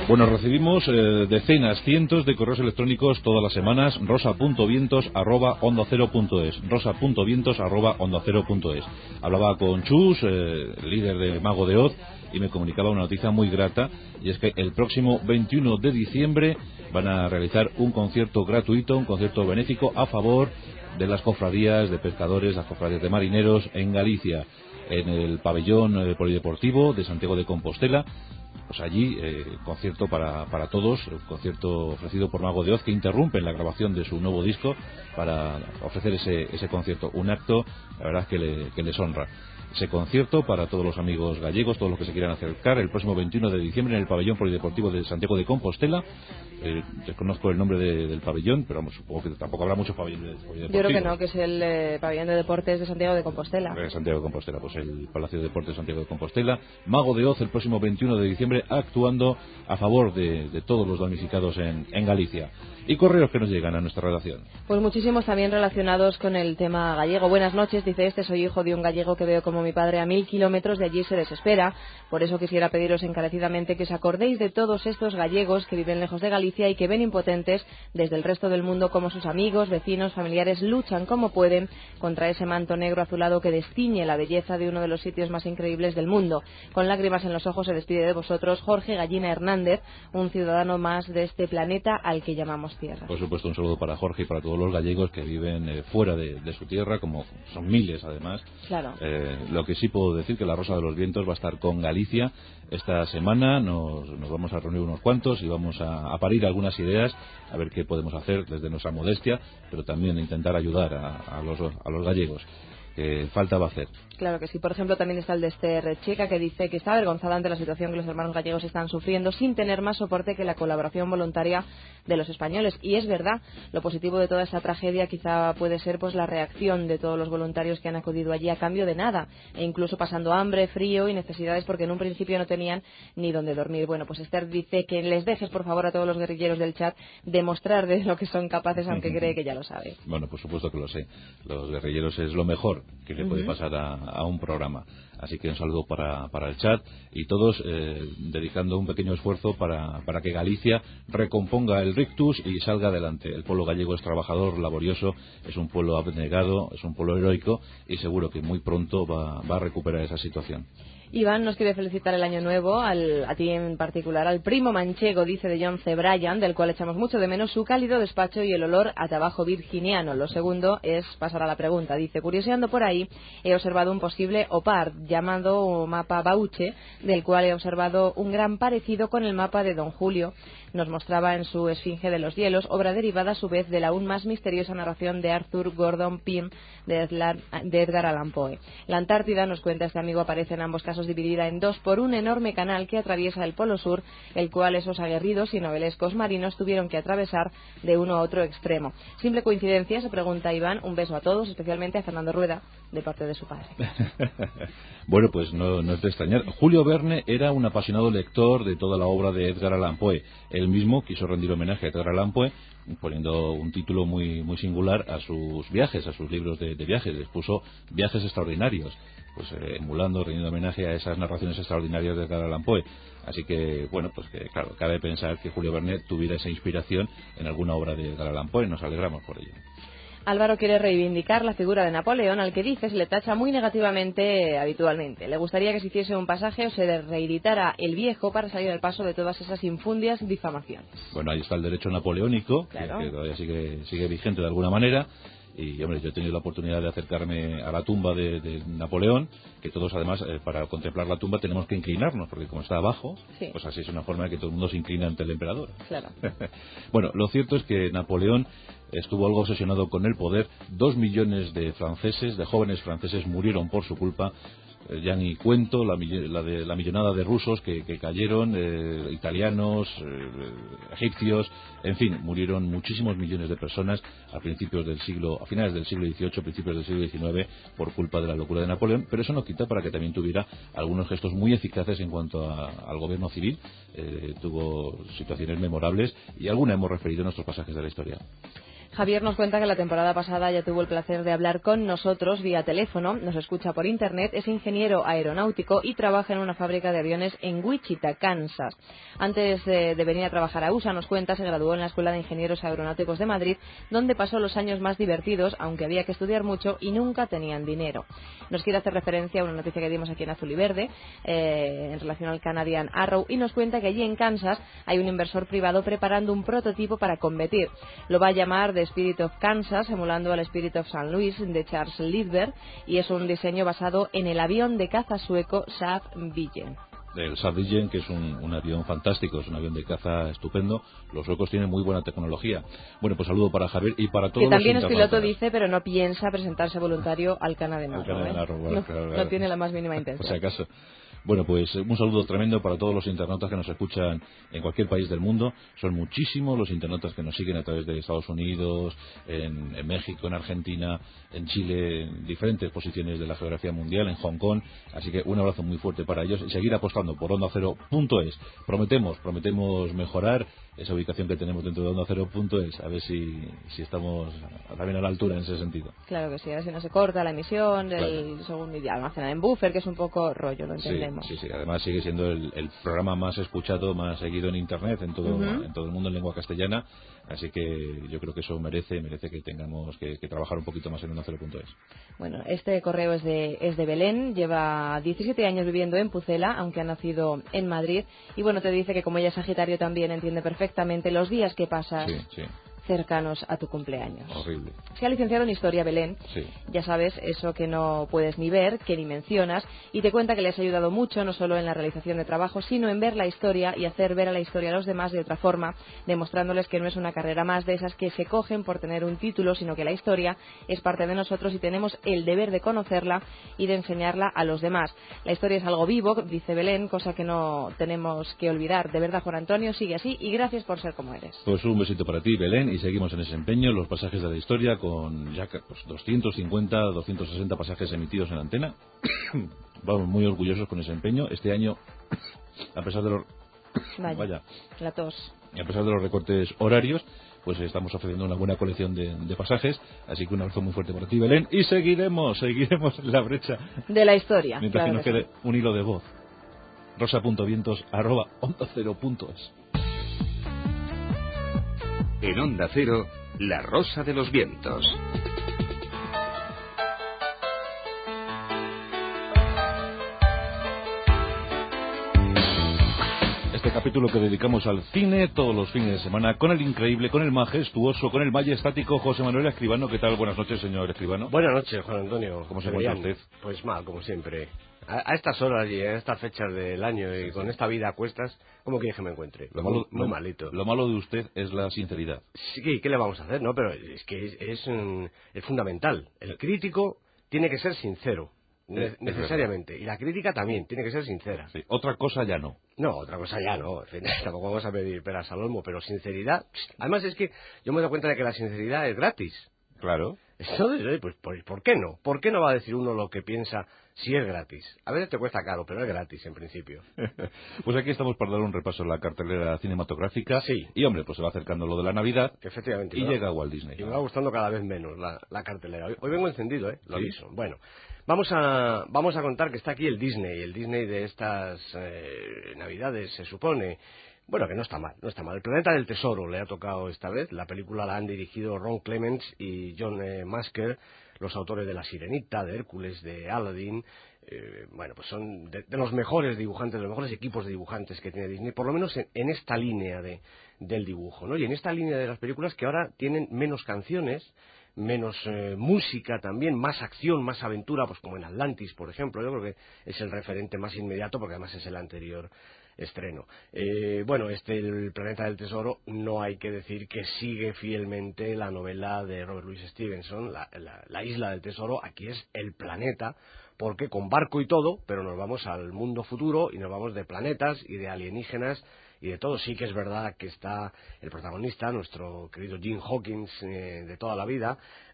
B: Bueno, recibimos eh, decenas, cientos de correos electrónicos todas las semanas. rosa punto vientos arroba onda cero punto es. rosa punto vientos arroba onda cero punto es. Hablaba con Chus, eh, líder de Mago de Oz, y me comunicaba una noticia muy grata, y es que el próximo veintiuno de diciembre van a realizar un concierto gratuito, un concierto benéfico a favor de las cofradías de pescadores, las cofradías de marineros en Galicia, en el pabellón eh, polideportivo de Santiago de Compostela. Pues allí, eh, concierto para, para todos, un concierto ofrecido por Mago de Oz, que interrumpe la grabación de su nuevo disco para ofrecer ese, ese concierto. Un acto, la verdad, que, le, que les honra. Ese concierto para todos los amigos gallegos, todos los que se quieran acercar, el próximo veintiuno de diciembre en el pabellón polideportivo de Santiago de Compostela. Eh, desconozco el nombre de, del pabellón, pero vamos, supongo que tampoco habrá muchos pabellones polideportivos.
D: Yo creo que no, que es el eh, pabellón de deportes de Santiago de Compostela.
B: De Santiago de Compostela, pues el Palacio de Deportes de Santiago de Compostela. Mago de Oz el próximo veintiuno de diciembre actuando a favor de, de todos los damnificados en, en Galicia. Y correos que nos llegan a nuestra redacción.
D: Pues muchísimos también relacionados con el tema gallego. Buenas noches, dice este, soy hijo de un gallego que veo como mi padre a mil kilómetros de allí se desespera. Por eso quisiera pediros encarecidamente que os acordéis de todos estos gallegos que viven lejos de Galicia y que ven impotentes desde el resto del mundo como sus amigos, vecinos, familiares luchan como pueden contra ese manto negro azulado que destiñe la belleza de uno de los sitios más increíbles del mundo. Con lágrimas en los ojos se despide de vosotros Jorge Gallina Hernández, un ciudadano más de este planeta al que llamamos tierra.
B: Por supuesto, un saludo para Jorge y para todos los gallegos que viven eh, fuera de, de su tierra, como son miles además.
D: Claro.
B: Eh, lo que sí puedo decir que la Rosa de los Vientos va a estar con Galicia esta semana. Nos, nos vamos a reunir unos cuantos y vamos a, a parir algunas ideas, a ver qué podemos hacer desde nuestra modestia, pero también intentar ayudar a, a, los, a los gallegos, que falta va a hacer.
D: Claro que sí. Por ejemplo, también está el de Esther Checa, que dice que está avergonzada ante la situación que los hermanos gallegos están sufriendo sin tener más soporte que la colaboración voluntaria de los españoles. Y es verdad, lo positivo de toda esta tragedia quizá puede ser pues la reacción de todos los voluntarios que han acudido allí a cambio de nada, e incluso pasando hambre, frío y necesidades porque en un principio no tenían ni dónde dormir. Bueno, pues Esther dice que les dejes, por favor, a todos los guerrilleros del chat demostrar de lo que son capaces, aunque cree que ya lo sabe.
B: Bueno, por supuesto que lo sé. Los guerrilleros es lo mejor que le puede pasar a, a un programa. Así que un saludo para, para el chat y todos eh, dedicando un pequeño esfuerzo para, para que Galicia recomponga el rictus y salga adelante. El pueblo gallego es trabajador, laborioso, es un pueblo abnegado, es un pueblo heroico y seguro que muy pronto va, va a recuperar esa situación.
D: Iván nos quiere felicitar el año nuevo, al, a ti en particular, al primo manchego, dice de John C. Bryan, del cual echamos mucho de menos su cálido despacho y el olor a tabaco virginiano. Lo segundo es pasar a la pregunta. Dice, curioseando por ahí, he observado un posible OPAR llamado mapa Bauche, del cual he observado un gran parecido con el mapa de Don Julio. Nos mostraba en su Esfinge de los Hielos, obra derivada a su vez de la aún más misteriosa narración de Arthur Gordon Pym de Edgar, de Edgar Allan Poe. La Antártida, nos cuenta este amigo, aparece en ambos casos dividida en dos por un enorme canal que atraviesa el Polo Sur, el cual esos aguerridos y novelescos marinos tuvieron que atravesar de uno a otro extremo. ¿Simple coincidencia?, se pregunta Iván. Un beso a todos, especialmente a Fernando Rueda, de parte de su padre.
B: Bueno, pues no, no es de extrañar. Julio Verne era un apasionado lector de toda la obra de Edgar Allan Poe. Él mismo quiso rendir homenaje a Edgar Allan Poe poniendo un título muy muy singular a sus viajes, a sus libros de, de viajes. Les puso Viajes Extraordinarios, pues eh, emulando, rendiendo homenaje a esas narraciones extraordinarias de Edgar Allan Poe. Así que, bueno, pues que claro, cabe pensar que Julio Verne tuviera esa inspiración en alguna obra de Edgar Allan Poe. Nos alegramos por ello.
D: Álvaro quiere reivindicar la figura de Napoleón, al que dice se le tacha muy negativamente eh, habitualmente. Le gustaría que se hiciese un pasaje o se reeditara El Viejo para salir al paso de todas esas infundias difamaciones.
B: Bueno, ahí está el derecho napoleónico, claro, que, que todavía sigue, sigue vigente de alguna manera. Y, hombre, yo he tenido la oportunidad de acercarme a la tumba de, de Napoleón, que todos, además, eh, para contemplar la tumba tenemos que inclinarnos, porque como está abajo, sí, pues así es una forma de que todo el mundo se inclina ante el emperador.
D: Claro.
B: Bueno, lo cierto es que Napoleón estuvo algo obsesionado con el poder. Dos millones de franceses, de jóvenes franceses, murieron por su culpa. Eh, ya ni cuento la, la, de, la millonada de rusos que, que cayeron, eh, italianos, eh, egipcios, en fin, murieron muchísimos millones de personas a principios del siglo, a finales del siglo dieciocho, principios del siglo diecinueve, por culpa de la locura de Napoleón. Pero eso no quita para que también tuviera algunos gestos muy eficaces en cuanto a, al gobierno civil. Eh, tuvo situaciones memorables y alguna hemos referido en nuestros pasajes de la historia.
D: Javier nos cuenta que la temporada pasada ya tuvo el placer de hablar con nosotros vía teléfono, nos escucha por internet, es ingeniero aeronáutico y trabaja en una fábrica de aviones en Wichita, Kansas. Antes de, de venir a trabajar a U S A, nos cuenta, se graduó en la Escuela de Ingenieros Aeronáuticos de Madrid, donde pasó los años más divertidos, aunque había que estudiar mucho y nunca tenían dinero. Nos quiere hacer referencia a una noticia que dimos aquí en Azul y Verde, eh, en relación al Canadian Arrow, y nos cuenta que allí en Kansas hay un inversor privado preparando un prototipo para competir. Lo va a llamar The Spirit of Kansas, emulando al Spirit of Saint Louis de Charles Lindbergh, y es un diseño basado en el avión de caza sueco Saab Viggen.
B: El Saab Viggen, que es un, un avión fantástico, es un avión de caza estupendo. Los suecos tienen muy buena tecnología. Bueno, pues saludo para Javier y para todos
D: que también
B: los
D: es piloto, dice, pero no piensa presentarse voluntario al Canadian Arrow.
B: Canadian
D: ¿eh?
B: Arrow, bueno,
D: no,
B: claro,
D: no
B: claro.
D: tiene la más mínima intención.
B: Por si acaso. Bueno, pues un saludo tremendo para todos los internautas que nos escuchan en cualquier país del mundo. Son muchísimos los internautas que nos siguen a través de Estados Unidos, en, en México, en Argentina, en Chile, en diferentes posiciones de la geografía mundial, en Hong Kong. Así que un abrazo muy fuerte para ellos y seguir apostando por onda cero punto es. Prometemos, prometemos mejorar esa ubicación que tenemos dentro de onda cero punto es, a ver si, si estamos también a la altura en ese sentido.
D: Claro que sí, a ver si no se corta la emisión del
B: Claro.
D: segundo y almacenar en buffer, que es un poco rollo, lo entendemos.
B: Sí, sí, sí, además sigue siendo el, el programa más escuchado, más seguido en internet, en todo,
D: Uh-huh.
B: en todo el mundo en lengua castellana, así que yo creo que eso merece, merece que tengamos que, que trabajar un poquito más en onda cero punto es.
D: Bueno, este correo es de, es de Belén, lleva diecisiete años viviendo en Pucela, aunque ha nacido en Madrid, y bueno, te dice que como ella es Sagitario también entiende perfectamente los días que pasas
B: Sí, sí.
D: cercanos a tu cumpleaños.
B: Horrible.
D: Se ha licenciado en Historia, Belén.
B: Sí.
D: Ya sabes, eso que no puedes ni ver, que ni mencionas, y te cuenta que le has ayudado mucho, no solo en la realización de trabajo, sino en ver la historia y hacer ver a la historia a los demás de otra forma, demostrándoles que no es una carrera más de esas que se cogen por tener un título, sino que la historia es parte de nosotros y tenemos el deber de conocerla y de enseñarla a los demás. La historia es algo vivo, dice Belén, cosa que no tenemos que olvidar. De verdad, Juan Antonio, sigue así y gracias por ser como eres.
B: Pues un besito para ti, Belén, y seguimos en ese empeño, los pasajes de la historia, con ya pues, doscientos cincuenta, doscientos sesenta pasajes emitidos en la antena. Vamos muy orgullosos con ese empeño. Este año, a pesar de los
D: Vaya,
B: vaya,
D: la tos.
B: y a pesar de los recortes horarios, pues estamos ofreciendo una buena colección de, de pasajes, así que un abrazo muy fuerte para ti, Belén, y seguiremos, seguiremos en la brecha
D: De la historia.
B: mientras
D: claro
B: que nos
D: que
B: quede
D: sí.
B: un hilo de voz. rosa.vientos arroba onda cero punto es.
A: En Onda Cero, La Rosa de los Vientos.
B: Este capítulo que dedicamos al cine todos los fines de semana con el increíble, con el majestuoso, con el majestático José Manuel Escribano. ¿Qué tal? Buenas noches, señor Escribano.
E: Buenas noches, Juan Antonio.
B: ¿Cómo se encuentra
E: Bien.
B: usted?
E: Pues mal, como siempre. A, a estas horas y en estas fechas del año y
B: Sí,
E: con
B: sí.
E: esta vida a cuestas, ¿cómo quieres que me encuentre?
B: Lo
E: muy,
B: malo,
E: muy
B: lo-
E: malito.
B: Lo malo de usted es la sinceridad.
E: Sí, ¿qué le vamos a hacer? No, pero es que es, es, mm, es fundamental. El crítico tiene que ser sincero, ne-
B: Es- es
E: necesariamente. Y la crítica también tiene que ser sincera.
B: Sí, otra cosa ya no.
E: No, otra cosa ya no. En fin, tampoco vamos a pedir peras al olmo, pero sinceridad. Además es que yo me doy cuenta de que la sinceridad es gratis.
B: Claro.
E: Entonces, oye, pues ¿por, ¿por qué no? ¿Por qué no va a decir uno lo que piensa si es gratis? A veces te cuesta caro, pero es gratis en principio.
B: Pues aquí estamos para dar un repaso a la cartelera cinematográfica.
E: Sí.
B: Y hombre, pues se va acercando lo de la Navidad
E: Efectivamente.
B: y
E: me va-
B: llega Walt Disney.
E: Y me va gustando cada vez menos la, la cartelera. Hoy, hoy vengo encendido, ¿eh? Lo
B: ¿Sí?
E: aviso. Bueno, vamos a, vamos a contar que está aquí el Disney. El Disney de estas eh, Navidades, se supone. Bueno, que no está mal, no está mal. El Planeta del Tesoro le ha tocado esta vez. La película la han dirigido Ron Clements y John eh, Masker, los autores de La Sirenita, de Hércules, de Aladdin. Eh, bueno, pues son de, de los mejores dibujantes, de los mejores equipos de dibujantes que tiene Disney, por lo menos en, en esta línea de, del dibujo, ¿no? Y en esta línea de las películas que ahora tienen menos canciones, menos eh, música también, más acción, más aventura, pues como en Atlantis, por ejemplo. Yo creo que es el referente más inmediato porque además es el anterior estreno. Eh, bueno, este El Planeta del Tesoro, no hay que decir que sigue fielmente la novela de Robert Louis Stevenson, la, la, la Isla del Tesoro. Aquí es el planeta, porque con barco y todo, pero nos vamos al mundo futuro y nos vamos de planetas y de alienígenas y de todo. Sí que es verdad que está el protagonista, nuestro querido Jim Hawkins eh, de toda la vida.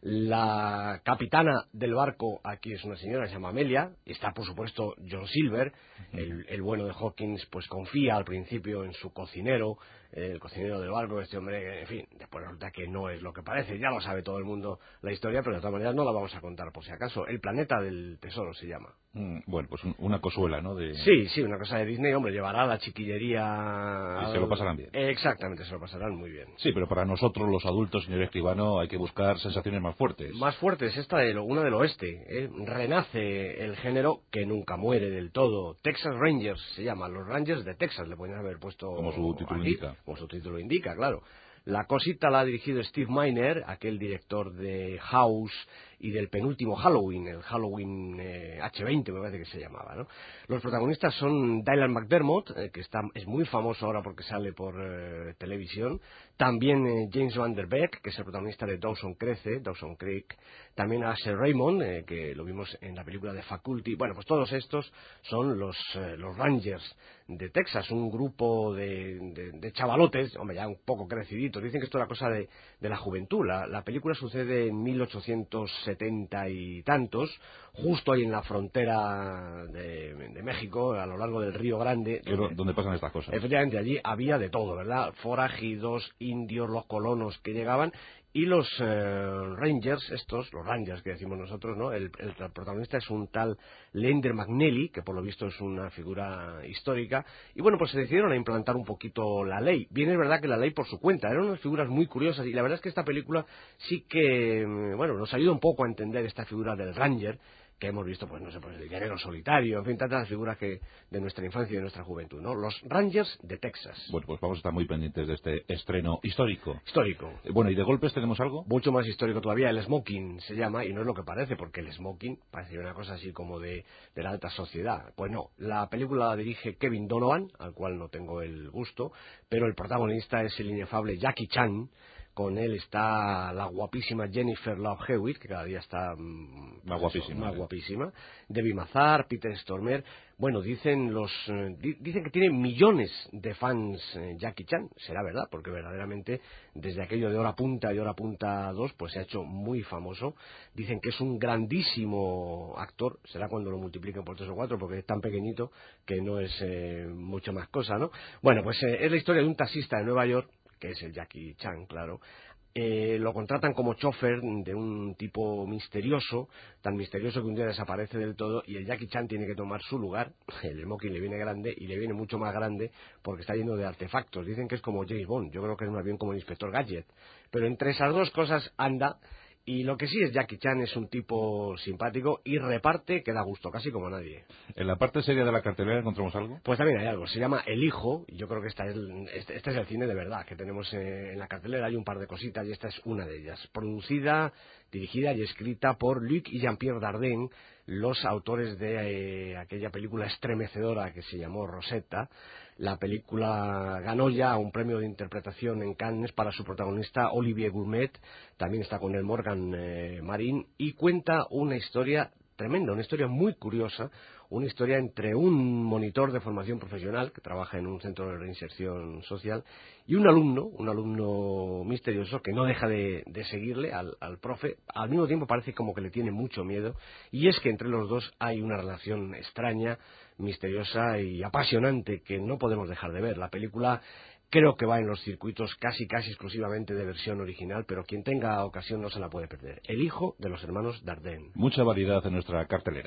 E: La capitana del barco aquí es una señora que se llama Amelia, y está por supuesto John Silver. El, el bueno de Hawkins pues confía al principio en su cocinero, eh, el cocinero del barco, este hombre, en fin, después resulta que no es lo que parece, ya lo sabe todo el mundo la historia, pero de todas maneras no la vamos a contar por si acaso. El planeta del tesoro se llama.
B: Mm, bueno, pues un, una cosuela, ¿no? De...
E: Sí, sí, una cosa de Disney, hombre, llevará la chiquillería...
B: Y se lo pasarán bien.
E: Exactamente, se lo pasarán muy bien.
B: Sí, pero para nosotros los adultos, señor Escribano, hay que buscar sensaciones más fuertes.
E: Más fuertes, esta de lo, una del oeste, ¿eh? Renace el género que nunca muere del todo. Texas Rangers se llama, los Rangers de Texas, le podrían haber puesto...
B: Como su título
E: aquí,
B: indica.
E: Como su título indica, claro. La cosita la ha dirigido Steve Miner, aquel director de House y del penúltimo Halloween, el Halloween eh, hache veinte me parece que se llamaba, ¿no? Los protagonistas son Dylan McDermott, eh, que está, es muy famoso ahora porque sale por eh, televisión, también eh, James Van Der Beek, que es el protagonista de Dawson Crece, Dawson Creek, también Asher Raymond, eh, que lo vimos en la película de Faculty. Bueno, pues todos estos son los, eh, los Rangers de Texas, un grupo de, de, de chavalotes, hombre, ya un poco creciditos. Dicen que esto es la cosa de, de la juventud. La, la película sucede en mil ochocientos setenta y tantos, justo ahí en la frontera de, de México, a lo largo del Río Grande.
B: Donde, donde pasan estas cosas.
E: Efectivamente, allí había de todo, ¿verdad? Forajidos, indios, los colonos que llegaban, y los eh, Rangers, estos, los Rangers que decimos nosotros, ¿no? El, el, el protagonista es un tal Leander McNally, que por lo visto es una figura histórica, y bueno, pues se decidieron a implantar un poquito la ley. Bien es verdad que la ley por su cuenta, eran unas figuras muy curiosas, y la verdad es que esta película sí que, bueno, nos ayuda un poco a entender esta figura del Ranger, que hemos visto, pues no sé, pues el guerrero solitario, en fin, tantas figuras que de nuestra infancia y de nuestra juventud, ¿no? Los Rangers de Texas.
B: Bueno, pues vamos a estar muy pendientes de este estreno histórico.
E: Histórico.
B: Eh, bueno, ¿y de golpes tenemos algo?
E: Mucho más histórico todavía, el smoking se llama, y no es lo que parece, porque el smoking parece una cosa así como de, de la alta sociedad. Pues no, la película la dirige Kevin Donovan, al cual no tengo el gusto, pero el protagonista es el inefable Jackie Chan. Con él está la guapísima Jennifer Love Hewitt, que cada día está mmm,
B: más guapísima.
E: Más
B: ¿eh?
E: guapísima. Debbie Mazar, Peter Stormer. Bueno, dicen los eh, di dicen que tiene millones de fans eh, Jackie Chan. Será verdad, porque verdaderamente desde aquello de Hora Punta y Hora Punta dos, pues se ha hecho muy famoso. Dicen que es un grandísimo actor. Será cuando lo multipliquen por tres o cuatro, porque es tan pequeñito que no es eh, mucho más cosa, ¿no? Bueno, pues eh, es la historia de un taxista de Nueva York, que es el Jackie Chan, claro. Eh, lo contratan como chofer de un tipo misterioso, tan misterioso que un día desaparece del todo, y el Jackie Chan tiene que tomar su lugar. El smoking le viene grande, y le viene mucho más grande porque está lleno de artefactos. Dicen que es como James Bond, yo creo que es más bien como el Inspector Gadget, pero entre esas dos cosas anda. Y lo que sí es, Jackie Chan es un tipo simpático y reparte que da gusto, casi como nadie.
B: ¿En la parte seria de la cartelera encontramos algo?
E: Pues también hay algo, se llama El Hijo, y yo creo que esta es, este, este es el cine de verdad que tenemos eh, en la cartelera. Hay un par de cositas y esta es una de ellas. Producida, dirigida y escrita por Luc y Jean-Pierre Dardenne, los autores de eh, aquella película estremecedora que se llamó Rosetta. La película ganó ya un premio de interpretación en Cannes para su protagonista Olivier Gourmet, también está con él Morgan eh, Marín, y cuenta una historia tremenda, una historia muy curiosa, una historia entre un monitor de formación profesional que trabaja en un centro de reinserción social y un alumno, un alumno misterioso que no deja de, de seguirle al, al profe. Al mismo tiempo parece como que le tiene mucho miedo, y es que entre los dos hay una relación extraña, misteriosa y apasionante que no podemos dejar de ver. La película creo que va en los circuitos casi casi exclusivamente de versión original, pero quien tenga ocasión no se la puede perder. El Hijo, de los hermanos Dardenne.
B: Mucha variedad en nuestra cartelera.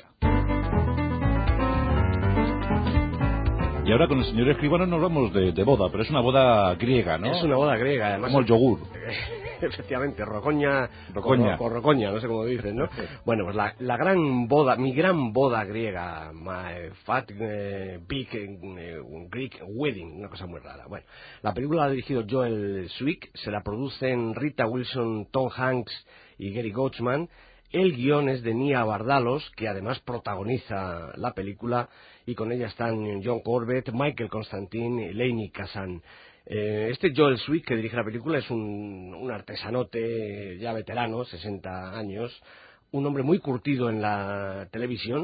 B: Y ahora con el señor Escribano nos vamos de, de boda, pero es una boda griega, ¿no?
E: Es una boda griega, además.
B: Como el yogur.
E: Efectivamente, rocoña,
B: rocoña.
E: O, o rocoña, no sé cómo dicen, ¿no? Bueno, pues la, la gran boda, mi gran boda griega, my fat uh, big uh, Greek wedding, una cosa muy rara. Bueno, la película la ha dirigido Joel Swick, se la producen Rita Wilson, Tom Hanks y Gary Goetzman. El guión es de Nia Vardalos, que además protagoniza la película, y con ella están John Corbett, Michael Constantine y Lainie Kazan. Eh, este Joel Swick, que dirige la película, es un, un artesanote ya veterano, sesenta años, un hombre muy curtido en la televisión,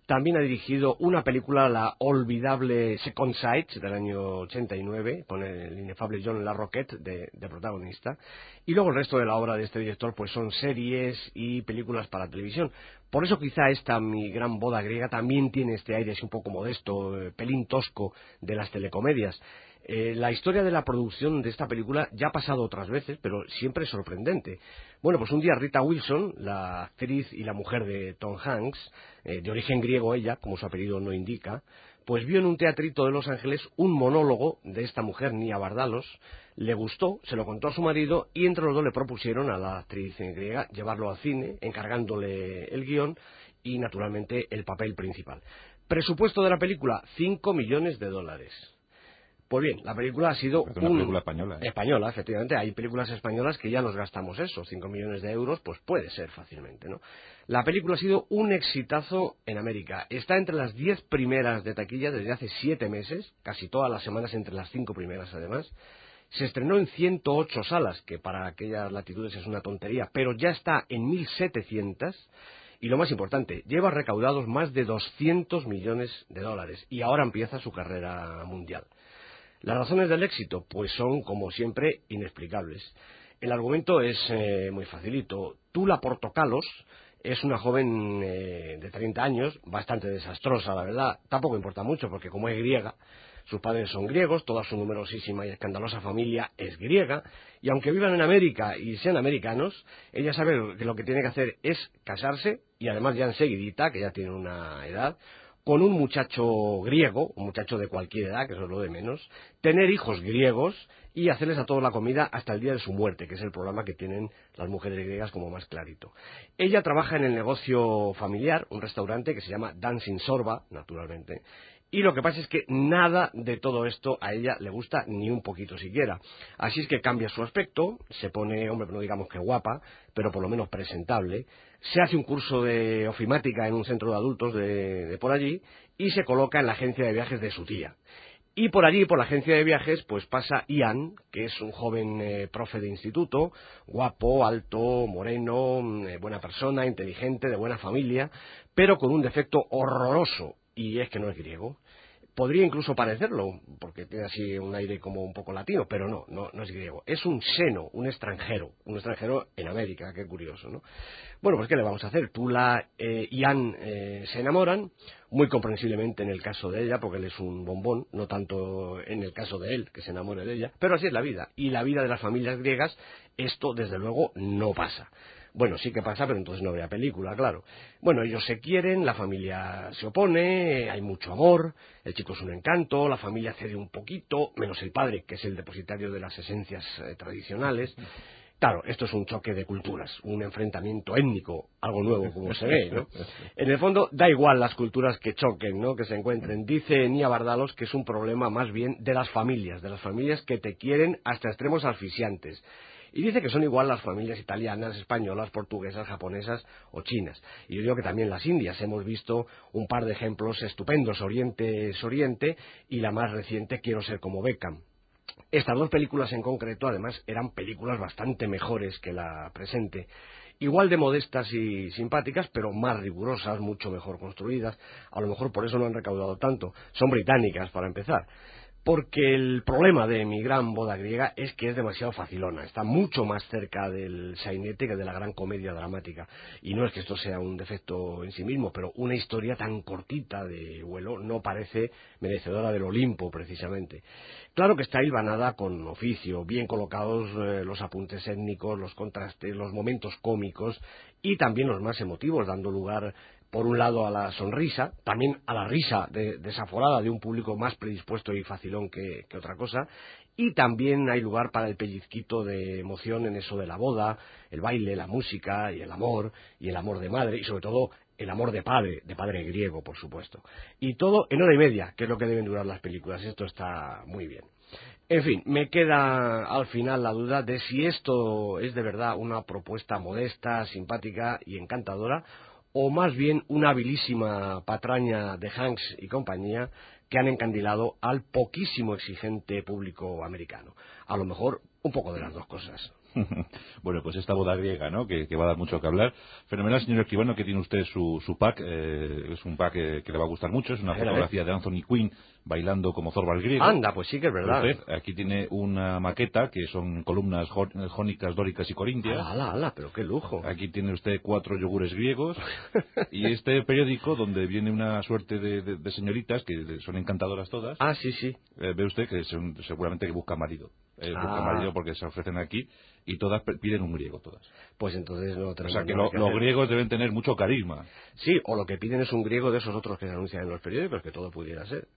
E: También ha dirigido una película, la olvidable Second Sight, del año ochenta y nueve, con el inefable John Larroquette de, de protagonista. Y luego el resto de la obra de este director pues son series y películas para televisión. Por eso quizá esta, Mi gran boda griega, también tiene este aire así un poco modesto, eh, pelín tosco de las telecomedias. Eh, la historia de la producción de esta película ya ha pasado otras veces, pero siempre es sorprendente. Bueno, pues un día Rita Wilson, la actriz y la mujer de Tom Hanks, eh, de origen griego ella, como su apellido no indica, pues vio en un teatrito de Los Ángeles un monólogo de esta mujer, Nia Vardalos, le gustó, se lo contó a su marido y entre los dos le propusieron a la actriz griega llevarlo al cine, encargándole el guión y naturalmente el papel principal. Presupuesto de la película, cinco millones de dólares. Pues bien, la película ha sido
B: es una
E: un...
B: película española. ¿eh?
E: Española, efectivamente. Hay películas españolas que ya nos gastamos eso, cinco millones de euros, pues puede ser fácilmente, ¿no? La película ha sido un exitazo en América. Está entre las diez primeras de taquilla desde hace siete meses, casi todas las semanas entre las cinco primeras además. Se estrenó en ciento ocho salas, que para aquellas latitudes es una tontería, pero ya está en mil setecientas. Y lo más importante, lleva recaudados más de doscientos millones de dólares y ahora empieza su carrera mundial. Las razones del éxito, pues son, como siempre, inexplicables. El argumento es eh, muy facilito. Tula Portocalos es una joven eh, de treinta años, bastante desastrosa, la verdad. Tampoco importa mucho, porque como es griega, sus padres son griegos, toda su numerosísima y escandalosa familia es griega, y aunque vivan en América y sean americanos, ella sabe que lo que tiene que hacer es casarse, y además ya enseguidita, que ya tiene una edad, con un muchacho griego, un muchacho de cualquier edad, que eso es lo de menos, tener hijos griegos y hacerles a todos la comida hasta el día de su muerte, que es el programa que tienen las mujeres griegas como más clarito. Ella trabaja en el negocio familiar, un restaurante que se llama Dancing Sorba, naturalmente, y lo que pasa es que nada de todo esto a ella le gusta ni un poquito siquiera. Así es que cambia su aspecto, se pone, hombre, no digamos que guapa, pero por lo menos presentable, se hace un curso de ofimática en un centro de adultos de, de por allí y se coloca en la agencia de viajes de su tía. Y por allí, por la agencia de viajes, pues pasa Ian, que es un joven eh, profe de instituto, guapo, alto, moreno, eh, buena persona, inteligente, de buena familia, pero con un defecto horroroso, y es que no es griego. Podría incluso parecerlo, porque tiene así un aire como un poco latino, pero no, no, no es griego. Es un seno, un extranjero, un extranjero en América, qué curioso, ¿no? Bueno, pues ¿qué le vamos a hacer? Tula eh, y Ian eh, se enamoran, muy comprensiblemente en el caso de ella, porque él es un bombón, no tanto en el caso de él, que se enamore de ella, pero así es la vida. Y la vida de las familias griegas, esto desde luego no pasa. Bueno, sí que pasa, pero entonces no habría película, claro. Bueno, ellos se quieren, la familia se opone, hay mucho amor, el chico es un encanto, la familia cede un poquito, menos el padre, que es el depositario de las esencias eh, tradicionales. Claro, esto es un choque de culturas, un enfrentamiento étnico, algo nuevo como se ve, ¿no? En el fondo, da igual las culturas que choquen, ¿no?, que se encuentren. Dice Nia Vardalos que es un problema más bien de las familias, de las familias que te quieren hasta extremos asfixiantes. Y dice que son igual las familias italianas, españolas, portuguesas, japonesas o chinas. Y yo digo que también las indias. Hemos visto un par de ejemplos estupendos, Oriente es Oriente, y la más reciente, Quiero ser como Beckham. Estas dos películas en concreto, además, eran películas bastante mejores que la presente. Igual de modestas y simpáticas, pero más rigurosas, mucho mejor construidas. A lo mejor por eso no han recaudado tanto. Son británicas, para empezar. Porque el problema de Mi gran boda griega es que es demasiado facilona, está mucho más cerca del sainete que de la gran comedia dramática. Y no es que esto sea un defecto en sí mismo, pero una historia tan cortita de vuelo no parece merecedora del Olimpo, precisamente. Claro que está hilvanada con oficio, bien colocados eh, los apuntes étnicos, los contrastes, los momentos cómicos y también los más emotivos, dando lugar, por un lado, a la sonrisa, también a la risa de, desaforada de un público más predispuesto y facilón que, que otra cosa, y también hay lugar para el pellizquito de emoción en eso de la boda, el baile, la música y el amor, y el amor de madre, y sobre todo el amor de padre, de padre griego, por supuesto. Y todo en hora y media, que es lo que deben durar las películas. Esto está muy bien. En fin, me queda al final la duda de si esto es de verdad una propuesta modesta, simpática y encantadora, o más bien una habilísima patraña de Hanks y compañía que han encandilado al poquísimo exigente público americano. A lo mejor un poco de las dos cosas.
B: Bueno, pues esta boda griega, ¿no? Que, que va a dar mucho que hablar. Fenomenal, señor Escribano, que tiene usted su, su pack. Eh, es un pack que, que le va a gustar mucho. Es una fotografía de Anthony Quinn bailando como Zorba el griego.
E: Anda, pues sí que es verdad.
B: Usted, aquí tiene una maqueta que son columnas jónicas, dóricas y corintias.
E: Ala, ala, ala, pero qué lujo.
B: Aquí tiene usted cuatro yogures griegos. Y este periódico donde viene una suerte de, de, de señoritas que son encantadoras todas.
E: Ah, sí, sí.
B: Eh, ve usted que son, seguramente que busca marido. Eh,
E: ah.
B: Busca marido porque se ofrecen aquí y todas piden un griego, todas.
E: Pues entonces no
B: O
E: tenemos
B: sea que,
E: nada
B: lo,
E: que
B: los
E: hacer.
B: griegos deben tener mucho carisma.
E: Sí, o lo que piden es un griego de esos otros que se anuncian en los periódicos, que todo pudiera ser.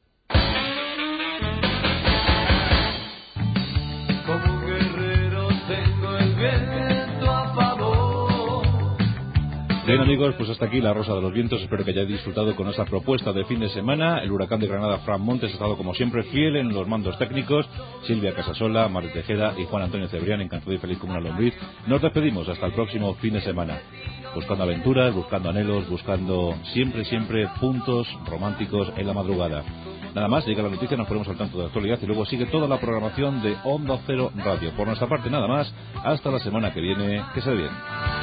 T: Como guerrero tengo el viento a favor.
B: Bien, amigos, pues hasta aquí La Rosa de los Vientos. Espero que hayáis disfrutado con esta propuesta de fin de semana. El Huracán de Granada, Fran Montes, ha estado como siempre fiel en los mandos técnicos. Silvia Casasola, Mari Tejeda y Juan Antonio Cebrián, encantado y feliz como una lombriz. Nos despedimos hasta el próximo fin de semana. Buscando aventuras, buscando anhelos, buscando siempre, siempre puntos románticos en la madrugada. Nada más, llega la noticia, nos ponemos al tanto de la actualidad y luego sigue toda la programación de Onda Cero Radio. Por nuestra parte, nada más. Hasta la semana que viene. Que se ve bien.